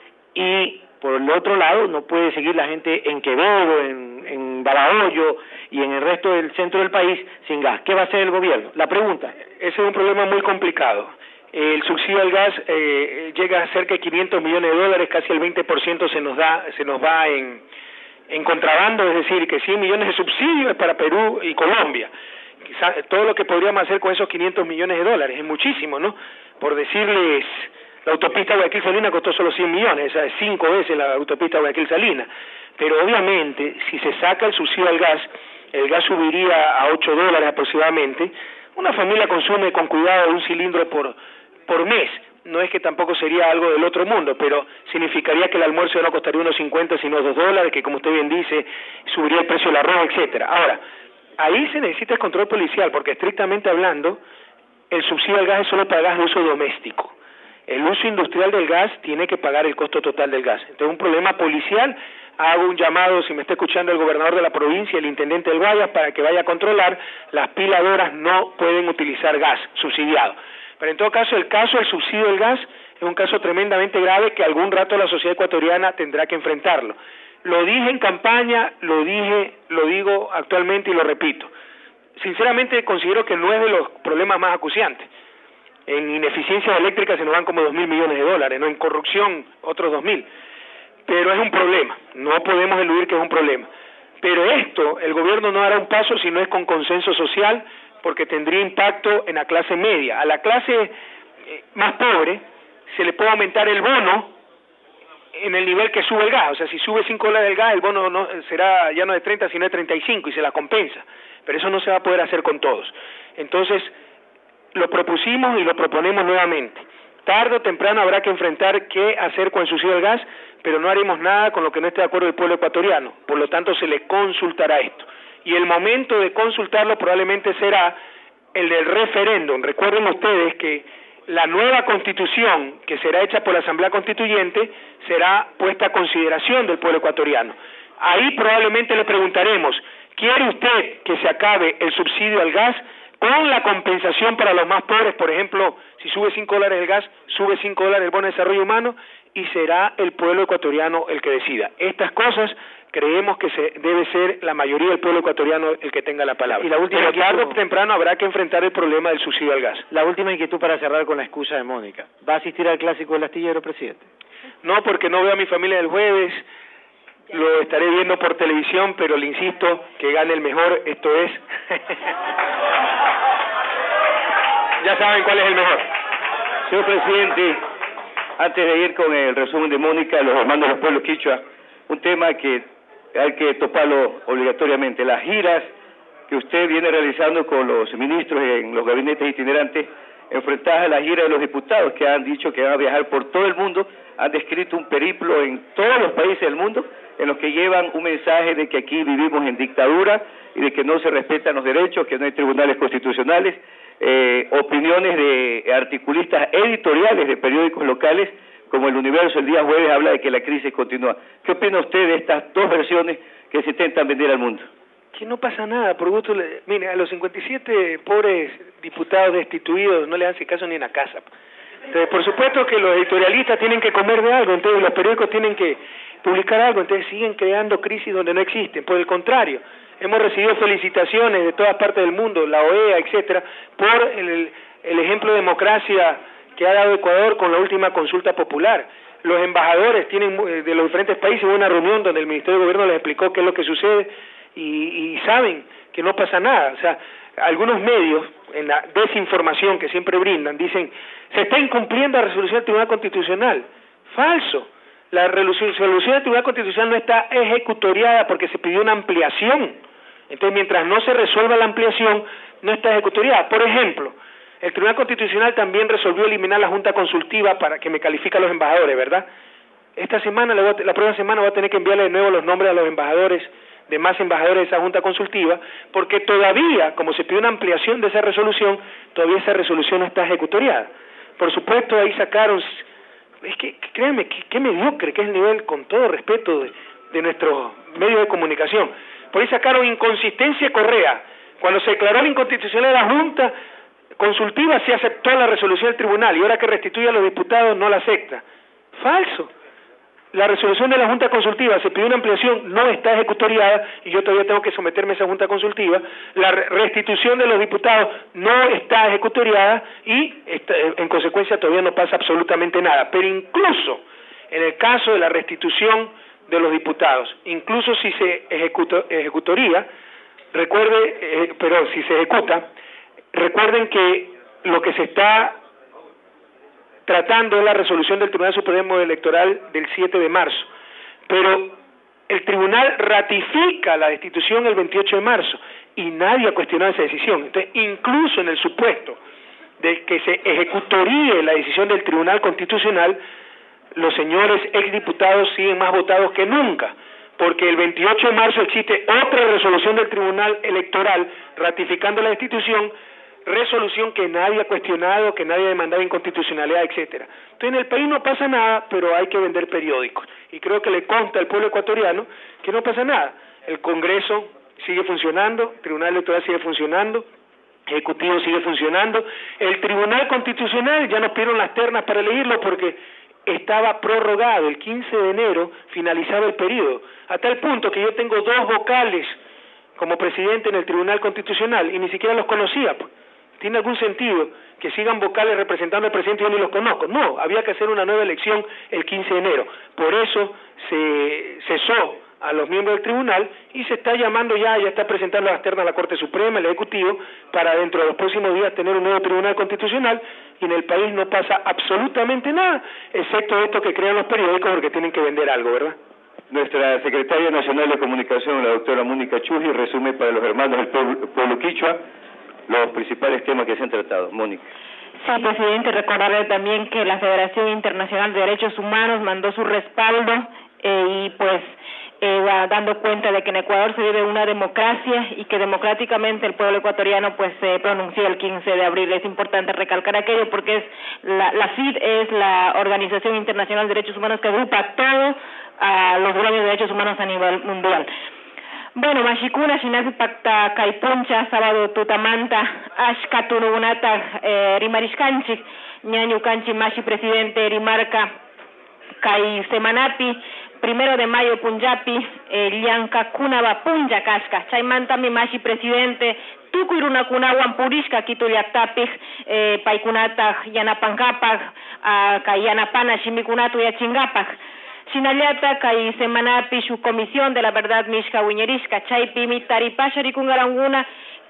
[SPEAKER 10] y por el otro lado no puede seguir la gente en Quevedo, en Badajoz y en el resto del centro del país sin gas. ¿Qué va a hacer el gobierno? La pregunta.
[SPEAKER 6] Ese es un problema muy complicado. El subsidio al gas llega a cerca de 500 millones de dólares, casi el 20% se nos va en contrabando, es decir, que 100 millones de subsidios es para Perú y Colombia. Quizá todo lo que podríamos hacer con esos 500 millones de dólares es muchísimo, ¿no? Por decirles, la autopista Guayaquil-Salina costó solo 100 millones, esa es 5 veces la autopista Guayaquil-Salina. Pero obviamente, si se saca el subsidio al gas, el gas subiría a $8 aproximadamente. Una familia consume con cuidado un cilindro por mes. No es que tampoco sería algo del otro mundo, pero significaría que el almuerzo ya no costaría unos 50, sino $2, que como usted bien dice, subiría el precio del arroz, etcétera. Ahora, ahí se necesita el control policial, porque estrictamente hablando, el subsidio al gas es solo para gas de uso doméstico. El uso industrial del gas tiene que pagar el costo total del gas. Entonces, un problema policial. Hago un llamado, si me está escuchando el gobernador de la provincia, el intendente del Guayas, para que vaya a controlar. Las piladoras no pueden utilizar gas subsidiado. Pero en todo caso, el caso del subsidio del gas es un caso tremendamente grave que algún rato la sociedad ecuatoriana tendrá que enfrentarlo. Lo dije en campaña, lo digo actualmente y lo repito. Sinceramente considero que no es de los problemas más acuciantes. En ineficiencias eléctricas se nos van como 2.000 millones de dólares, no en corrupción otros 2.000. Pero es un problema, no podemos eludir que es un problema. Pero esto, el gobierno no hará un paso si no es con consenso social, porque tendría impacto en la clase media. A la clase más pobre se le puede aumentar el bono en el nivel que sube el gas. O sea, si sube $5 el gas, el bono no será ya no de 30, sino de 35 y se la compensa. Pero eso no se va a poder hacer con todos. Entonces, lo propusimos y lo proponemos nuevamente. Tarde o temprano habrá que enfrentar qué hacer con el subsidio del gas, pero no haremos nada con lo que no esté de acuerdo el pueblo ecuatoriano. Por lo tanto, se le consultará esto. Y el momento de consultarlo probablemente será el del referéndum. Recuerden ustedes que la nueva constitución que será hecha por la Asamblea Constituyente será puesta a consideración del pueblo ecuatoriano. Ahí probablemente le preguntaremos, ¿quiere usted que se acabe el subsidio al gas con la compensación para los más pobres? Por ejemplo, si sube $5 el gas, sube $5 el bono de desarrollo humano, y será el pueblo ecuatoriano el que decida. Estas cosas creemos que debe ser la mayoría del pueblo ecuatoriano el que tenga la palabra. Y la última, pero tarde o temprano habrá que enfrentar el problema del subsidio al gas.
[SPEAKER 10] La última inquietud para cerrar con la excusa de Mónica. ¿Va a asistir al clásico del astillero, presidente?
[SPEAKER 6] No, porque no veo a mi familia el jueves. Lo estaré viendo por televisión, pero le insisto que gane el mejor, esto es. Ya saben cuál es el mejor.
[SPEAKER 7] Señor presidente, antes de ir con el resumen de Mónica, los hermanos de los pueblos quichua, un tema que hay que toparlo obligatoriamente, las giras que usted viene realizando con los ministros en los gabinetes itinerantes, enfrentadas a la gira de los diputados que han dicho que van a viajar por todo el mundo, han descrito un periplo en todos los países del mundo, en los que llevan un mensaje de que aquí vivimos en dictadura y de que no se respetan los derechos, que no hay tribunales constitucionales, opiniones de articulistas editoriales de periódicos locales, como El Universo el día jueves habla de que la crisis continúa. ¿Qué opina usted de estas dos versiones que se intentan vender al mundo?
[SPEAKER 6] Que no pasa nada, por gusto, mire, a los 57 pobres diputados destituidos no le hacen caso ni en la casa. Entonces, por supuesto que los editorialistas tienen que comer de algo, entonces los periódicos tienen que publicar algo, entonces siguen creando crisis donde no existen. Por el contrario, hemos recibido felicitaciones de todas partes del mundo, la OEA, etcétera, por el ejemplo de democracia que ha dado Ecuador con la última consulta popular. Los embajadores tienen de los diferentes países una reunión donde el Ministerio de Gobierno les explicó qué es lo que sucede y saben que no pasa nada. O sea, algunos medios, en la desinformación que siempre brindan, dicen, se está incumpliendo la resolución del Tribunal Constitucional. Falso. La resolución del Tribunal Constitucional no está ejecutoriada porque se pidió una ampliación. Entonces, mientras no se resuelva la ampliación, no está ejecutoriada. Por ejemplo, el Tribunal Constitucional también resolvió eliminar la Junta Consultiva para que me califique a los embajadores, ¿verdad? Esta semana, la próxima semana voy a tener que enviarle de nuevo los nombres a los embajadores, de más embajadores de esa Junta Consultiva, porque todavía, como se pidió una ampliación de esa resolución, todavía esa resolución no está ejecutoriada. Por supuesto, ahí sacaron, es que créanme, qué mediocre que es el nivel, con todo respeto, de nuestros medios de comunicación. Por ahí sacaron inconsistencia Correa. Cuando se declaró la inconstitucionalidad de la Junta Consultiva, se aceptó la resolución del tribunal, y ahora que restituye a los diputados no la acepta. Falso. La resolución de la Junta Consultiva se pidió una ampliación, no está ejecutoriada, y yo todavía tengo que someterme a esa Junta Consultiva. La restitución de los diputados no está ejecutoriada y en consecuencia todavía no pasa absolutamente nada. Pero incluso en el caso de la restitución de los diputados, incluso si se ejecutoría, si se ejecuta, recuerden que lo que se está tratando es la resolución del Tribunal Supremo Electoral del 7 de marzo, pero el tribunal ratifica la destitución el 28 de marzo y nadie ha cuestionado esa decisión. Entonces, incluso en el supuesto de que se ejecutoríe la decisión del Tribunal Constitucional, los señores exdiputados siguen más votados que nunca, porque el 28 de marzo existe otra resolución del Tribunal Electoral ratificando la destitución, resolución que nadie ha cuestionado, que nadie ha demandado inconstitucionalidad, etcétera. Entonces en el país no pasa nada, pero hay que vender periódicos. Y creo que le consta al pueblo ecuatoriano que no pasa nada. El Congreso sigue funcionando, el Tribunal Electoral sigue funcionando, el Ejecutivo sigue funcionando, el Tribunal Constitucional ya nos pidieron las ternas para elegirlo porque estaba prorrogado, el 15 de enero finalizaba el periodo, a tal punto que yo tengo 2 vocales como presidente en el Tribunal Constitucional y ni siquiera los conocía. ¿Tiene algún sentido que sigan vocales representando al presidente y yo ni los conozco? No, había que hacer una nueva elección el 15 de enero. Por eso se cesó a los miembros del tribunal y se está llamando ya está presentando las ternas a la Corte Suprema, el Ejecutivo, para dentro de los próximos días tener un nuevo Tribunal Constitucional, y en el país no pasa absolutamente nada, excepto esto que crean los periódicos porque tienen que vender algo, ¿verdad?
[SPEAKER 7] Nuestra secretaria nacional de comunicación, la doctora Mónica Chují, resume para los hermanos del pueblo quichua los principales temas que se han tratado. Mónica.
[SPEAKER 5] Sí, presidente, recordarle también que la Federación Internacional de Derechos Humanos mandó su respaldo y pues va dando cuenta de que en Ecuador se vive una democracia y que democráticamente el pueblo ecuatoriano pues se pronunció el 15 de abril. Es importante recalcar aquello porque es la CID es la Organización Internacional de Derechos Humanos que agrupa a todos los gremios de derechos humanos a nivel mundial. Bueno, mashikuna shinasi pakta kaipuncha sábado tutamanta ashkatununata rimarishkanchik ñañukanchik mashi presidente rimarca kai semanapi 1 de mayo punjapi llankakuna punja kashka chaymantami mashi presidente tukuy runakunawan purishka Quito llaktapik paykunata yanapankapak kay yanapana shimikunata uyachinkapak. Shinallata kay semanapi su comisión de la verdad mishka wiñerishka chaypi mitaripasha rikungaranguna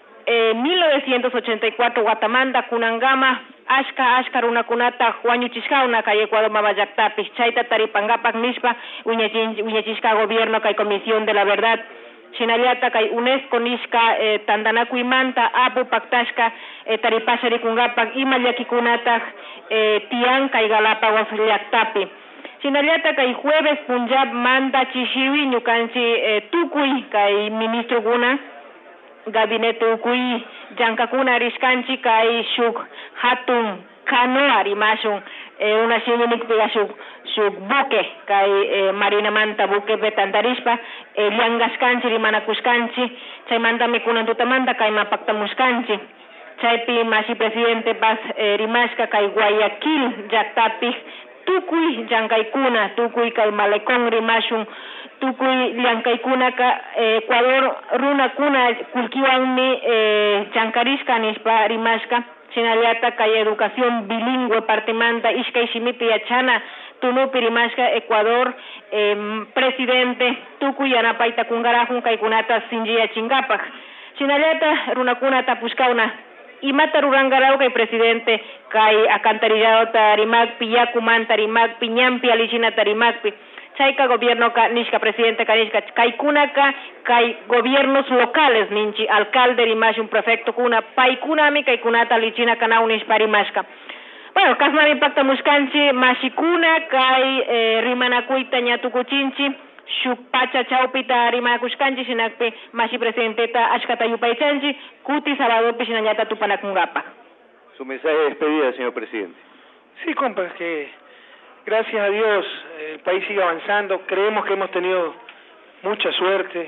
[SPEAKER 5] 1984 Guatamanta kunangama ashka runakunata wañuchishkauna kay Ecuador mamallaktapis chayta taripangapak nishpa wiñachishka gobierno kay comisión de la verdad Shinallata kay UNESCO nishka tandanakuymanta apu paktashka taripasha rikungapak ima llakikunata tiyan kay Galápagos llaktapi Shinallata kay jueves Punjab manda chishiwi ñukanchi tukuy kay ministro guna gabinete ukuy llankakuna rishkanchi kay shuk hatun canoa rimashun una shiminikpiga shuk buque kay marina manta buque betantarishpa llangashkanchi rimanakushkanchi chaymantami kunan tutamanta kay mapaktamushkanchi chaypi mashi presidente pas rimashka kay Guayaquil llaktapi tukuy llank'aykuna tukuy kay Malecón rimashun tukuy llank'aykuna Ecuador runakuna kullkiwanmi llankarishka nishpa rimashka Shinallata kay educación bilingüe partemanta ishkay shimipi yachana tunupi rimashka Ecuador presidente tukuy yanapayta kungarajun kaykunata sinchiyachinkapak Shinallata runakuna tapushkawna imata rurangarau kay presidente kay acantarillado tarimakpi yakumanta rimakpi ñampi alichina tarimakpi chayka gobierno ka nishka presidente kanishka kaykunaka kay gobiernos locales ninchi alcalde rimashun prefecto kuna paykunami kaykunata alichina kanau nishpa rimashka bueno kasmami paktamushkanchi mashikuna kay rimanakuyta ñatukuchinchi shuk pacha chawpita rimanakushkanchi shinakpi mashi presidenteta ashkata yupaychanchi kuti sabadopi shinallata tupanakungapak.
[SPEAKER 7] Su mensaje de despedida, señor presidente.
[SPEAKER 6] Sí, compa, que gracias a Dios el país sigue avanzando, creemos que hemos tenido mucha suerte,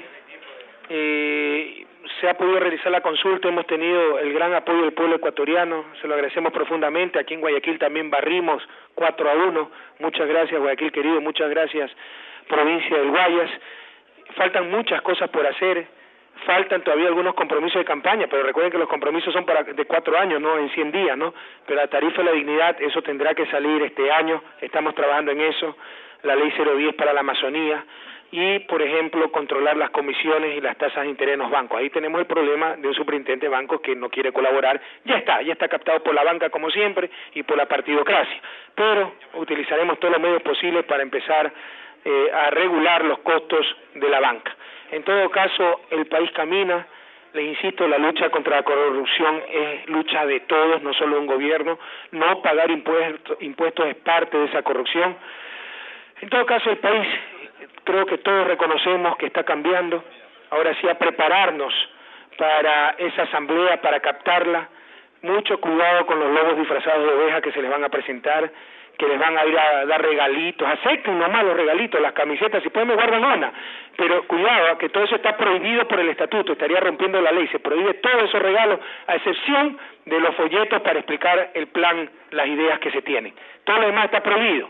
[SPEAKER 6] se ha podido realizar la consulta, hemos tenido el gran apoyo del pueblo ecuatoriano, se lo agradecemos profundamente, aquí en Guayaquil también barrimos 4-1, muchas gracias Guayaquil querido, muchas gracias provincia del Guayas, faltan muchas cosas por hacer, faltan todavía algunos compromisos de campaña, pero recuerden que los compromisos son de 4 años, no en 100 días, ¿no? Pero la tarifa de la dignidad, eso tendrá que salir este año, estamos trabajando en eso, la ley 010 para la Amazonía, y, por ejemplo, controlar las comisiones y las tasas de interés en los bancos. Ahí tenemos el problema de un superintendente de bancos que no quiere colaborar. Ya está captado por la banca como siempre y por la partidocracia. Pero utilizaremos todos los medios posibles para empezar a regular los costos de la banca. En todo caso, el país camina. Les insisto, la lucha contra la corrupción es lucha de todos, no solo de un gobierno. No pagar impuestos es parte de esa corrupción. En todo caso, el país, creo que todos reconocemos que está cambiando. Ahora sí, a prepararnos para esa asamblea, para captarla. Mucho cuidado con los lobos disfrazados de oveja que se les van a presentar, que les van a ir a dar regalitos. Acepten nomás los regalitos, las camisetas, si pueden me guardan una. Pero cuidado, que todo eso está prohibido por el estatuto, estaría rompiendo la ley. Se prohíbe todos esos regalos, a excepción de los folletos para explicar el plan, las ideas que se tienen. Todo lo demás está prohibido.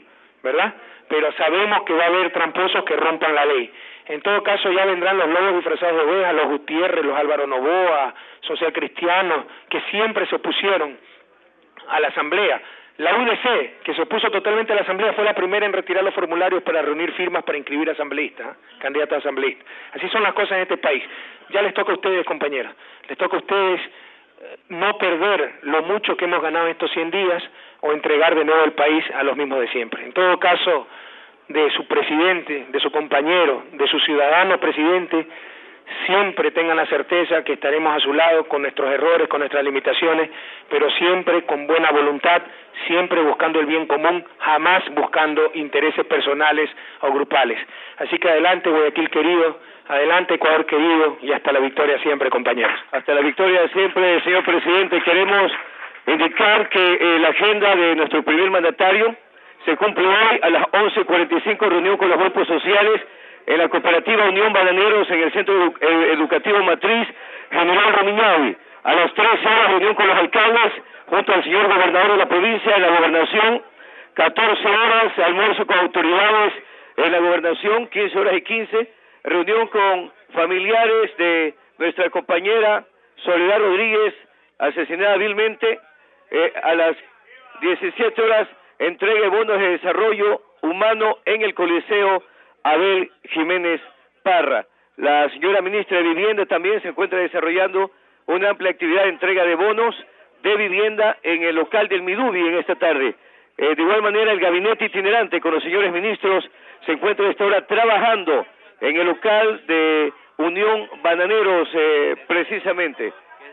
[SPEAKER 6] ¿verdad? Pero sabemos que va a haber tramposos que rompan la ley. En todo caso ya vendrán los lobos disfrazados de ovejas, los Gutiérrez, los Álvaro Novoa, social cristianos, que siempre se opusieron a la asamblea. La UDC, que se opuso totalmente a la asamblea, fue la primera en retirar los formularios para reunir firmas para inscribir asambleístas, candidatos a asambleístas. Así son las cosas en este país. Ya les toca a ustedes, compañeros, les toca a ustedes no perder lo mucho que hemos ganado en estos 100 días o entregar de nuevo el país a los mismos de siempre. En todo caso, de su presidente, de su compañero, de su ciudadano presidente, siempre tengan la certeza que estaremos a su lado con nuestros errores, con nuestras limitaciones, pero siempre con buena voluntad, siempre buscando el bien común, jamás buscando intereses personales o grupales. Así que adelante, Guayaquil querido, adelante, Ecuador querido, y hasta la victoria siempre, compañeros.
[SPEAKER 7] Hasta la victoria siempre, señor presidente. Queremos indicar que la agenda de nuestro primer mandatario se cumple hoy a las 11:45, reunión con los grupos sociales en la cooperativa Unión Bananeros en el Centro Educativo Matriz General Rumiñahui. A las 13 horas, reunión con los alcaldes junto al señor gobernador de la provincia en la gobernación. 14 horas, almuerzo con autoridades en la gobernación. 15 horas y 15, reunión con familiares de nuestra compañera Soledad Rodríguez, asesinada vilmente. A las 17 horas, entrega de bonos de desarrollo humano en el Coliseo Abel Jiménez Parra. La señora ministra de Vivienda también se encuentra desarrollando una amplia actividad de entrega de bonos de vivienda en el local del Midubi en esta tarde. De igual manera, el gabinete itinerante con los señores ministros se encuentra a esta hora trabajando en el local de Unión Bananeros, precisamente.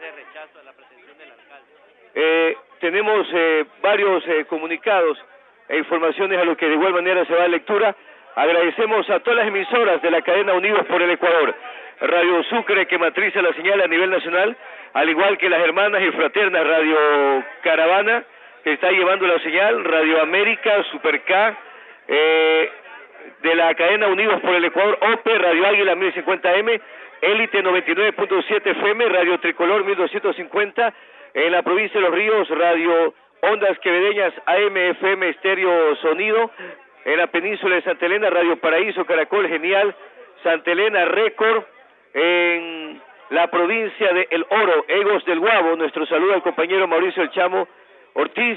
[SPEAKER 7] Tenemos varios comunicados e informaciones a lo que de igual manera se va a lectura. Agradecemos a todas las emisoras de la cadena Unidos por el Ecuador, Radio Sucre, que matriza la señal a nivel nacional, al igual que las hermanas y fraternas Radio Caravana, que está llevando la señal, Radio América, Super K, de la cadena Unidos por el Ecuador, OPE, Radio Águila 1050M, Élite 99.7 FM, Radio Tricolor 1250, en la provincia de Los Ríos, Radio Ondas Quevedeñas AM, FM, Estéreo Sonido, en la península de Santa Elena, Radio Paraíso, Caracol Genial, Santa Elena Récord, en la provincia de El Oro, Egos del Guabo, nuestro saludo al compañero Mauricio El Chamo Ortiz,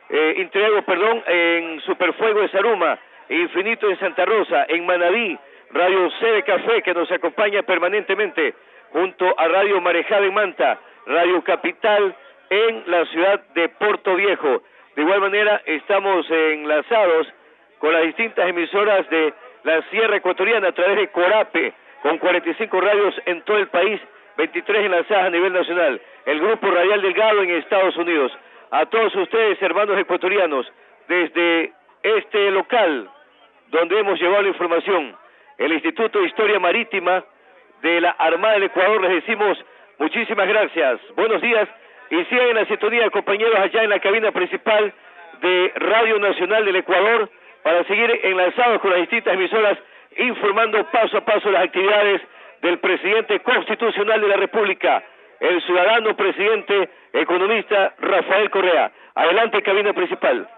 [SPEAKER 7] en Superfuego de Zaruma, Infinito de Santa Rosa, en Manabí, Radio C de Café, que nos acompaña permanentemente, junto a Radio Marejada en Manta, Radio Capital en la ciudad de Puerto Viejo. De igual manera, estamos enlazados con las distintas emisoras de la Sierra Ecuatoriana a través de Corape, con 45 radios en todo el país, 23 enlazadas a nivel nacional. El Grupo Radial Delgado en Estados Unidos. A todos ustedes, hermanos ecuatorianos, desde este local donde hemos llevado la información, el Instituto de Historia Marítima de la Armada del Ecuador, les decimos muchísimas gracias, buenos días, y sigan en la sintonía, compañeros, allá en la cabina principal de Radio Nacional del Ecuador, para seguir enlazados con las distintas emisoras, informando paso a paso las actividades del presidente constitucional de la República, el ciudadano presidente economista Rafael Correa. Adelante, cabina principal.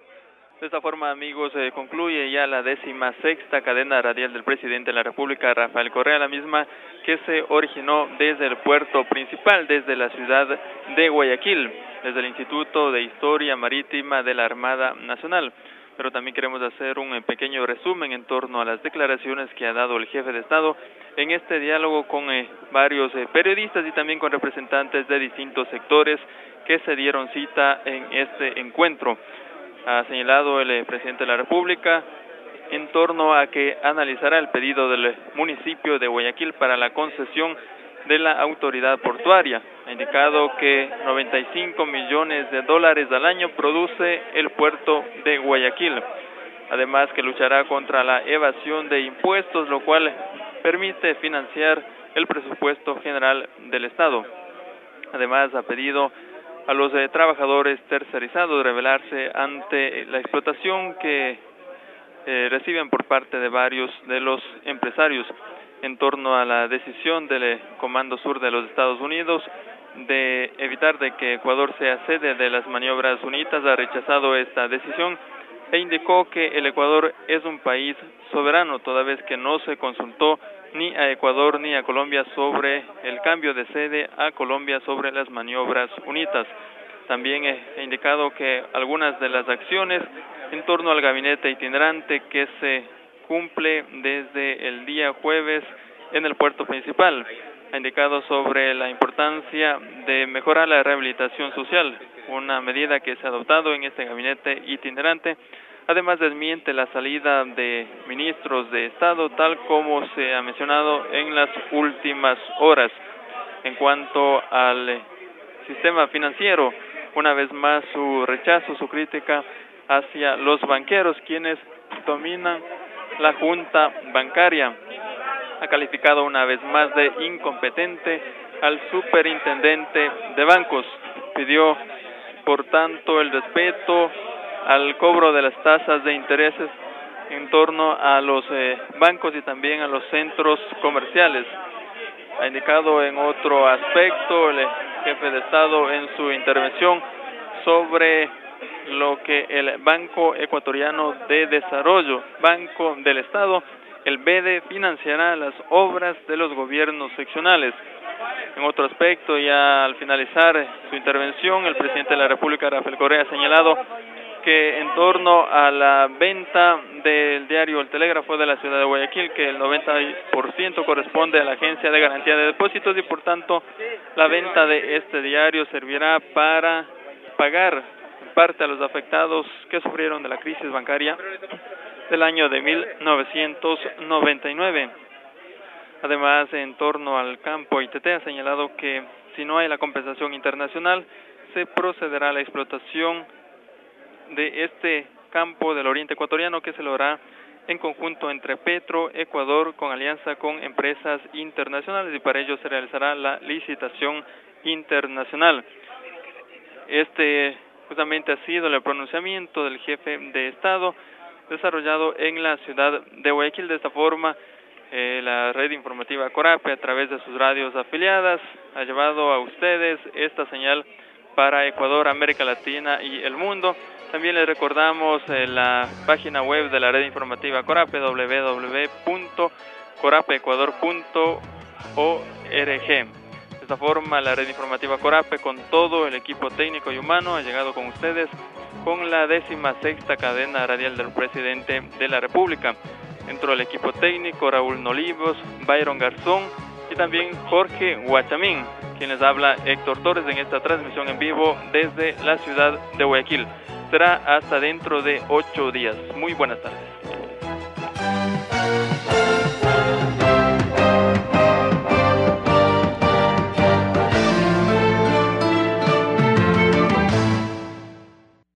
[SPEAKER 1] De esta forma, amigos, concluye ya la 16ª cadena radial del presidente de la República, Rafael Correa, la misma que se originó desde el puerto principal, desde la ciudad de Guayaquil, desde el Instituto de Historia Marítima de la Armada Nacional. Pero también queremos hacer un pequeño resumen en torno a las declaraciones que ha dado el jefe de Estado en este diálogo con varios periodistas y también con representantes de distintos sectores que se dieron cita en este encuentro. Ha señalado el presidente de la República en torno a que analizará el pedido del municipio de Guayaquil para la concesión de la autoridad portuaria. Ha indicado que 95 millones de dólares al año produce el puerto de Guayaquil. Además, que luchará contra la evasión de impuestos, lo cual permite financiar el presupuesto general del Estado. Además, ha pedido a los trabajadores tercerizados rebelarse ante la explotación que reciben por parte de varios de los empresarios en torno a la decisión del Comando Sur de los Estados Unidos de evitar de que Ecuador sea sede de las maniobras sunitas. Ha rechazado esta decisión e indicó que el Ecuador es un país soberano, toda vez que no se consultó ni a Ecuador ni a Colombia sobre el cambio de sede a Colombia sobre las maniobras UNITAS. También he indicado que algunas de las acciones en torno al gabinete itinerante que se cumple desde el día jueves en el puerto principal. Ha indicado sobre la importancia de mejorar la rehabilitación social, una medida que se ha adoptado en este gabinete itinerante. Además, desmiente la salida de ministros de Estado, tal como se ha mencionado en las últimas horas. En cuanto al sistema financiero, una vez más su rechazo, su crítica hacia los banqueros, quienes dominan la junta bancaria. Ha calificado una vez más de incompetente al superintendente de bancos. Pidió, por tanto, el respeto al cobro de las tasas de intereses en torno a los bancos y también a los centros comerciales. Ha indicado en otro aspecto el jefe de Estado en su intervención sobre lo que el Banco Ecuatoriano de Desarrollo, Banco del Estado, el BEDE, financiará las obras de los gobiernos seccionales. En otro aspecto, ya al finalizar su intervención, el presidente de la República, Rafael Correa, ha señalado que en torno a la venta del diario El Telégrafo de la ciudad de Guayaquil, que el 90% corresponde a la Agencia de Garantía de Depósitos y por tanto la venta de este diario servirá para pagar en parte a los afectados que sufrieron de la crisis bancaria del año de 1999. Además, en torno al campo ITT, ha señalado que si no hay la compensación internacional, se procederá a la explotación de este campo del oriente ecuatoriano, que se lo hará en conjunto entre Petro, Ecuador, con alianza con empresas internacionales, y para ello se realizará la licitación internacional. Este justamente ha sido el pronunciamiento del jefe de Estado desarrollado en la ciudad de Guayaquil. De esta forma, la red informativa Corape, a través de sus radios afiliadas, ha llevado a ustedes esta señal para Ecuador, América Latina y el mundo. También les recordamos la página web de la red informativa Corape, www.corapeecuador.org. De esta forma, la red informativa Corape, con todo el equipo técnico y humano, ha llegado con ustedes con la 16ª cadena radial del presidente de la República. Dentro del equipo técnico, Raúl Nolivos, Byron Garzón y también Jorge Guachamín, quien les habla, Héctor Torres, en esta transmisión en vivo desde la ciudad de Guayaquil. Será hasta dentro de 8 días. Muy buenas tardes.